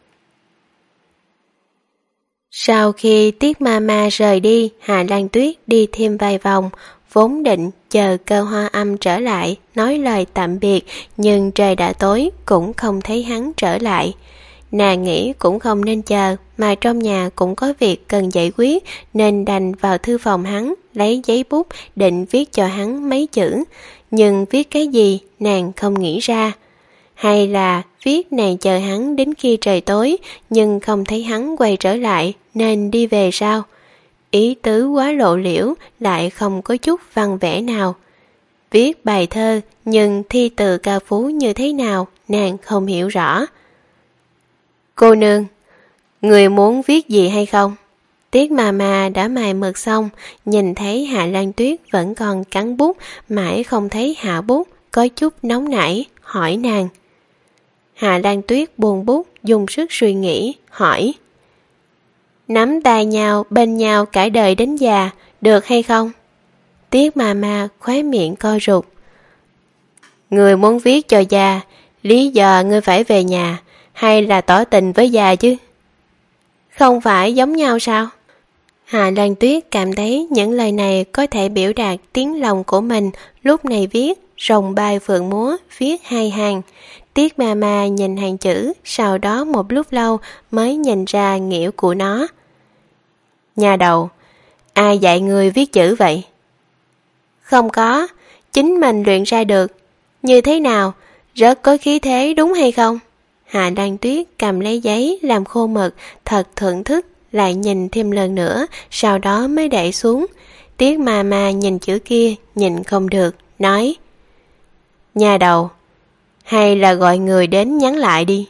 Sau khi Tiết ma ma rời đi, Hạ Lan Tuyết đi thêm vài vòng, vốn định chờ Cơ Hoa Âm trở lại, nói lời tạm biệt, nhưng trời đã tối, cũng không thấy hắn trở lại. Nàng nghĩ cũng không nên chờ, mà trong nhà cũng có việc cần giải quyết, nên đành vào thư phòng hắn, lấy giấy bút, định viết cho hắn mấy chữ. Nhưng viết cái gì, nàng không nghĩ ra. Hay là viết nàng chờ hắn đến khi trời tối, nhưng không thấy hắn quay trở lại, nên đi về sao? Ý tứ quá lộ liễu, lại không có chút văn vẻ nào. Viết bài thơ, nhưng thi từ ca phú như thế nào, nàng không hiểu rõ. Cô nương, người muốn viết gì hay không? Tiết ma ma đã mài mực xong, nhìn thấy Hạ Lan Tuyết vẫn còn cắn bút, mãi không thấy hạ bút, có chút nóng nảy, hỏi nàng. Hạ Lan Tuyết buông bút, dùng sức suy nghĩ, hỏi. Nắm tay nhau, bên nhau cả đời đến già, được hay không? Tiết ma ma khóe miệng co rụt. Người muốn viết cho già, lý do ngươi phải về nhà, hay là tỏ tình với già chứ? Không phải giống nhau sao? Hạ Lan Tuyết cảm thấy những lời này có thể biểu đạt tiếng lòng của mình, lúc này viết, rồng bay phượng múa, viết hai hàng. Tiết ma ma nhìn hàng chữ, sau đó một lúc lâu mới nhìn ra nghĩa của nó. Nhà đầu, ai dạy người viết chữ vậy? Không có, chính mình luyện ra được. Như thế nào, rất có khí thế đúng hay không? Hạ Lan Tuyết cầm lấy giấy làm khô mực, thật thưởng thức, lại nhìn thêm lần nữa, sau đó mới đẩy xuống. Tiết ma ma nhìn chữ kia, nhìn không được, nói: Nha đầu, hay là gọi người đến nhắn lại đi.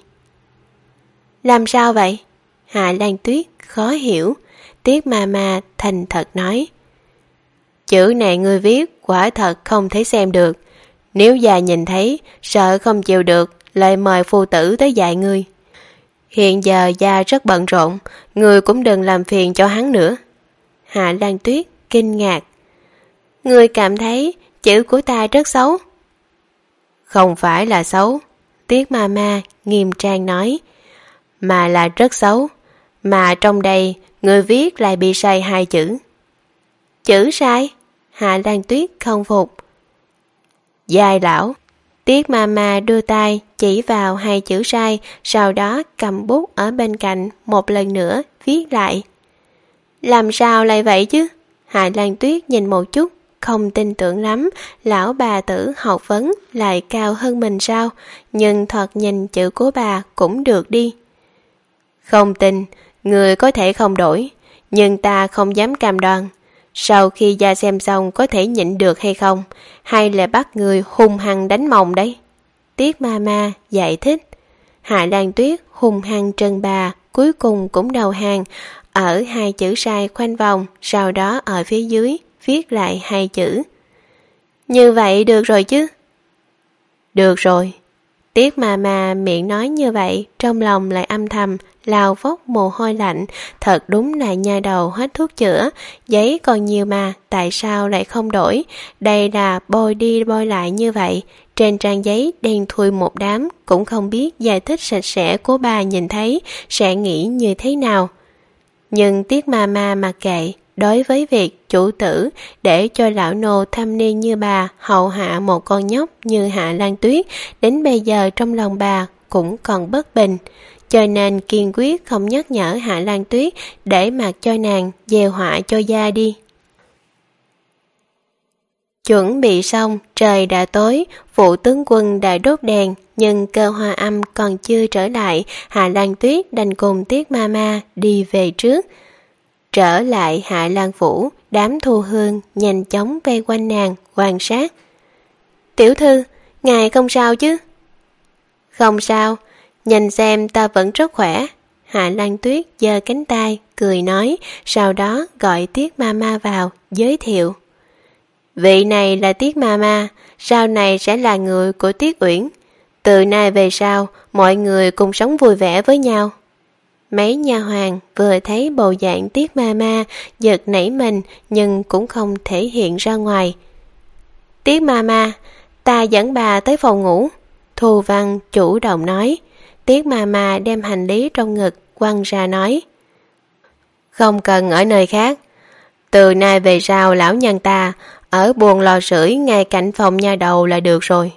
Làm sao vậy? Hạ Lan Tuyết khó hiểu. Tiết ma ma thành thật nói: Chữ này ngươi viết quả thật không thể xem được. Nếu già nhìn thấy, sợ không chịu được, lại mời phu tử tới dạy ngươi. Hiện giờ gia rất bận rộn, ngươi cũng đừng làm phiền cho hắn nữa. Hạ Lan Tuyết kinh ngạc: Ngươi cảm thấy chữ của ta rất xấu? Không phải là xấu, Tiết ma ma nghiêm trang nói, mà là rất xấu. Mà trong đây người viết lại bị sai hai chữ. Chữ sai? Hạ Lan Tuyết không phục. Giai lão. Tiết ma ma đưa tay chỉ vào hai chữ sai, sau đó cầm bút ở bên cạnh một lần nữa viết lại. Làm sao lại vậy chứ? Hạ Lan Tuyết nhìn một chút, không tin tưởng lắm, lão bà tử học vấn lại cao hơn mình sao? Nhưng thoạt nhìn chữ của bà cũng được đi. Không tin, người có thể không đổi, nhưng ta không dám cam đoan. Sau khi gia xem xong có thể nhịn được hay không, hay là bắt người hung hăng đánh mông đấy? Tiết ma ma giải thích. Hạ Lan Tuyết hung hăng trân bà, cuối cùng cũng đầu hàng, ở hai chữ sai khoanh vòng, sau đó ở phía dưới viết lại hai chữ. Như vậy được rồi chứ? Được rồi. Tiết ma ma miệng nói như vậy, trong lòng lại âm thầm lao vốc mồ hôi lạnh. Thật đúng là nha đầu hết thuốc chữa, giấy còn nhiều mà, tại sao lại không đổi? Đây là bôi đi bôi lại như vậy, trên trang giấy đen thui một đám, cũng không biết giải thích sạch sẽ của bà nhìn thấy sẽ nghĩ như thế nào. Nhưng Tiết ma ma mặc kệ. Đối với việc chủ tử để cho lão nô thâm niên như bà hầu hạ một con nhóc như Hạ Lan Tuyết, đến bây giờ trong lòng bà cũng còn bất bình, cho nên kiên quyết không nhắc nhở Hạ Lan Tuyết để mặc cho nàng gieo họa cho gia đi. Chuẩn bị xong, trời đã tối, phụ tướng quân đã đốt đèn, nhưng Cơ Hoa Âm còn chưa trở lại, Hạ Lan Tuyết đành cùng Tiết ma ma đi về trước. Trở lại Hạ Lan Phủ, đám thu hương nhanh chóng vây quanh nàng quan sát. Tiểu thư, ngài không sao chứ? Không sao, nhìn xem ta vẫn rất khỏe. Hạ Lan Tuyết giơ cánh tay cười nói, sau đó gọi Tiết ma ma vào giới thiệu. Vị này là Tiết ma ma, sau này sẽ là người của Tiết Uyển. Từ nay về sau, mọi người cùng sống vui vẻ với nhau. Mấy nha hoàn vừa thấy bộ dạng Tiết ma ma giật nảy mình, nhưng cũng không thể hiện ra ngoài. Tiết ma ma, ta dẫn bà tới phòng ngủ. Thu Văn chủ động nói. Tiết ma ma đem hành lý trong ngực quăng ra nói. Không cần ở nơi khác. Từ nay về sau lão nhân ta ở buồng lò sưởi ngay cạnh phòng nha đầu là được rồi.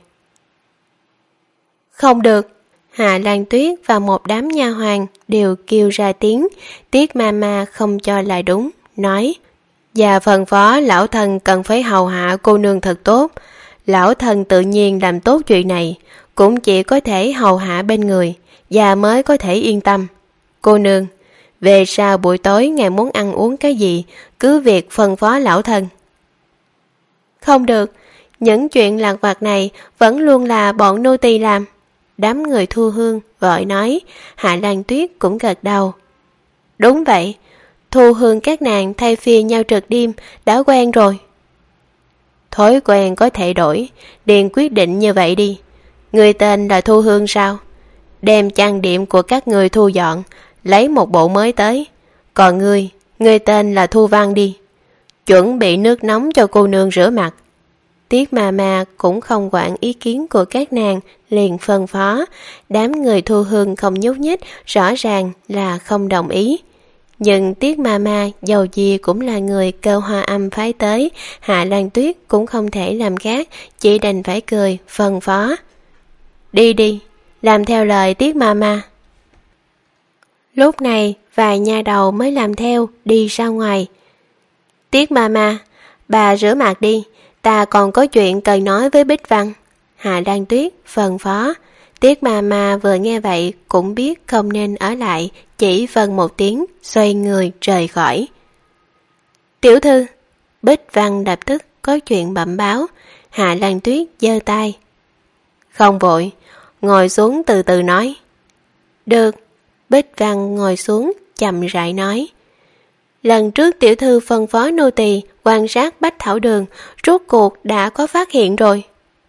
Không được. Hạ Lan Tuyết và một đám nha hoàn đều kêu ra tiếng. Tiết ma ma không cho là đúng, nói. Và phân phó lão thân cần phải hầu hạ cô nương thật tốt. Lão thân tự nhiên làm tốt chuyện này, cũng chỉ có thể hầu hạ bên người, và mới có thể yên tâm. Cô nương, về sau buổi tối ngài muốn ăn uống cái gì, cứ việc phân phó lão thân. Không được, những chuyện lặt vặt này vẫn luôn là bọn nô tỳ làm. Đám người thu hương vội nói. Hạ Lan Tuyết cũng gật đầu. Đúng vậy, thu hương các nàng thay phiên nhau trực đêm đã quen rồi. Thói quen có thể đổi, liền quyết định như vậy đi. Người tên là Thu Hương sao? Đem trang điểm của các người thu dọn, lấy một bộ mới tới. Còn ngươi, ngươi tên là Thu Văn đi. Chuẩn bị nước nóng cho cô nương rửa mặt. Tiết ma ma cũng không quản ý kiến của các nàng, liền phân phó. Đám người thu hương không nhúc nhích, rõ ràng là không đồng ý. Nhưng Tiết ma ma dầu gì cũng là người Cơ Hoa Âm phái tới, Hạ Lan Tuyết cũng không thể làm khác, chỉ đành phải cười phân phó. Đi đi, làm theo lời Tiết ma ma. Lúc này vài nha đầu mới làm theo đi ra ngoài. Tiết ma ma, bà rửa mặt đi, ta còn có chuyện cần nói với Bích Văn. Hạ Lan Tuyết phân phó. Tiết mà mà vừa nghe vậy cũng biết không nên ở lại, chỉ vâng một tiếng, xoay người rời khỏi. Tiểu thư, Bích Văn lập tức có chuyện bẩm báo. Hạ Lan Tuyết giơ tay. Không vội, ngồi xuống từ từ nói. Được. Bích Văn ngồi xuống, chậm rãi nói. Lần trước tiểu thư phân phó nô tỳ quan sát Bách Thảo Đường, rốt cuộc đã có phát hiện rồi.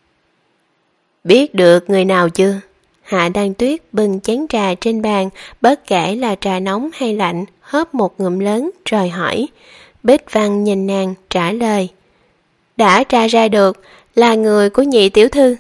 Biết được người nào chưa? Hạ Lan Tuyết bưng chén trà trên bàn, bất kể là trà nóng hay lạnh, hớp một ngụm lớn rồi hỏi. Bích Văn nhìn nàng trả lời. Đã tra ra được là người của nhị tiểu thư.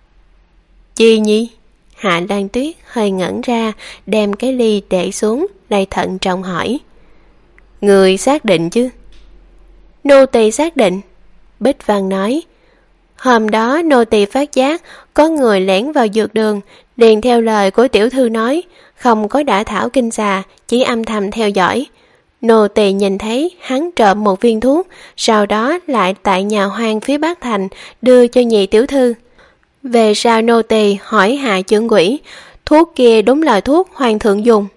Chi nhi? Hạ Lan Tuyết hơi ngẩn ra, đem cái ly để xuống, lại thận trọng hỏi. Người xác định chứ? Nô tỳ xác định. Bích Văn nói. Hôm đó nô tỳ phát giác có người lẻn vào dược đường, liền theo lời của tiểu thư nói, không có đả thảo kinh xà, chỉ âm thầm theo dõi. Nô tỳ nhìn thấy hắn trộm một viên thuốc, sau đó lại tại nhà hoang phía Bắc Thành đưa cho nhị tiểu thư. Về sau nô tỳ hỏi Hạ trưởng quỹ, thuốc kia đúng là thuốc hoàng thượng dùng.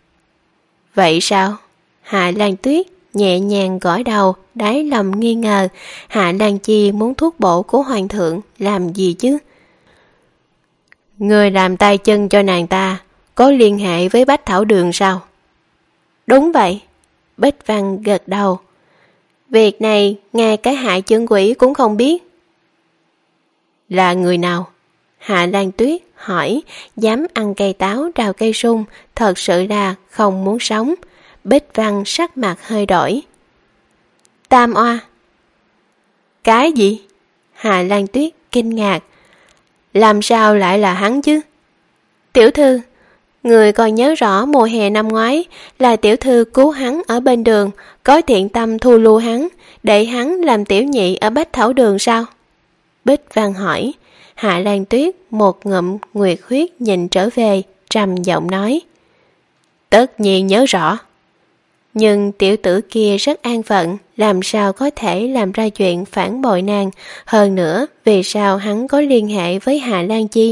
Vậy sao? Hạ Lan Tuyết nhẹ nhàng gõ đầu, đáy lòng nghi ngờ. Hạ Lan Chi muốn thuốc bổ của hoàng thượng làm gì chứ? Người làm tay chân cho nàng ta có liên hệ với Bách Thảo Đường sao? Đúng vậy. Bích Văn gật đầu. Việc này ngay cái Hạ trưởng quỹ cũng không biết. Là người nào? Hạ Lan Tuyết hỏi, dám ăn cây táo rào cây sung, thật sự là không muốn sống. Bích Văn sắc mặt hơi đổi. Tam oa. Cái gì? Hạ Lan Tuyết kinh ngạc. Làm sao lại là hắn chứ? Tiểu thư, người còn nhớ rõ mùa hè năm ngoái là tiểu thư cứu hắn ở bên đường, có thiện tâm thu lưu hắn, để hắn làm tiểu nhị ở Bách Thảo Đường sao? Bích Văn hỏi. Hạ Lan Tuyết một ngụm nguyệt huyết nhìn trở về, trầm giọng nói. Tất nhiên nhớ rõ. Nhưng tiểu tử kia rất an phận, làm sao có thể làm ra chuyện phản bội nàng, hơn nữa vì sao hắn có liên hệ với Hạ Lan Chi?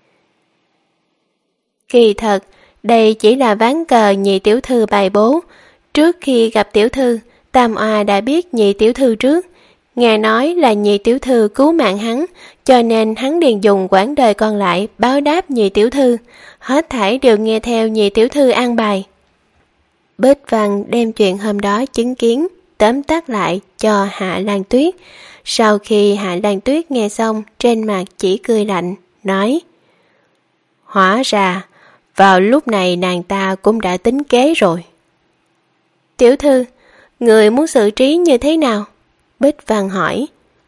Kỳ thật, đây chỉ là ván cờ nhị tiểu thư bày bố. Trước khi gặp tiểu thư, Tam Oa đã biết nhị tiểu thư trước. Nghe nói là nhị tiểu thư cứu mạng hắn, cho nên hắn liền dùng quãng đời còn lại báo đáp nhị tiểu thư. Hết thảy đều nghe theo nhị tiểu thư an bài. Bích Văn đem chuyện hôm đó chứng kiến, tóm tắt lại cho Hạ Lan Tuyết. Sau khi Hạ Lan Tuyết nghe xong, trên mặt chỉ cười lạnh, nói. Hóa ra, vào lúc này nàng ta cũng đã tính kế rồi. Tiểu thư, người muốn xử trí như thế nào? Bích Văn hỏi.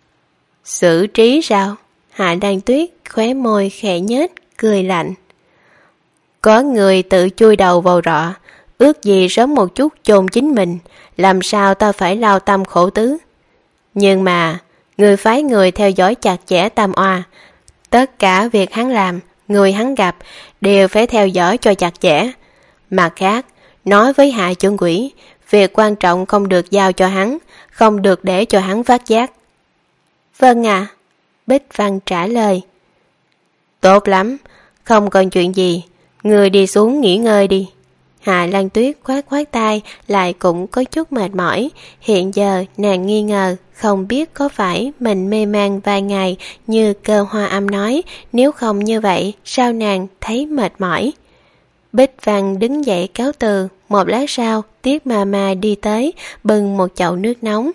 Xử trí sao? Hạ Lan Tuyết khóe môi khẽ nhếch, cười lạnh. Có người tự chui đầu vào rọ, ước gì sớm một chút chôn chính mình, làm sao ta phải lao tâm khổ tứ. Nhưng mà, người phái người theo dõi chặt chẽ Tam Oa, tất cả việc hắn làm, người hắn gặp, đều phải theo dõi cho chặt chẽ. Mặt khác, nói với Hạ trưởng quỹ, việc quan trọng không được giao cho hắn, không được để cho hắn phát giác. Vâng ạ. À, Bích Văn trả lời. Tốt lắm, không còn chuyện gì, người đi xuống nghỉ ngơi đi. Hạ Lan Tuyết khoát khoát tay, lại cũng có chút mệt mỏi. Hiện giờ nàng nghi ngờ, không biết có phải mình mê man vài ngày như Cơ Hoa Âm nói, nếu không như vậy sao nàng thấy mệt mỏi. Bích Văn đứng dậy cáo từ, một lát sau Tiết mà mà đi tới, bưng một chậu nước nóng.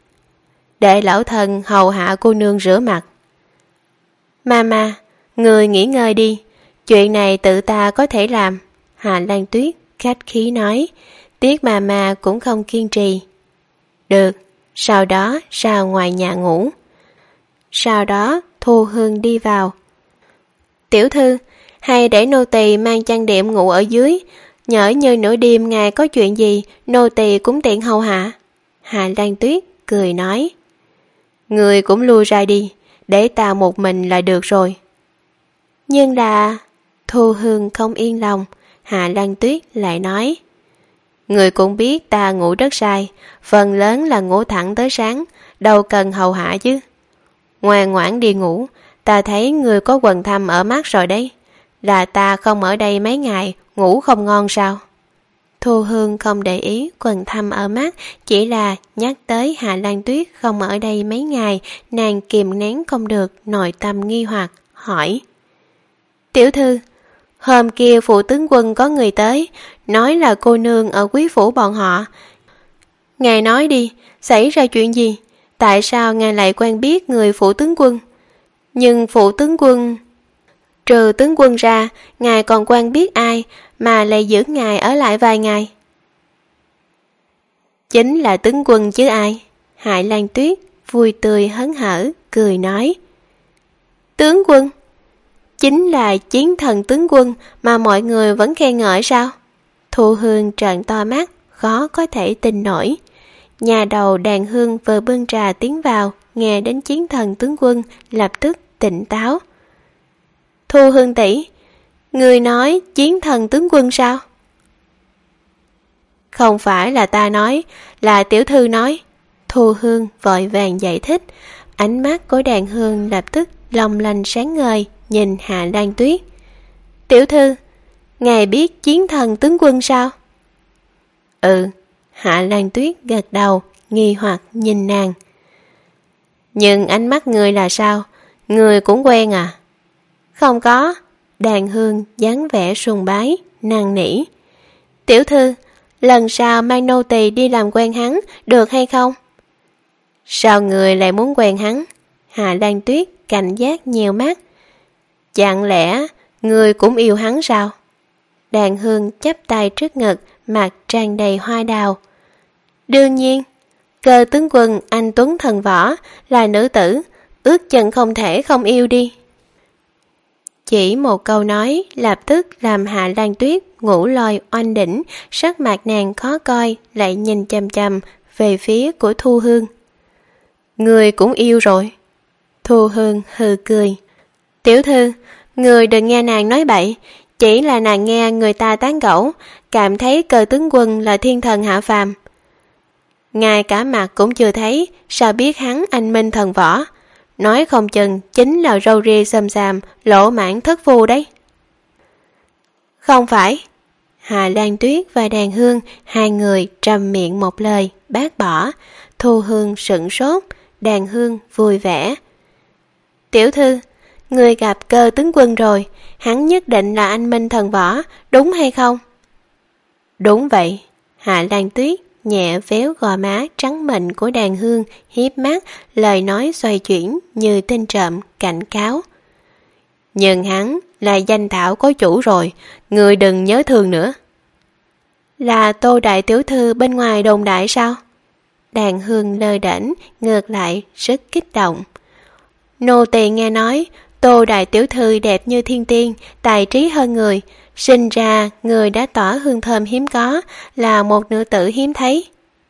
Để lão thần hầu hạ cô nương rửa mặt. Mama, người nghỉ ngơi đi, chuyện này tự ta có thể làm. Hạ Lan Tuyết khách khí nói. Tiết mà mà cũng không kiên trì. Được, sau đó ra ngoài nhà ngủ. Sau đó Thu Hương đi vào. Tiểu thư, hay để nô tỳ mang chăn đệm ngủ ở dưới, nhỡ như nửa đêm ngài có chuyện gì, nô tỳ cũng tiện hầu hạ. Hạ Lan Tuyết cười nói. Người cũng lui ra đi, để ta một mình là được rồi. Nhưng là... Thu Hương không yên lòng. Hạ Lan Tuyết lại nói. Người cũng biết ta ngủ rất sai, phần lớn là ngủ thẳng tới sáng, đâu cần hầu hạ chứ. Ngoan ngoãn đi ngủ, ta thấy người có quần thâm ở mắt rồi đấy. là ta không ở đây mấy ngày, ngủ không ngon sao? Thu Hương không để ý quầng thâm ở mắt, chỉ là nhắc tới Hạ Lan Tuyết không ở đây mấy ngày, nàng kìm nén không được nội tâm nghi hoặc, hỏi. Tiểu thư, hôm kia phụ tướng quân có người tới, nói là cô nương ở quý phủ bọn họ. Ngài nói đi, xảy ra chuyện gì? Tại sao ngài lại quen biết người phụ tướng quân? Nhưng phụ tướng quân... Trừ tướng quân ra, ngài còn quen biết ai mà lại giữ ngài ở lại vài ngày? Chính là tướng quân chứ ai? Hạ Lan Tuyết vui tươi hớn hở, cười nói. Tướng quân? Chính là chiến thần tướng quân mà mọi người vẫn khen ngợi sao? Thu Hương trợn to mắt, khó có thể tin nổi. Nhà đầu Đàn Hương vừa bưng trà tiến vào, nghe đến chiến thần tướng quân, lập tức tỉnh táo. Thu Hương tỷ, người nói chiến thần tướng quân sao? Không phải là ta nói, là tiểu thư nói. Thu Hương vội vàng giải thích. Ánh mắt của Đàn Hương lập tức long lanh sáng ngời, nhìn Hạ Lan Tuyết. Tiểu thư, ngài biết chiến thần tướng quân sao? Ừ. Hạ Lan Tuyết gật đầu, nghi hoặc nhìn nàng. Nhưng ánh mắt người là sao? Người cũng quen à? Không có. Đàn Hương dáng vẻ sùng bái, năn nỉ. Tiểu thư, lần sau mang nô tỳ đi làm quen hắn, được hay không? Sao người lại muốn quen hắn? Hạ Lan Tuyết cảnh giác nhiều mắt. Chẳng lẽ người cũng yêu hắn sao? Đàn Hương chắp tay trước ngực, mặt tràn đầy hoa đào. Đương nhiên, Cơ tướng quân anh tuấn thần võ, là nữ tử, ước chừng không thể không yêu đi. Chỉ một câu nói lập tức làm Hạ Lan Tuyết ngủ lòi oanh đỉnh, sắc mặt nàng khó coi, lại nhìn chằm chằm về phía của Thu Hương. Người cũng yêu rồi. Thu Hương hừ cười. Tiểu thư, người đừng nghe nàng nói bậy, chỉ là nàng nghe người ta tán gẫu, cảm thấy Cơ tướng quân là thiên thần hạ phàm. Ngay cả mặt cũng chưa thấy, sao biết hắn anh minh thần võ? Nói không chừng chính là râu ria xồm xàm, lỗ mãn thất phu đấy. Không phải. Hạ Lan Tuyết và Đàn Hương, hai người trầm miệng một lời, bác bỏ. Thu Hương sửng sốt, Đàn Hương vui vẻ. Tiểu thư, người gặp Cơ tướng quân rồi, hắn nhất định là anh minh thần võ, đúng hay không? Đúng vậy. Hạ Lan Tuyết nhẹ véo gò má trắng mịn của Đàn Hương, hiếp mắt, lời nói xoay chuyển như tên trộm cảnh cáo. Nhưng hắn là danh thảo có chủ rồi, người đừng nhớ thương nữa. Là Tô đại tiểu thư bên ngoài đồn đại sao? Đàn Hương lơ đễnh, ngược lại rất kích động. Nô tỳ nghe nói Tô đại tiểu thư đẹp như thiên tiên, tài trí hơn người, sinh ra người đã tỏa hương thơm hiếm có, là một nữ tử hiếm thấy.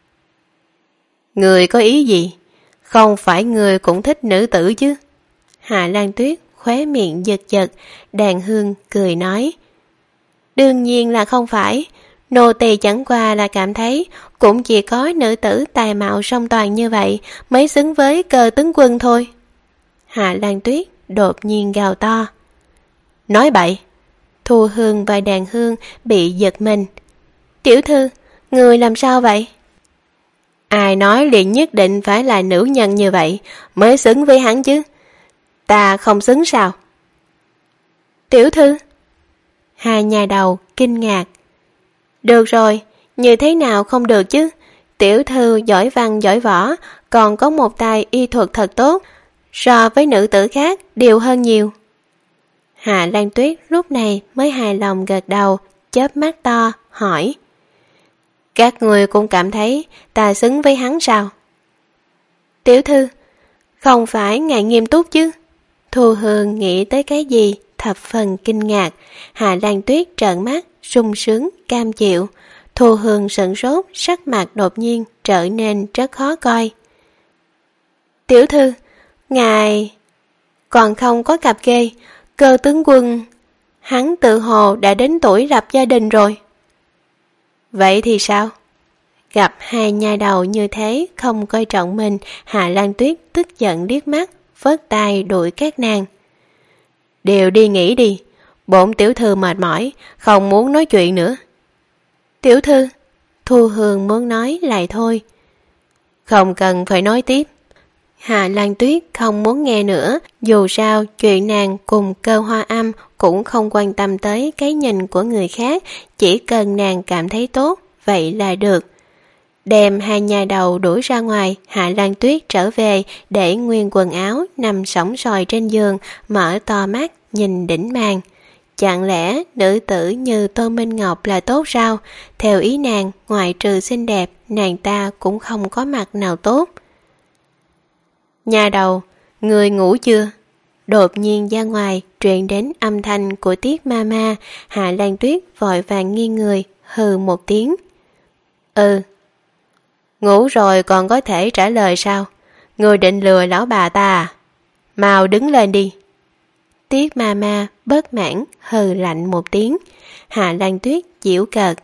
Người có ý gì? Không phải người cũng thích nữ tử chứ? Hạ Lan Tuyết khóe miệng giật giật, Đàn Hương cười nói. Đương nhiên là không phải, nô tỳ chẳng qua là cảm thấy cũng chỉ có nữ tử tài mạo song toàn như vậy mới xứng với Cơ tướng quân thôi. Hạ Lan Tuyết đột nhiên gào to. Nói bậy. Thu Hương và Đàn Hương bị giật mình. Tiểu thư, người làm sao vậy? Ai nói liền nhất định phải là nữ nhân như vậy mới xứng với hắn chứ? Ta không xứng sao? Tiểu thư. Hai nhà đầu kinh ngạc. Được rồi, như thế nào không được chứ? Tiểu thư giỏi văn giỏi võ, còn có một tài y thuật thật tốt, so với nữ tử khác đều hơn nhiều. Hạ Lan Tuyết lúc này mới hài lòng gật đầu, chớp mắt to, hỏi. Các người cũng cảm thấy ta xứng với hắn sao? Tiểu thư, không phải ngài nghiêm túc chứ? Thu Hương nghĩ tới cái gì, thập phần kinh ngạc. Hạ Lan Tuyết trợn mắt, sung sướng, cam chịu. Thu Hương sửng sốt, sắc mặt đột nhiên trở nên rất khó coi. Tiểu thư, ngài còn không có cặp kê, Cơ tướng quân, hắn tự hồ đã đến tuổi lập gia đình rồi. Vậy thì sao? Gặp hai nha đầu như thế không coi trọng mình, Hạ Lan Tuyết tức giận liếc mắt, phớt tay đuổi các nàng. Đều đi nghỉ đi, Bổn tiểu thư mệt mỏi, không muốn nói chuyện nữa. Tiểu thư, Thu Hương muốn nói lại thôi. Không cần phải nói tiếp. Hạ Lan Tuyết không muốn nghe nữa, dù sao chuyện nàng cùng Cơ Hoa Âm cũng không quan tâm tới cái nhìn của người khác, chỉ cần nàng cảm thấy tốt, vậy là được. Đem hai nhà đầu đuổi ra ngoài, Hạ Lan Tuyết trở về, để nguyên quần áo nằm sõng sòi trên giường, mở to mắt nhìn đỉnh màn. Chẳng lẽ nữ tử như Tô Minh Ngọc là tốt sao? Theo ý nàng, ngoại trừ xinh đẹp, nàng ta cũng không có mặt nào tốt. Nhà đầu, người ngủ chưa? Đột nhiên ra ngoài truyền đến âm thanh của Tiết Mama. Hạ Lan Tuyết vội vàng nghiêng người, hừ một tiếng. Ừ. Ngủ rồi còn có thể trả lời sao? Người định lừa lão bà ta à? Mau đứng lên đi. Tiết Mama bất mãn hừ lạnh một tiếng. Hạ Lan Tuyết giễu cợt.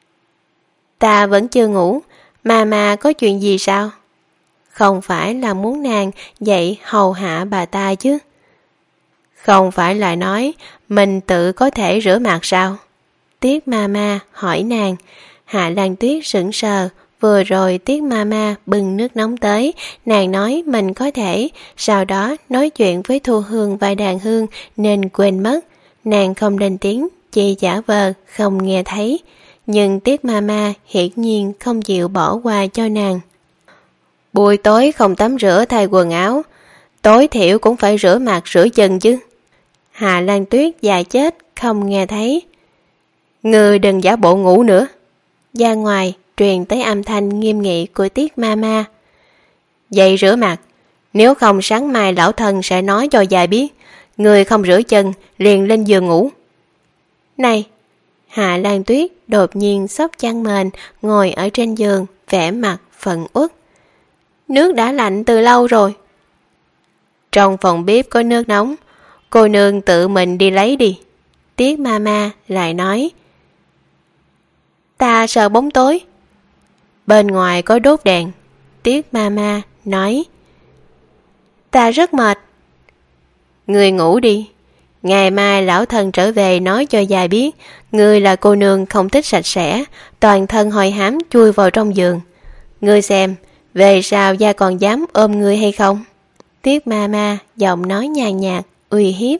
Ta vẫn chưa ngủ, Mama có chuyện gì sao? Không phải là muốn nàng dạy hầu hạ bà ta chứ? Không phải là nói mình tự có thể rửa mặt sao? Tiết Mama hỏi nàng. Hạ Lan Tuyết sững sờ. Vừa rồi Tiết Mama bưng nước nóng tới, nàng nói mình có thể, sau đó nói chuyện với Thu Hương và Đàn Hương nên quên mất. Nàng không lên tiếng, chỉ giả vờ không nghe thấy. Nhưng Tiết Mama hiển nhiên không chịu bỏ qua cho nàng. Buổi tối không tắm rửa thay quần áo, tối thiểu cũng phải rửa mặt rửa chân chứ. Hạ Lan Tuyết già chết không nghe thấy. Ngươi đừng giả bộ ngủ nữa. Ra ngoài truyền tới âm thanh nghiêm nghị của Tiết Mama. Dậy rửa mặt, nếu không sáng mai lão thần sẽ nói cho dài biết, người không rửa chân liền lên giường ngủ. Này, Hạ Lan Tuyết đột nhiên xốc chăn mền, ngồi ở trên giường, vẻ mặt phẫn uất. Nước đã lạnh từ lâu rồi. Trong phòng bếp có nước nóng, cô nương tự mình đi lấy đi. Tiết Mama lại nói. Ta sợ bóng tối. Bên ngoài có đốt đèn. Tiết Mama nói. Ta rất mệt. Người ngủ đi. Ngày mai lão thần trở về nói cho dài biết, người là cô nương không thích sạch sẽ, toàn thân hôi hám chui vào trong giường. Ngươi xem, về sau gia còn dám ôm người hay không? Tiết Mama giọng nói nhàn nhạt, uy hiếp.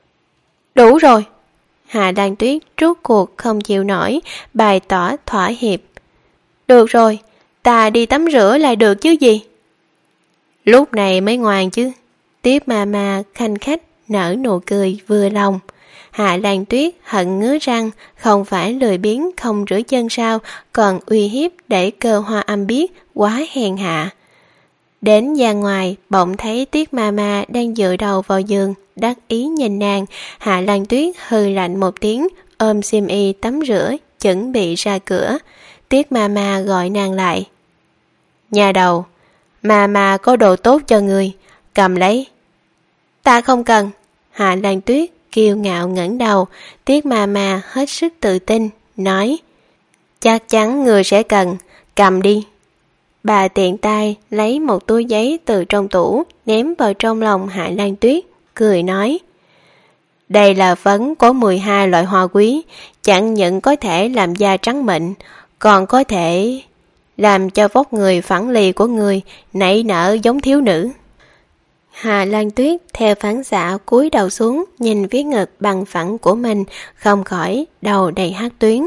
Đủ rồi. Hạ Lan Tuyết rốt cuộc không chịu nổi, bày tỏ thỏa hiệp. Được rồi, ta đi tắm rửa là được chứ gì? Lúc này mới ngoan chứ. Tiết Mama khanh khách nở nụ cười vừa lòng. Hạ Lan Tuyết hận ngứa răng, không phải lười biếng không rửa chân sao, còn uy hiếp để Cơ Hoa Âm biết, quá hèn hạ. Đến ra ngoài, bỗng thấy Tiết Mama đang dựa đầu vào giường, đắc ý nhìn nàng. Hạ Lan Tuyết hừ lạnh một tiếng, ôm xiêm y tắm rửa, chuẩn bị ra cửa. Tiết Mama gọi nàng lại. Nhà đầu, Mama có đồ tốt cho người, cầm lấy. Ta không cần. Hạ Lan Tuyết kiêu ngạo ngẩng đầu. Tiết Mama hết sức tự tin, nói. Chắc chắn người sẽ cần, cầm đi. Bà tiện tay lấy một túi giấy từ trong tủ, ném vào trong lòng Hạ Lan Tuyết, cười nói. Đây là phấn có mười hai loại hoa quý, chẳng những có thể làm da trắng mịn, còn có thể làm cho vóc người phẳng lì của người nảy nở giống thiếu nữ. Hạ Lan Tuyết theo phản xạ cúi đầu xuống, nhìn phía ngực bằng phẳng của mình, không khỏi đầu đầy hắc tuyến.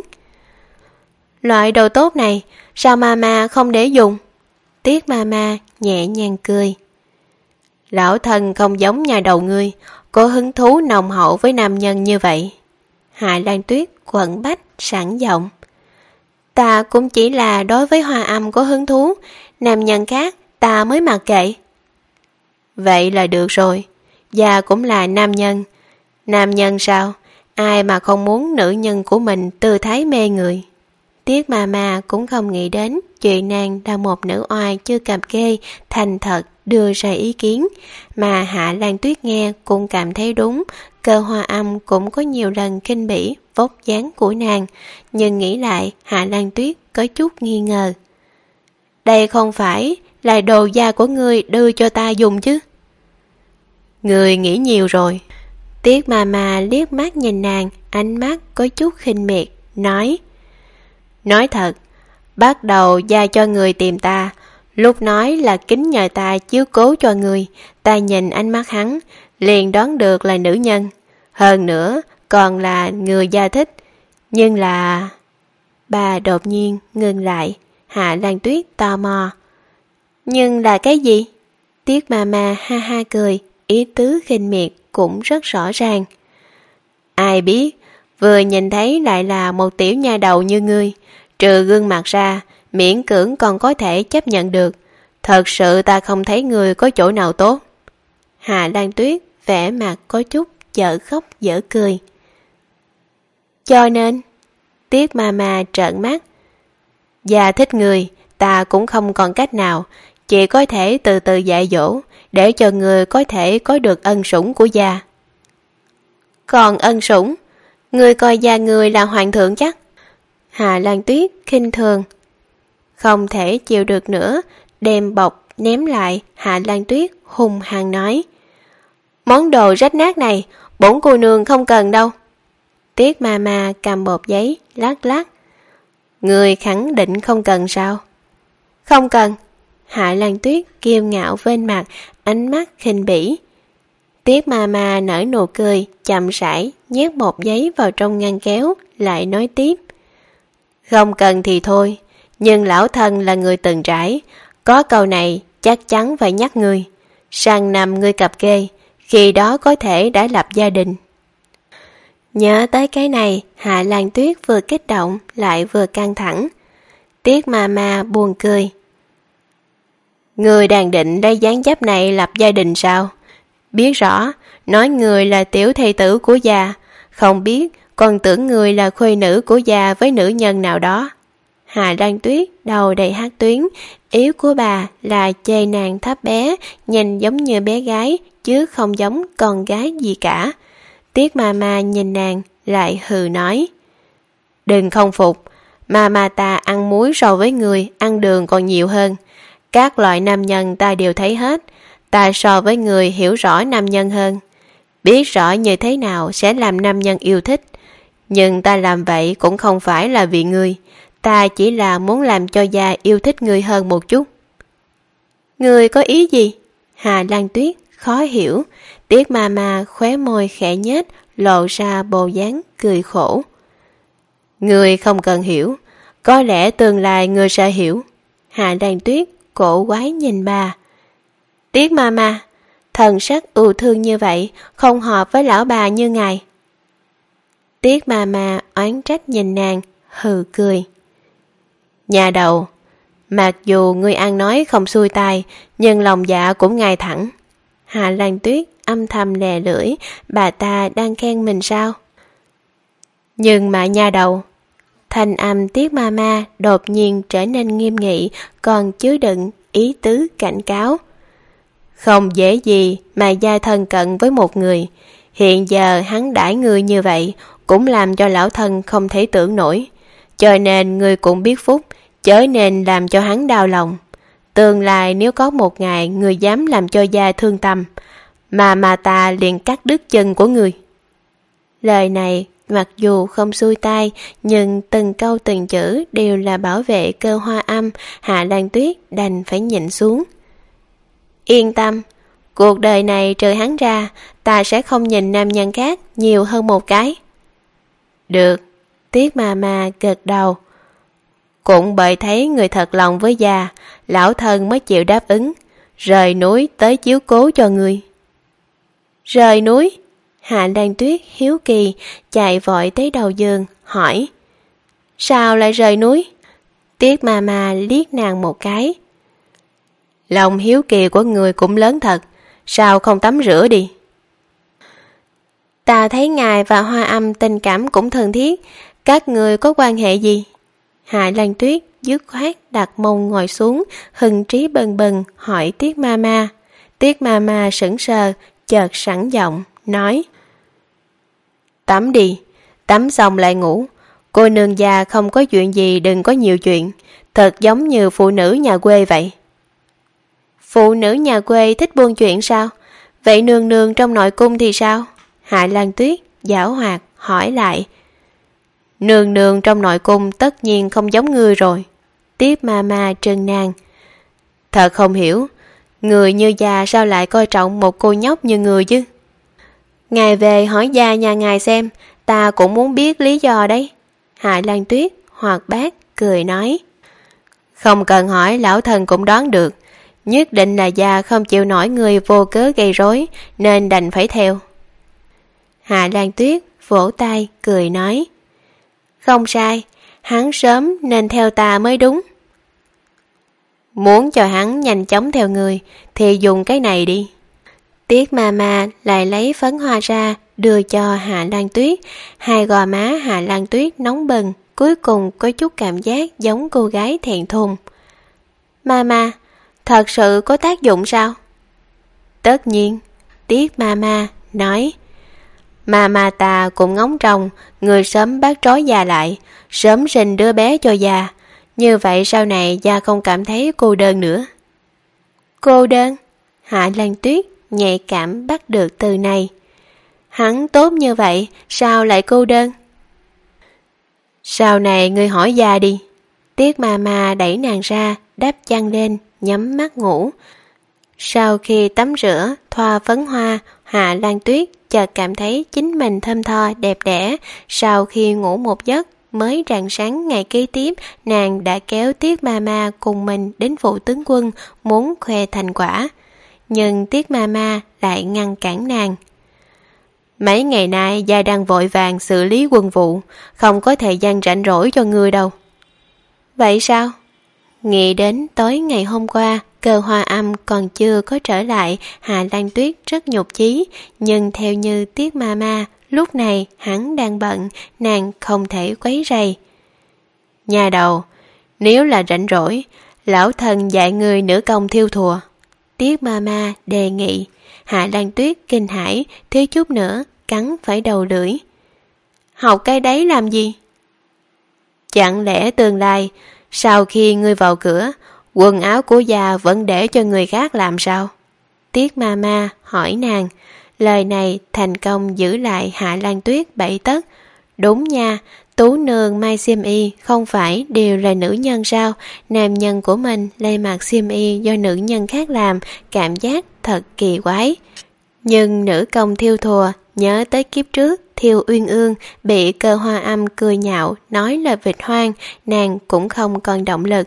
Loại đồ tốt này, sao Mama không để dùng? Tiết Mama nhẹ nhàng cười. Lão thần không giống nhà đầu ngươi, có hứng thú nồng hậu với nam nhân như vậy. Hạ Lan Tuyết quẩn bách sẵn giọng. Ta cũng chỉ là đối với Hoa Âm có hứng thú, nam nhân khác ta mới mặc kệ. Vậy là được rồi, và cũng là nam nhân. Nam nhân sao? Ai mà không muốn nữ nhân của mình tư thái mê người. Tiết Mama cũng không nghĩ đến chuyện nàng là một nữ oai chưa cặp kê, thành thật đưa ra ý kiến, mà Hạ Lan Tuyết nghe cũng cảm thấy đúng. Cơ Hoa Âm cũng có nhiều lần khinh bỉ vóc dáng của nàng, nhưng nghĩ lại Hạ Lan Tuyết có chút nghi ngờ. Đây không phải là đồ da của ngươi đưa cho ta dùng chứ? Ngươi nghĩ nhiều rồi. Tiết mà mà liếc mắt nhìn nàng, ánh mắt có chút khinh miệt, nói: Nói thật, bắt đầu gia cho người tìm ta, lúc nói là kính nhờ ta chiếu cố cho người, ta nhìn ánh mắt hắn, liền đoán được là nữ nhân. Hơn nữa, còn là người gia thích. Nhưng là... Bà đột nhiên ngừng lại, Hạ Lan Tuyết tò mò. Nhưng là cái gì? Tiết mà mà ha ha cười, ý tứ khinh miệt cũng rất rõ ràng. Ai biết, vừa nhìn thấy lại là một tiểu nha đầu như ngươi, trừ gương mặt ra, miễn cưỡng còn có thể chấp nhận được. Thật sự ta không thấy người có chỗ nào tốt. Hạ Lan Tuyết vẻ mặt có chút dở khóc dở cười. Cho nên, Tiết mà mà trợn mắt. Già thích người, ta cũng không còn cách nào, chỉ có thể từ từ dạy dỗ, để cho người có thể có được ân sủng của già. Còn ân sủng, người coi già người là hoàng thượng chắc? Hạ Lan Tuyết khinh thường. Không thể chịu được nữa, đem bọc ném lại. Hạ Lan Tuyết hung hăng nói: Món đồ rách nát này, bổn cô nương không cần đâu. Tiết mà mà cầm bột giấy, lắc lắc. Người khẳng định không cần sao? Không cần. Hạ Lan Tuyết kiêu ngạo bên mặt, ánh mắt khinh bỉ. Tiết mà mà nở nụ cười, chậm rãi nhét bột giấy vào trong ngăn kéo, lại nói tiếp. Không cần thì thôi, nhưng lão thân là người từng trải, có câu này chắc chắn phải nhắc người. Sang năm ngươi cập kê, khi đó có thể đã lập gia đình. Nhớ tới cái này, Hạ Lan Tuyết vừa kích động lại vừa căng thẳng. Tiết mà mà buồn cười. Người đang định lấy dáng dấp này lập gia đình sao? Biết rõ, nói người là tiểu thê tử của già, không biết còn tưởng người là khuê nữ của già với nữ nhân nào đó. Hạ Lan Tuyết đầu đầy hát tuyến, yếu của bà là chê nàng thấp bé, nhìn giống như bé gái, chứ không giống con gái gì cả. Tiết mà mà nhìn nàng, lại hừ nói. Đừng không phục, mà mà ta ăn muối so với người, ăn đường còn nhiều hơn. Các loại nam nhân ta đều thấy hết, ta so với người hiểu rõ nam nhân hơn. Biết rõ như thế nào sẽ làm nam nhân yêu thích. Nhưng ta làm vậy cũng không phải là vì ngươi, ta chỉ là muốn làm cho gia yêu thích ngươi hơn một chút. Ngươi có ý gì? Hà Lan Tuyết khó hiểu. Tiết mà mà khóe môi khẽ nhếch, lộ ra bộ dáng cười khổ. Ngươi không cần hiểu, có lẽ tương lai ngươi sẽ hiểu. Hạ Lan Tuyết cổ quái nhìn bà. Tiết mà mà, thần sắc ưu thương như vậy không hợp với lão bà như ngài. Tiết mà mà oán trách nhìn nàng, hừ cười. Nhà đầu, mặc dù ngươi ăn nói không xuôi tai, nhưng lòng dạ cũng ngay thẳng. Hạ Lan Tuyết âm thầm lè lưỡi, bà ta đang khen mình sao? Nhưng mà nhà đầu, thanh âm Tiết ma ma đột nhiên trở nên nghiêm nghị, còn chứa đựng ý tứ cảnh cáo. Không dễ gì mà gia thân cận với một người, hiện giờ hắn đãi người như vậy cũng làm cho lão thân không thể tưởng nổi, cho nên người cũng biết phúc, chớ nên làm cho hắn đau lòng. Tương lai nếu có một ngày người dám làm cho gia thương tâm, mà mà ta liền cắt đứt chân của người. Lời này mặc dù không xuôi tai, nhưng từng câu từng chữ đều là bảo vệ cơ hoa âm. Hạ Lan Tuyết đành phải nhịn xuống. Yên tâm, cuộc đời này trừ hắn ra, ta sẽ không nhìn nam nhân khác nhiều hơn một cái. Được, Tiết mà mà gật đầu. Cũng bởi thấy người thật lòng với già, lão thân mới chịu đáp ứng, rời núi tới chiếu cố cho người. Rời núi? Hạ Lan Tuyết hiếu kỳ, chạy vội tới đầu giường, hỏi. Sao lại rời núi? Tiết mà mà liếc nàng một cái. Lòng hiếu kỳ của người cũng lớn thật, sao không tắm rửa đi? Ta thấy ngài và Hoa Âm tình cảm cũng thân thiết, các người có quan hệ gì? Hạ Lan Tuyết dứt khoát đặt mông ngồi xuống, hưng trí bần bần hỏi Tiết ma ma. Tiết ma ma sững sờ, chợt sẵn giọng, nói. Tắm đi, tắm xong lại ngủ. Cô nương già không có chuyện gì đừng có nhiều chuyện, thật giống như phụ nữ nhà quê vậy. Phụ nữ nhà quê thích buôn chuyện sao? Vậy nương nương trong nội cung thì sao? Hạ Lan Tuyết giảo hoạt hỏi lại. Nương nương trong nội cung tất nhiên không giống ngươi rồi. Tiếp ma ma trừng nàng. Thật không hiểu, người như già sao lại coi trọng một cô nhóc như người chứ? Ngài về hỏi gia nhà ngài xem, ta cũng muốn biết lý do đấy. Hạ Lan Tuyết hoạt bát cười nói. Không cần hỏi, lão thần cũng đoán được. Nhất định là gia không chịu nổi người vô cớ gây rối, nên đành phải theo. Hạ Lan Tuyết vỗ tay cười nói. Không sai, hắn sớm nên theo ta mới đúng. Muốn cho hắn nhanh chóng theo người thì dùng cái này đi. Tiết ma ma lại lấy phấn hoa ra đưa cho Hạ Lan Tuyết. Hai gò má Hạ Lan Tuyết nóng bừng, cuối cùng có chút cảm giác giống cô gái thẹn thùng. Ma ma, thật sự có tác dụng sao? Tất nhiên, Tiết ma ma nói. Ma ma ta cũng ngóng trông người sớm bắt trói già lại, sớm sinh đứa bé cho già. Như vậy sau này già không cảm thấy cô đơn nữa. Cô đơn? Hạ Lan Tuyết nhạy cảm bắt được từ này. Hắn tốt như vậy, sao lại cô đơn? Sau này ngươi hỏi già đi. Tiết ma ma đẩy nàng ra, đắp chăn lên, nhắm mắt ngủ. Sau khi tắm rửa, thoa phấn hoa, Hạ Lan Tuyết chợt cảm thấy chính mình thơm tho đẹp đẽ. Sau khi ngủ một giấc, mới rạng sáng ngày kế tiếp, nàng đã kéo Tiết ma ma cùng mình đến phủ tướng quân, muốn khoe thành quả. Nhưng Tiết ma ma lại ngăn cản nàng. Mấy ngày nay gia đang vội vàng xử lý quân vụ, không có thời gian rảnh rỗi cho ngươi đâu. Vậy sao? Nghĩ đến tối ngày hôm qua, Cơ Hoa Âm còn chưa có trở lại, Hạ Lan Tuyết rất nhục chí, nhưng theo như Tiết ma ma, lúc này hắn đang bận, nàng không thể quấy rầy. Nhà đầu, nếu là rảnh rỗi, lão thần dạy người nữ công thiêu thùa. Tiết ma ma đề nghị. Hạ Lan Tuyết kinh hãi, thiếu chút nữa cắn phải đầu lưỡi. Học cái đấy làm gì? Chẳng lẽ tương lai sau khi ngươi vào cửa, quần áo của già vẫn để cho người khác làm sao? Tiết ma ma hỏi nàng. Lời này thành công giữ lại Hạ Lan Tuyết bảy tấc. Đúng nha, tú nương may xiêm y không phải đều là nữ nhân sao? Nam nhân của mình lây mặc xiêm y do nữ nhân khác làm, cảm giác thật kỳ quái. Nhưng nữ công thiêu thùa nhớ tới kiếp trước Thiêu Uyên Ương bị Cơ Hoa Âm cười nhạo nói là vịt hoang, nàng cũng không còn động lực.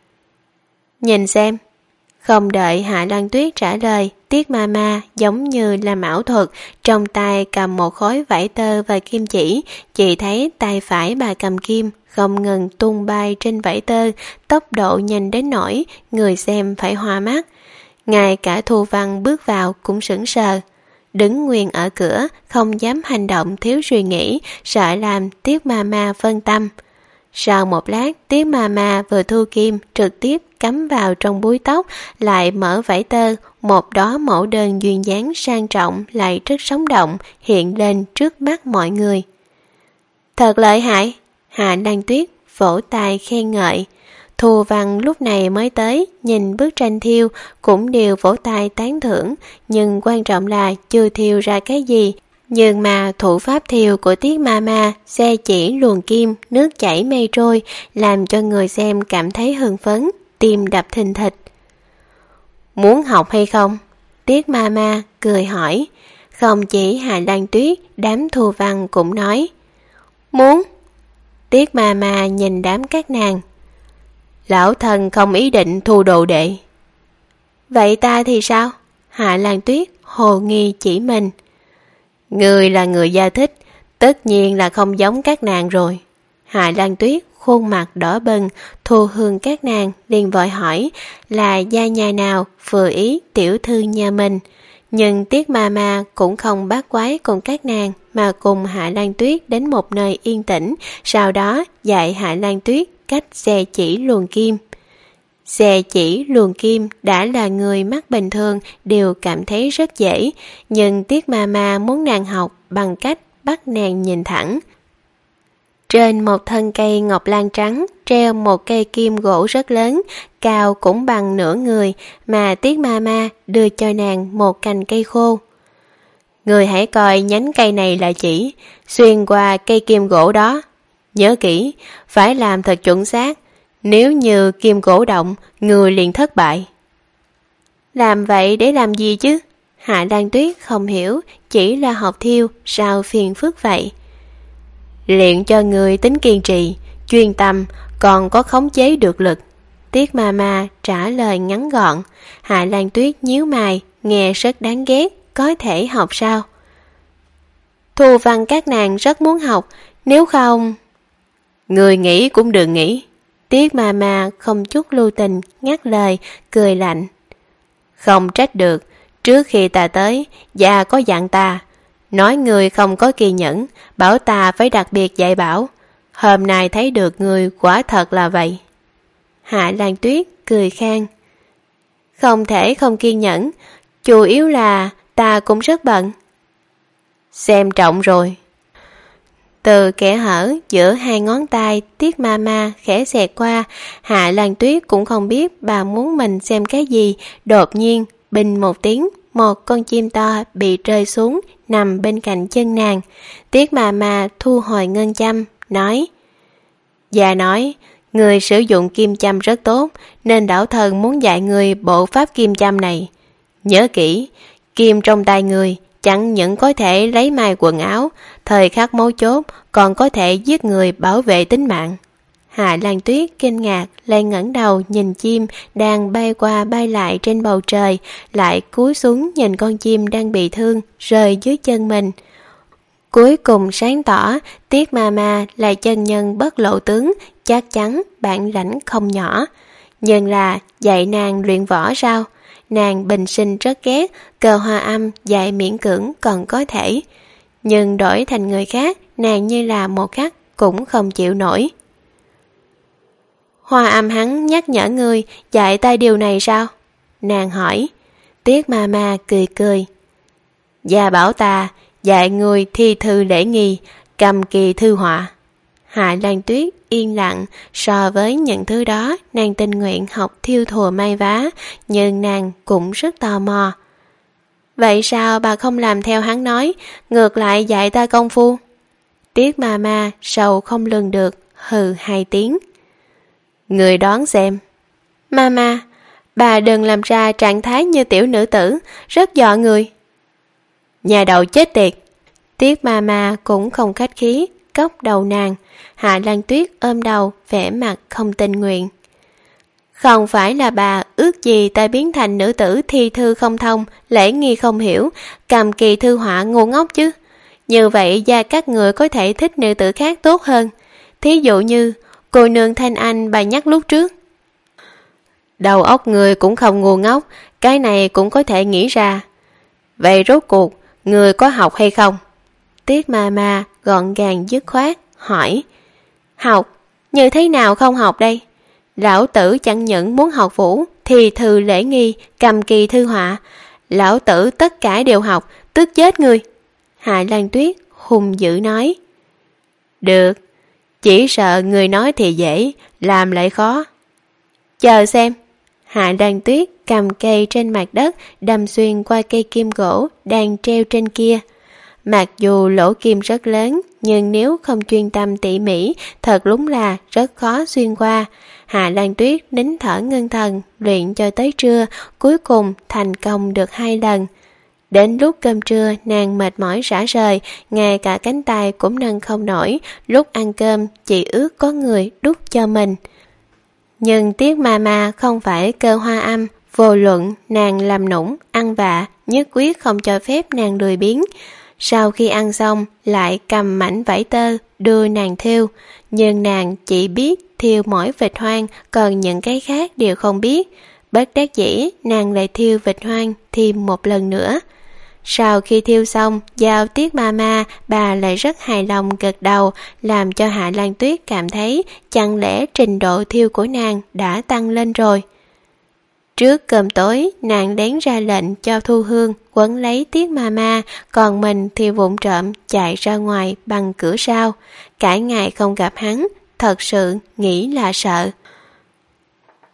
Nhìn xem. Không đợi Hạ Lan Tuyết trả lời, Tiết ma ma giống như làm ảo thuật, trong tay cầm một khối vải tơ và kim chỉ, chỉ thấy tay phải bà cầm kim không ngừng tung bay trên vải tơ, tốc độ nhanh đến nỗi người xem phải hoa mắt. Ngay cả Thu Văn bước vào cũng sững sờ, đứng nguyên ở cửa, không dám hành động thiếu suy nghĩ, sợ làm Tiết ma ma phân tâm. Sau một lát, Tiết ma ma vừa thu kim trực tiếp cắm vào trong búi tóc, lại mở vải tơ, một đó mẫu đơn duyên dáng sang trọng lại rất sống động hiện lên trước mắt mọi người. Thật lợi hại! Hạ Lan Tuyết vỗ tay khen ngợi. Thu Văn lúc này mới tới, nhìn bức tranh thiêu cũng đều vỗ tay tán thưởng, nhưng quan trọng là chưa thiêu ra cái gì. Nhưng mà thủ pháp thiêu của Tiết ma ma, xe chỉ luồn kim, nước chảy mây trôi, làm cho người xem cảm thấy hưng phấn, tim đập thình thịch. Muốn học hay không? Tiết ma ma cười hỏi. Không chỉ Hạ Lan Tuyết, đám Thu Văn cũng nói. Muốn. Tiết ma ma nhìn đám các nàng. Lão thần không ý định thu đồ đệ. Vậy ta thì sao? Hạ Lan Tuyết hồ nghi chỉ mình. Người là người gia thích, tất nhiên là không giống các nàng rồi. Hạ Lan Tuyết khuôn mặt đỏ bừng, Thu Hương các nàng liền vội hỏi là gia nhà nào vừa ý tiểu thư nhà mình. Nhưng Tiết ma ma cũng không bát quái cùng các nàng, mà cùng Hạ Lan Tuyết đến một nơi yên tĩnh, sau đó dạy Hạ Lan Tuyết cách xe chỉ luồn kim. Xe chỉ luồn kim đã là người mắt bình thường đều cảm thấy rất dễ, nhưng Tiết ma ma muốn nàng học bằng cách bắt nàng nhìn thẳng. Trên một thân cây ngọc lan trắng treo một cây kim gỗ rất lớn, cao cũng bằng nửa người, mà Tiết ma ma đưa cho nàng một cành cây khô. Người hãy coi nhánh cây này là chỉ, xuyên qua cây kim gỗ đó. Nhớ kỹ, phải làm thật chuẩn xác, nếu như kim gỗ động, người liền thất bại. Làm vậy để làm gì chứ? Hạ Lan Tuyết không hiểu, chỉ là học thiêu, sao phiền phức vậy? Luyện cho người tính kiên trì, chuyên tâm, còn có khống chế được lực. Tiết Ma Ma trả lời ngắn gọn. Hạ Lan Tuyết nhíu mày, nghe rất đáng ghét, có thể học sao? Thu văn các nàng rất muốn học, nếu không... Người nghĩ cũng đừng nghĩ. Tiết Ma Ma không chút lưu tình ngắt lời, cười lạnh. Không trách được, trước khi ta tới, già có dặn ta, nói người không có kiên nhẫn, bảo ta phải đặc biệt dạy bảo. Hôm nay thấy được người quả thật là vậy. Hạ Lan Tuyết cười khan. Không thể không kiên nhẫn, chủ yếu là ta cũng rất bận. Xem trọng rồi. Từ kẽ hở giữa hai ngón tay Tiết Ma Ma khẽ xẹt qua. Hạ Lan Tuyết cũng không biết bà muốn mình xem cái gì. Đột nhiên bình một tiếng, một con chim to bị rơi xuống nằm bên cạnh chân nàng. Tiết Ma Ma thu hồi ngân châm, nói: Già nói người sử dụng kim châm rất tốt, nên đảo thần muốn dạy người bộ pháp kim châm này. Nhớ kỹ, kim trong tay người chẳng những có thể lấy mai quần áo, thời khắc mấu chốt còn có thể giết người bảo vệ tính mạng. Hạ Lan Tuyết kinh ngạc lại ngẩng đầu nhìn chim đang bay qua bay lại trên bầu trời, lại cúi xuống nhìn con chim đang bị thương rơi dưới chân mình. Cuối cùng sáng tỏ, Tiết Ma Ma là chân nhân bất lộ tướng, chắc chắn bản lãnh không nhỏ. Nhưng là dạy nàng luyện võ sao? Nàng bình sinh rất ghét, Cơ Hoa Âm dạy miễn cưỡng còn có thể. Nhưng đổi thành người khác, nàng như là một khắc cũng không chịu nổi. Hoa Âm hắn nhắc nhở ngươi dạy ta điều này sao? Nàng hỏi. Tiết Ma Ma cười cười. Gia bảo ta dạy người thi thư lễ nghi, cầm kỳ thư họa. Hạ Lan Tuyết yên lặng, so với những thứ đó nàng tình nguyện học thiêu thùa may vá, nhưng nàng cũng rất tò mò. Vậy sao bà không làm theo hắn nói, ngược lại dạy ta công phu? Tiết Ma Ma sầu không lường được, hừ hai tiếng. Người đoán xem. Mama, bà đừng làm ra trạng thái như tiểu nữ tử, rất dọa người. Nhà đầu chết tiệt. Tiết Ma Ma cũng không khách khí, cốc đầu nàng. Hạ Lan Tuyết ôm đầu, vẻ mặt không tình nguyện. Không phải là bà ước gì ta biến thành nữ tử thi thư không thông, lễ nghi không hiểu, cầm kỳ thư họa ngu ngốc chứ. Như vậy gia các người có thể thích nữ tử khác tốt hơn. Thí dụ như cô nương Thanh Anh bà nhắc lúc trước. Đầu óc người cũng không ngu ngốc, cái này cũng có thể nghĩ ra. Vậy rốt cuộc, người có học hay không? Tiết Ma Ma gọn gàng dứt khoát, hỏi. Học? Như thế nào không học đây? Lão tử chẳng những muốn học vũ, thì thư lễ nghi, cầm kỳ thư họa. Lão tử tất cả đều học, tức chết người. Hạ Lan Tuyết hùng dữ nói. Được, chỉ sợ người nói thì dễ, làm lại khó. Chờ xem. Hạ Lan Tuyết cầm cây trên mặt đất, đâm xuyên qua cây kim gỗ đang treo trên kia. Mặc dù lỗ kim rất lớn, nhưng nếu không chuyên tâm tỉ mỉ, thật đúng là rất khó xuyên qua. Hạ Lan Tuyết nín thở ngưng thần, luyện cho tới trưa, cuối cùng thành công được hai lần. Đến lúc cơm trưa, nàng mệt mỏi rã rời, ngay cả cánh tay cũng nâng không nổi, lúc ăn cơm chỉ ước có người đút cho mình. Nhưng Tiết Ma Ma không phải Cơ Hoa Âm, vô luận nàng làm nũng, ăn vạ, nhất quyết không cho phép nàng lười biếng. Sau khi ăn xong, lại cầm mảnh vải tơ, đưa nàng thêu. Nhưng nàng chỉ biết thêu mỗi vịt hoang, còn những cái khác đều không biết. Bất đắc dĩ, nàng lại thêu vịt hoang thêm một lần nữa. Sau khi thiêu xong, giao Tiết Ma Ma, bà lại rất hài lòng gật đầu, làm cho Hạ Lan Tuyết cảm thấy chẳng lẽ trình độ thiêu của nàng đã tăng lên rồi. Trước cơm tối, nàng lén ra lệnh cho Thu Hương quấn lấy Tiết Ma Ma, còn mình thì vụng trộm chạy ra ngoài bằng cửa sau. Cả ngày không gặp hắn, thật sự nghĩ là sợ.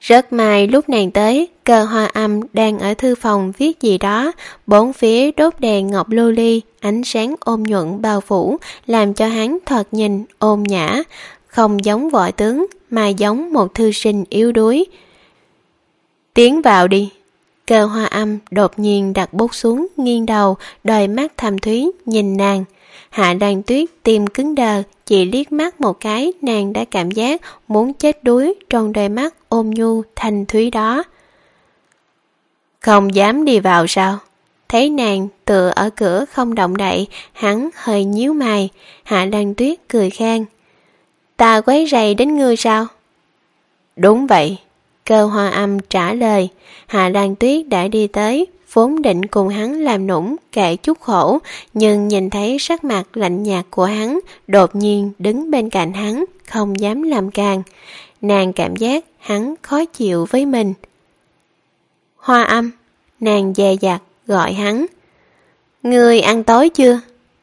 Rất may lúc nàng tới, Cơ Hoa Âm đang ở thư phòng viết gì đó, bốn phía đốt đèn ngọc lưu ly, ánh sáng ôn nhuận bao phủ, làm cho hắn thoạt nhìn ôn nhã, không giống võ tướng mà giống một thư sinh yếu đuối. Tiến vào đi. Cơ Hoa Âm đột nhiên đặt bút xuống, nghiêng đầu, đôi mắt thâm thúy nhìn nàng. Hạ Lan Tuyết tim cứng đờ, chỉ liếc mắt một cái nàng đã cảm giác muốn chết đuối trong đôi mắt ôn nhu thanh thúy đó. Không dám đi vào sao? Thấy nàng tựa ở cửa không động đậy, hắn hơi nhíu mày. Hạ Lan Tuyết cười khan. Ta quấy rầy đến ngươi sao? Đúng vậy. Cơ Hoa Âm trả lời. Hạ Lan Tuyết đã đi tới, vốn định cùng hắn làm nũng kể chút khổ, nhưng nhìn thấy sắc mặt lạnh nhạt của hắn, đột nhiên đứng bên cạnh hắn, không dám làm càng. Nàng cảm giác hắn khó chịu với mình. Hoa Âm, nàng dè dặt gọi hắn. Ngươi ăn tối chưa?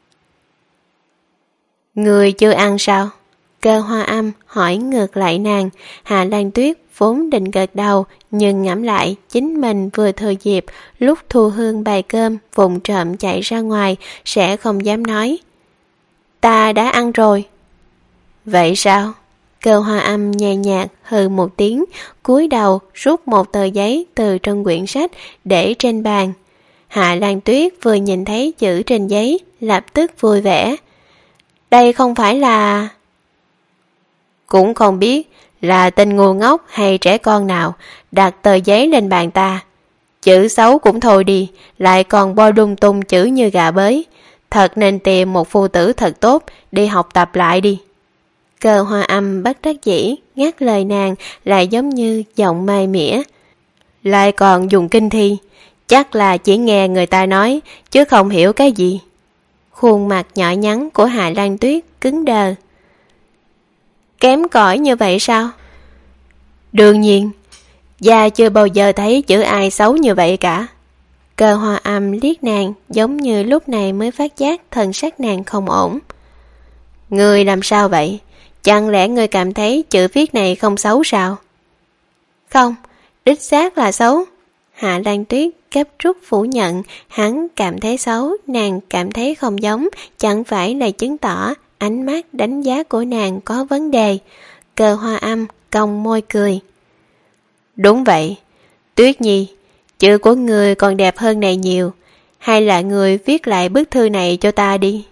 Ngươi chưa ăn sao? Cơ Hoa Âm hỏi ngược lại nàng. Hạ Lan Tuyết vốn định gật đầu, nhưng ngẫm lại chính mình vừa thừa dịp lúc Thu Hương bày cơm vụng trộm chạy ra ngoài, sẽ không dám nói. Ta đã ăn rồi. Vậy sao? Cơ Hoa Âm nhẹ nhạt hừ một tiếng, cúi đầu rút một tờ giấy từ trong quyển sách để trên bàn. Hạ Lan Tuyết vừa nhìn thấy chữ trên giấy, lập tức vui vẻ. Đây không phải là... Cũng không biết là tên ngu ngốc hay trẻ con nào đặt tờ giấy lên bàn ta. Chữ xấu cũng thôi đi, lại còn bo lung tung chữ như gà bới. Thật nên tìm một phu tử thật tốt đi học tập lại đi. Cơ Hoa Âm bất đắc dĩ ngắt lời nàng, lại giống như giọng mai mỉa. Lại còn dùng kinh thi, chắc là chỉ nghe người ta nói chứ không hiểu cái gì. Khuôn mặt nhỏ nhắn của Hạ Lan Tuyết cứng đờ. Kém cỏi như vậy sao? Đương nhiên, gia chưa bao giờ thấy chữ ai xấu như vậy cả. Cơ Hoa Âm liếc nàng, giống như lúc này mới phát giác thần sắc nàng không ổn. Ngươi làm sao vậy? Chẳng lẽ ngươi cảm thấy chữ viết này không xấu sao? Không, đích xác là xấu. Hạ Lan Tuyết gấp rút phủ nhận, hắn cảm thấy xấu, nàng cảm thấy không giống, chẳng phải là chứng tỏ ánh mắt đánh giá của nàng có vấn đề. Cơ Hoa Âm cong môi cười. Đúng vậy, Tuyết Nhi, chữ của người còn đẹp hơn này nhiều, hay là người viết lại bức thư này cho ta đi.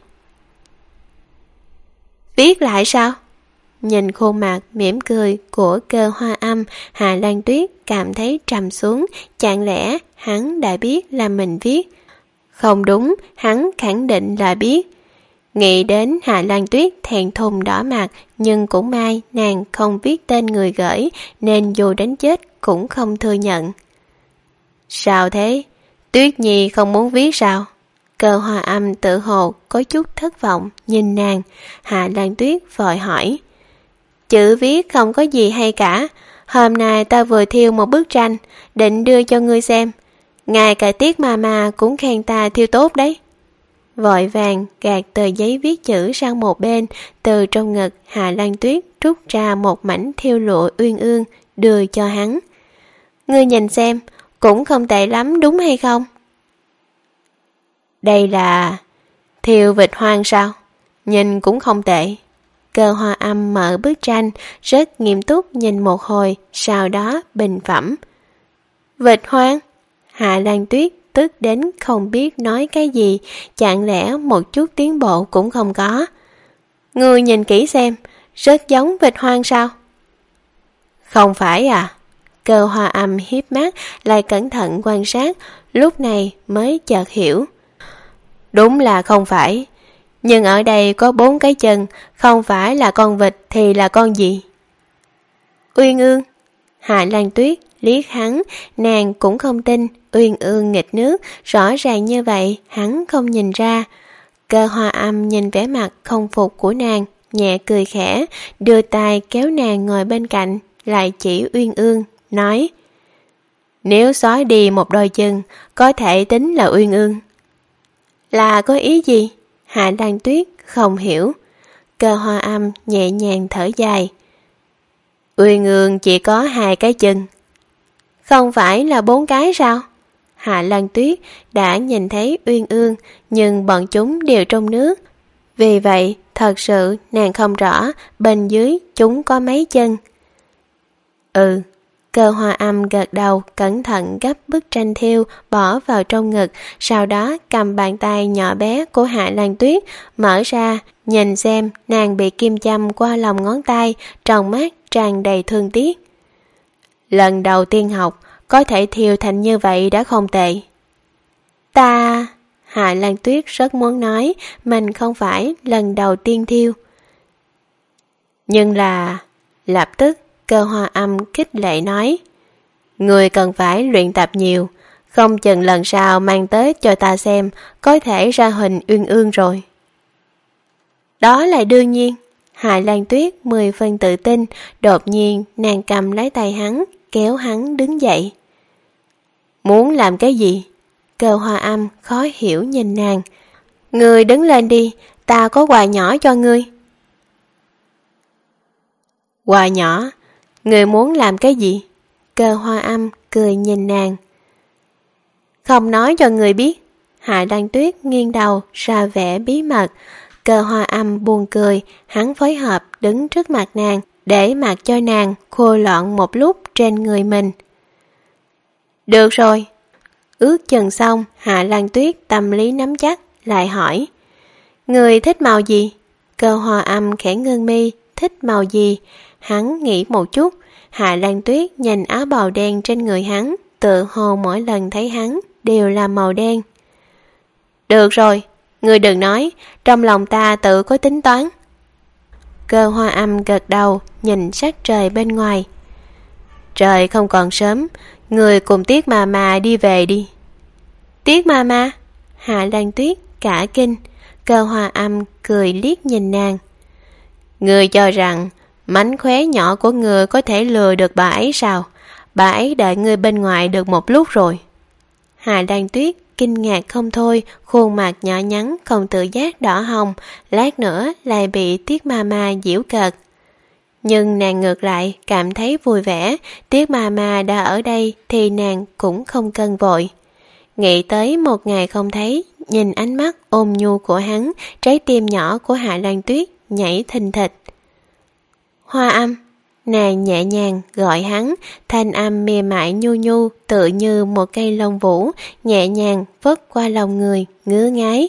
Viết lại sao? Nhìn khuôn mặt mỉm cười của Cơ Hoa Âm, Hạ Lan Tuyết cảm thấy trầm xuống, chẳng lẽ hắn đã biết là mình viết? Không đúng, hắn khẳng định là biết. Nghĩ đến Hạ Lan Tuyết thẹn thùng đỏ mặt, nhưng cũng may nàng không viết tên người gửi, nên dù đến chết cũng không thừa nhận. Sao thế? Tuyết Nhi không muốn viết sao? Cơ Hoa Âm tự hồ có chút thất vọng nhìn nàng. Hạ Lan Tuyết vội hỏi. Chữ viết không có gì hay cả. Hôm nay ta vừa thiêu một bức tranh, định đưa cho ngươi xem. Ngài cả Tiết Mama cũng khen ta thiêu tốt đấy. Vội vàng gạt tờ giấy viết chữ sang một bên, từ trong ngực Hạ Lan Tuyết rút ra một mảnh thiêu lụa uyên ương, đưa cho hắn. Ngươi nhìn xem, cũng không tệ lắm đúng hay không? Đây là thiêu vịt hoang sao? Nhìn cũng không tệ. Cơ Hoa Âm mở bức tranh, rất nghiêm túc nhìn một hồi, sau đó bình phẩm. Vịt hoang? Hạ Lan Tuyết tức đến không biết nói cái gì, chẳng lẽ một chút tiến bộ cũng không có. Ngươi nhìn kỹ xem, rất giống vịt hoang sao? Không phải à? Cơ Hoa Âm hiếp mắt, lại cẩn thận quan sát, lúc này mới chợt hiểu. Đúng là không phải, nhưng ở đây có bốn cái chân, không phải là con vịt thì là con gì? Uyên ương. Hạ Lan Tuyết liếc hắn, nàng cũng không tin Uyên ương nghịch nước, rõ ràng như vậy hắn không nhìn ra. Cơ Hoa Âm nhìn vẻ mặt không phục của nàng, nhẹ cười khẽ, đưa tay kéo nàng ngồi bên cạnh, lại chỉ Uyên ương, nói. Nếu xóa đi một đôi chân, có thể tính là Uyên ương. Là có ý gì? Hạ Lan Tuyết không hiểu. Cơ Hoa Âm nhẹ nhàng thở dài. Uyên ương chỉ có hai cái chân, Không phải là bốn cái sao? Hạ Lan Tuyết đã nhìn thấy Uyên Ương, nhưng bọn chúng đều trong nước. Vì vậy, thật sự nàng không rõ bên dưới chúng có mấy chân. Ừ, Cơ Hoa Âm gật đầu, cẩn thận gấp bức tranh thêu bỏ vào trong ngực, sau đó cầm bàn tay nhỏ bé của Hạ Lan Tuyết, mở ra, nhìn xem nàng bị kim châm qua lòng ngón tay, trong mắt tràn đầy thương tiếc. Lần đầu tiên học, có thể thêu thành như vậy đã không tệ. Ta... Hạ Lan Tuyết rất muốn nói mình không phải lần đầu tiên thêu. Nhưng là... Lập tức Cơ Hoa Âm khích lệ nói, người cần phải luyện tập nhiều, không chừng lần sau mang tới cho ta xem, có thể ra hình Uyên Ương rồi. Đó là đương nhiên. Hạ Lan Tuyết mười phần tự tin, đột nhiên nàng cầm lấy tay hắn, kéo hắn đứng dậy. Muốn làm cái gì? Cơ Hoa Âm khó hiểu nhìn nàng. Ngươi đứng lên đi, ta có quà nhỏ cho ngươi. Quà nhỏ? Ngươi muốn làm cái gì? Cơ Hoa Âm cười nhìn nàng. Không nói cho người biết. Hạ Lan Tuyết nghiêng đầu ra vẻ bí mật. Cơ Hoa Âm buồn cười, hắn phối hợp đứng trước mặt nàng, để mặc cho nàng khô loạn một lúc trên người mình. Được rồi. Ước chừng xong, Hạ Lan Tuyết tâm lý nắm chắc, lại hỏi. Người thích màu gì? Cơ Hoa Âm khẽ ngưng mi, thích màu gì? Hắn nghĩ một chút. Hạ Lan Tuyết nhìn áo bào đen trên người hắn, tự hồ mỗi lần thấy hắn đều là màu đen. Được rồi, ngươi đừng nói, trong lòng ta tự có tính toán. Cơ Hoa Âm gật đầu, nhìn sắc trời bên ngoài. Trời không còn sớm, người cùng Tiết mà mà đi về đi. Tiết mà mà? Hạ Lan Tuyết cả kinh. Cơ Hoa Âm cười liếc nhìn nàng. Người cho rằng mánh khóe nhỏ của người có thể lừa được bà ấy sao? Bà ấy đợi người bên ngoài được một lúc rồi. Hạ Lan Tuyết kinh ngạc không thôi, khuôn mặt nhỏ nhắn không tự giác đỏ hồng, lát nữa lại bị Tiết ma ma giễu cợt. Nhưng nàng ngược lại cảm thấy vui vẻ, Tiết ma ma đã ở đây thì nàng cũng không cần vội. Nghĩ tới một ngày không thấy, nhìn ánh mắt ôn nhu của hắn, trái tim nhỏ của Hạ Lan Tuyết nhảy thình thịch. Hoa Âm, nàng nhẹ nhàng gọi hắn, thanh âm mềm mại nhu nhu, tựa như một cây lông vũ, nhẹ nhàng vớt qua lòng người, ngứa ngáy.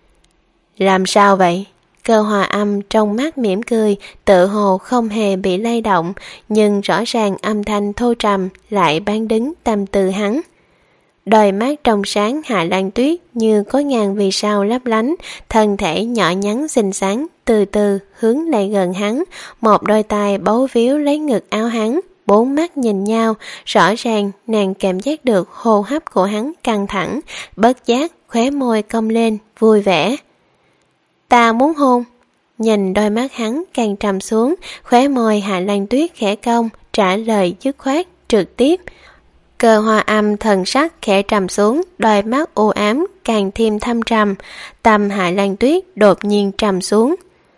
Làm sao vậy? Cơ Hoa Âm trong mắt mỉm cười, tự hồ không hề bị lay động, nhưng rõ ràng âm thanh thô trầm lại bán đứng tâm tư hắn. Đôi mắt trong sáng Hạ Lan Tuyết như có ngàn vì sao lấp lánh, thân thể nhỏ nhắn xinh xắn từ từ hướng lại gần hắn, một đôi tay bấu víu lấy ngực áo hắn, bốn mắt nhìn nhau, rõ ràng nàng cảm giác được hô hấp của hắn căng thẳng, bất giác khóe môi cong lên, vui vẻ. Ta muốn hôn. Nhìn đôi mắt hắn càng trầm xuống, khóe môi Hạ Lan Tuyết khẽ cong, trả lời dứt khoát, trực tiếp. Cơ Hoa Âm thần sắc khẽ trầm xuống, đôi mắt u ám càng thêm thâm trầm, tâm Hạ Lan Tuyết đột nhiên trầm xuống.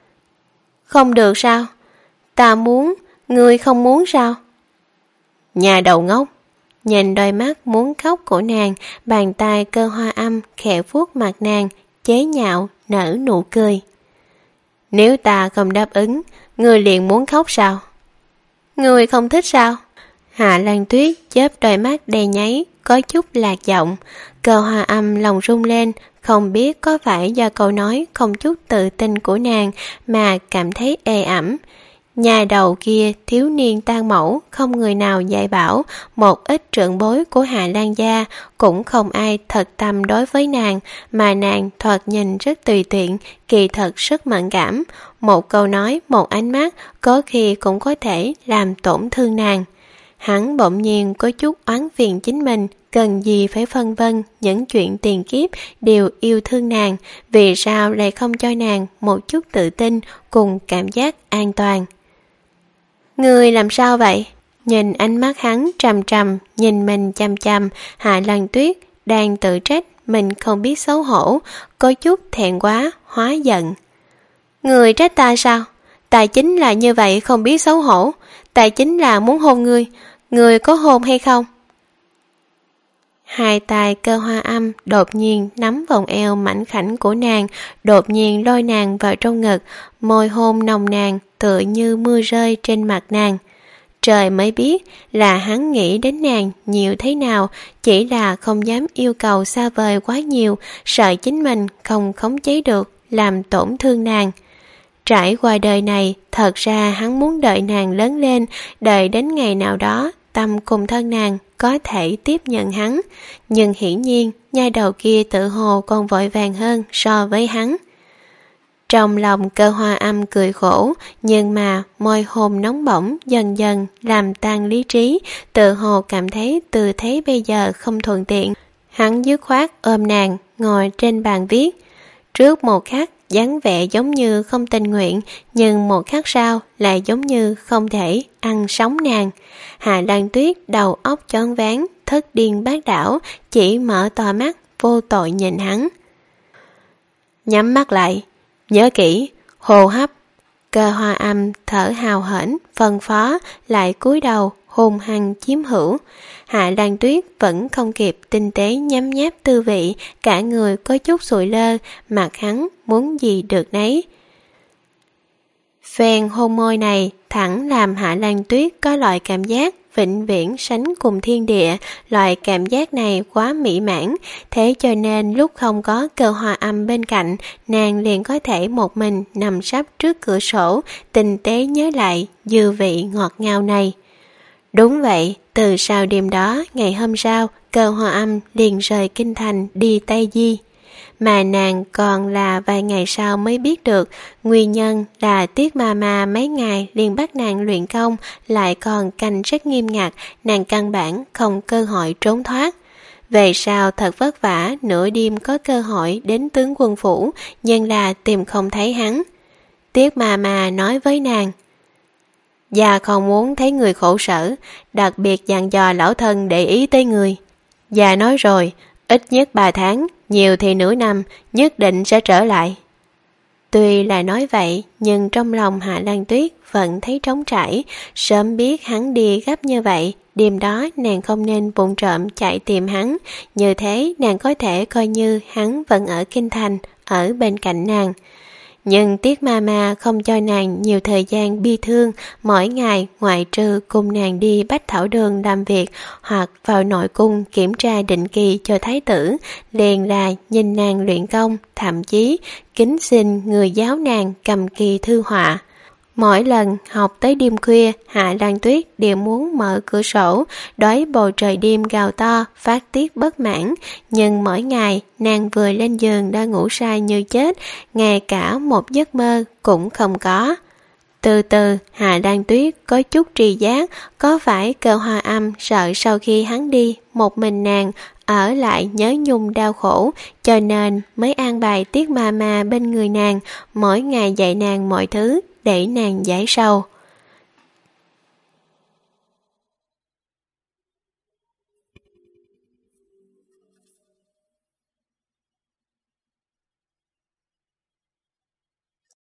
Không được sao? Ta muốn, ngươi không muốn sao? Nhà đầu ngốc. Nhìn đôi mắt muốn khóc của nàng, bàn tay Cơ Hoa Âm khẽ vuốt mặt nàng, chế nhạo, nở nụ cười. Nếu ta không đáp ứng, ngươi liền muốn khóc sao? Ngươi không thích sao? Hạ Lan Tuyết chớp đôi mắt đen nháy, có chút lạc giọng. Cơ Hoa Âm lòng rung lên, không biết có phải do câu nói không chút tự tin của nàng mà cảm thấy ê ẩm. Nhà đầu kia thiếu niên tan mẫu, không người nào dạy bảo, một ít trưởng bối của Hạ Lan gia cũng không ai thật tâm đối với nàng, mà nàng thoạt nhìn rất tùy tiện, kỳ thật rất mẫn cảm. Một câu nói, một ánh mắt có khi cũng có thể làm tổn thương nàng. Hắn bỗng nhiên có chút oán phiền chính mình, cần gì phải phân vân những chuyện tiền kiếp đều yêu thương nàng, vì sao lại không cho nàng một chút tự tin cùng cảm giác an toàn. Ngươi làm sao vậy? Nhìn ánh mắt hắn trầm trầm, nhìn mình chăm chăm, Hạ Lan Tuyết đang tự trách mình không biết xấu hổ, có chút thẹn quá, hóa giận. Ngươi trách ta sao? Ta chính là như vậy không biết xấu hổ, ta chính là muốn hôn ngươi, ngươi có hôn hay không? Hai tay Cơ Hoa Âm đột nhiên nắm vòng eo mảnh khảnh của nàng, đột nhiên lôi nàng vào trong ngực, môi hôn nồng nàn tựa như mưa rơi trên mặt nàng. Trời mới biết là hắn nghĩ đến nàng nhiều thế nào, chỉ là không dám yêu cầu xa vời quá nhiều, sợ chính mình không khống chế được, làm tổn thương nàng. Trải qua đời này, thật ra hắn muốn đợi nàng lớn lên, đợi đến ngày nào đó, tâm cùng thân nàng có thể tiếp nhận hắn. Nhưng hiển nhiên, nhai đầu kia tự hồ còn vội vàng hơn so với hắn. Trong lòng Cơ Hoa Âm cười khổ, nhưng mà môi hôn nóng bỏng dần dần làm tan lý trí, tự hồ cảm thấy tư thế bây giờ không thuận tiện. Hắn dứt khoát ôm nàng, ngồi trên bàn viết. Trước một khắc, dáng vẻ giống như không tình nguyện, nhưng một khắc sau lại giống như không thể ăn sống nàng. Hạ Lan Tuyết đầu óc choáng váng, thất điên bát đảo, chỉ mở to mắt, vô tội nhìn hắn. Nhắm mắt lại, nhớ kỹ, hô hấp. Cơ Hoa Âm thở hào hển, phân phó, lại cúi đầu, hôn hăng chiếm hữu. Hạ Lan Tuyết vẫn không kịp tinh tế nhấm nháp tư vị, cả người có chút sụi lơ, mặt hắn muốn gì được nấy. Phen hôn môi này thẳng làm Hạ Lan Tuyết có loại cảm giác vĩnh viễn sánh cùng thiên địa. Loại cảm giác này quá mỹ mãn, thế cho nên lúc không có Cơ Hoa Âm bên cạnh, nàng liền có thể một mình nằm sấp trước cửa sổ, tinh tế nhớ lại dư vị ngọt ngào này. Đúng vậy, từ sau đêm đó, ngày hôm sau, Cơ Hoa Âm liền rời kinh thành đi Tây Di. Mà nàng còn là vài ngày sau mới biết được, nguyên nhân là Tiết Ma Ma mấy ngày liền bắt nàng luyện công, lại còn canh rất nghiêm ngặt, nàng căn bản không cơ hội trốn thoát. Về sau thật vất vả, nửa đêm có cơ hội đến tướng quân phủ, nhưng là tìm không thấy hắn. Tiết Ma Ma nói với nàng, già không muốn thấy người khổ sở, đặc biệt dặn dò lão thân để ý tới người. Già nói rồi, ít nhất ba tháng, nhiều thì nửa năm, nhất định sẽ trở lại. Tuy là nói vậy, nhưng trong lòng Hạ Lan Tuyết vẫn thấy trống trải, sớm biết hắn đi gấp như vậy, đêm đó nàng không nên vụng trộm chạy tìm hắn, như thế nàng có thể coi như hắn vẫn ở kinh thành, ở bên cạnh nàng. Nhưng Tiết Ma Ma không cho nàng nhiều thời gian bi thương, mỗi ngày ngoại trừ cùng nàng đi Bách Thảo Đường làm việc hoặc vào nội cung kiểm tra định kỳ cho thái tử, liền là nhìn nàng luyện công, thậm chí kính xin người giáo nàng cầm kỳ thư họa. Mỗi lần học tới đêm khuya, Hạ Lan Tuyết đều muốn mở cửa sổ, đói bầu trời đêm gào to, phát tiết bất mãn. Nhưng mỗi ngày, nàng vừa lên giường đã ngủ say như chết, ngay cả một giấc mơ cũng không có. Từ từ, Hạ Lan Tuyết có chút tri giác, có phải Cơ Hoa Âm sợ sau khi hắn đi, một mình nàng ở lại nhớ nhung đau khổ, cho nên mới an bài Tiết Ma Ma bên người nàng, mỗi ngày dạy nàng mọi thứ để nàng giải sầu.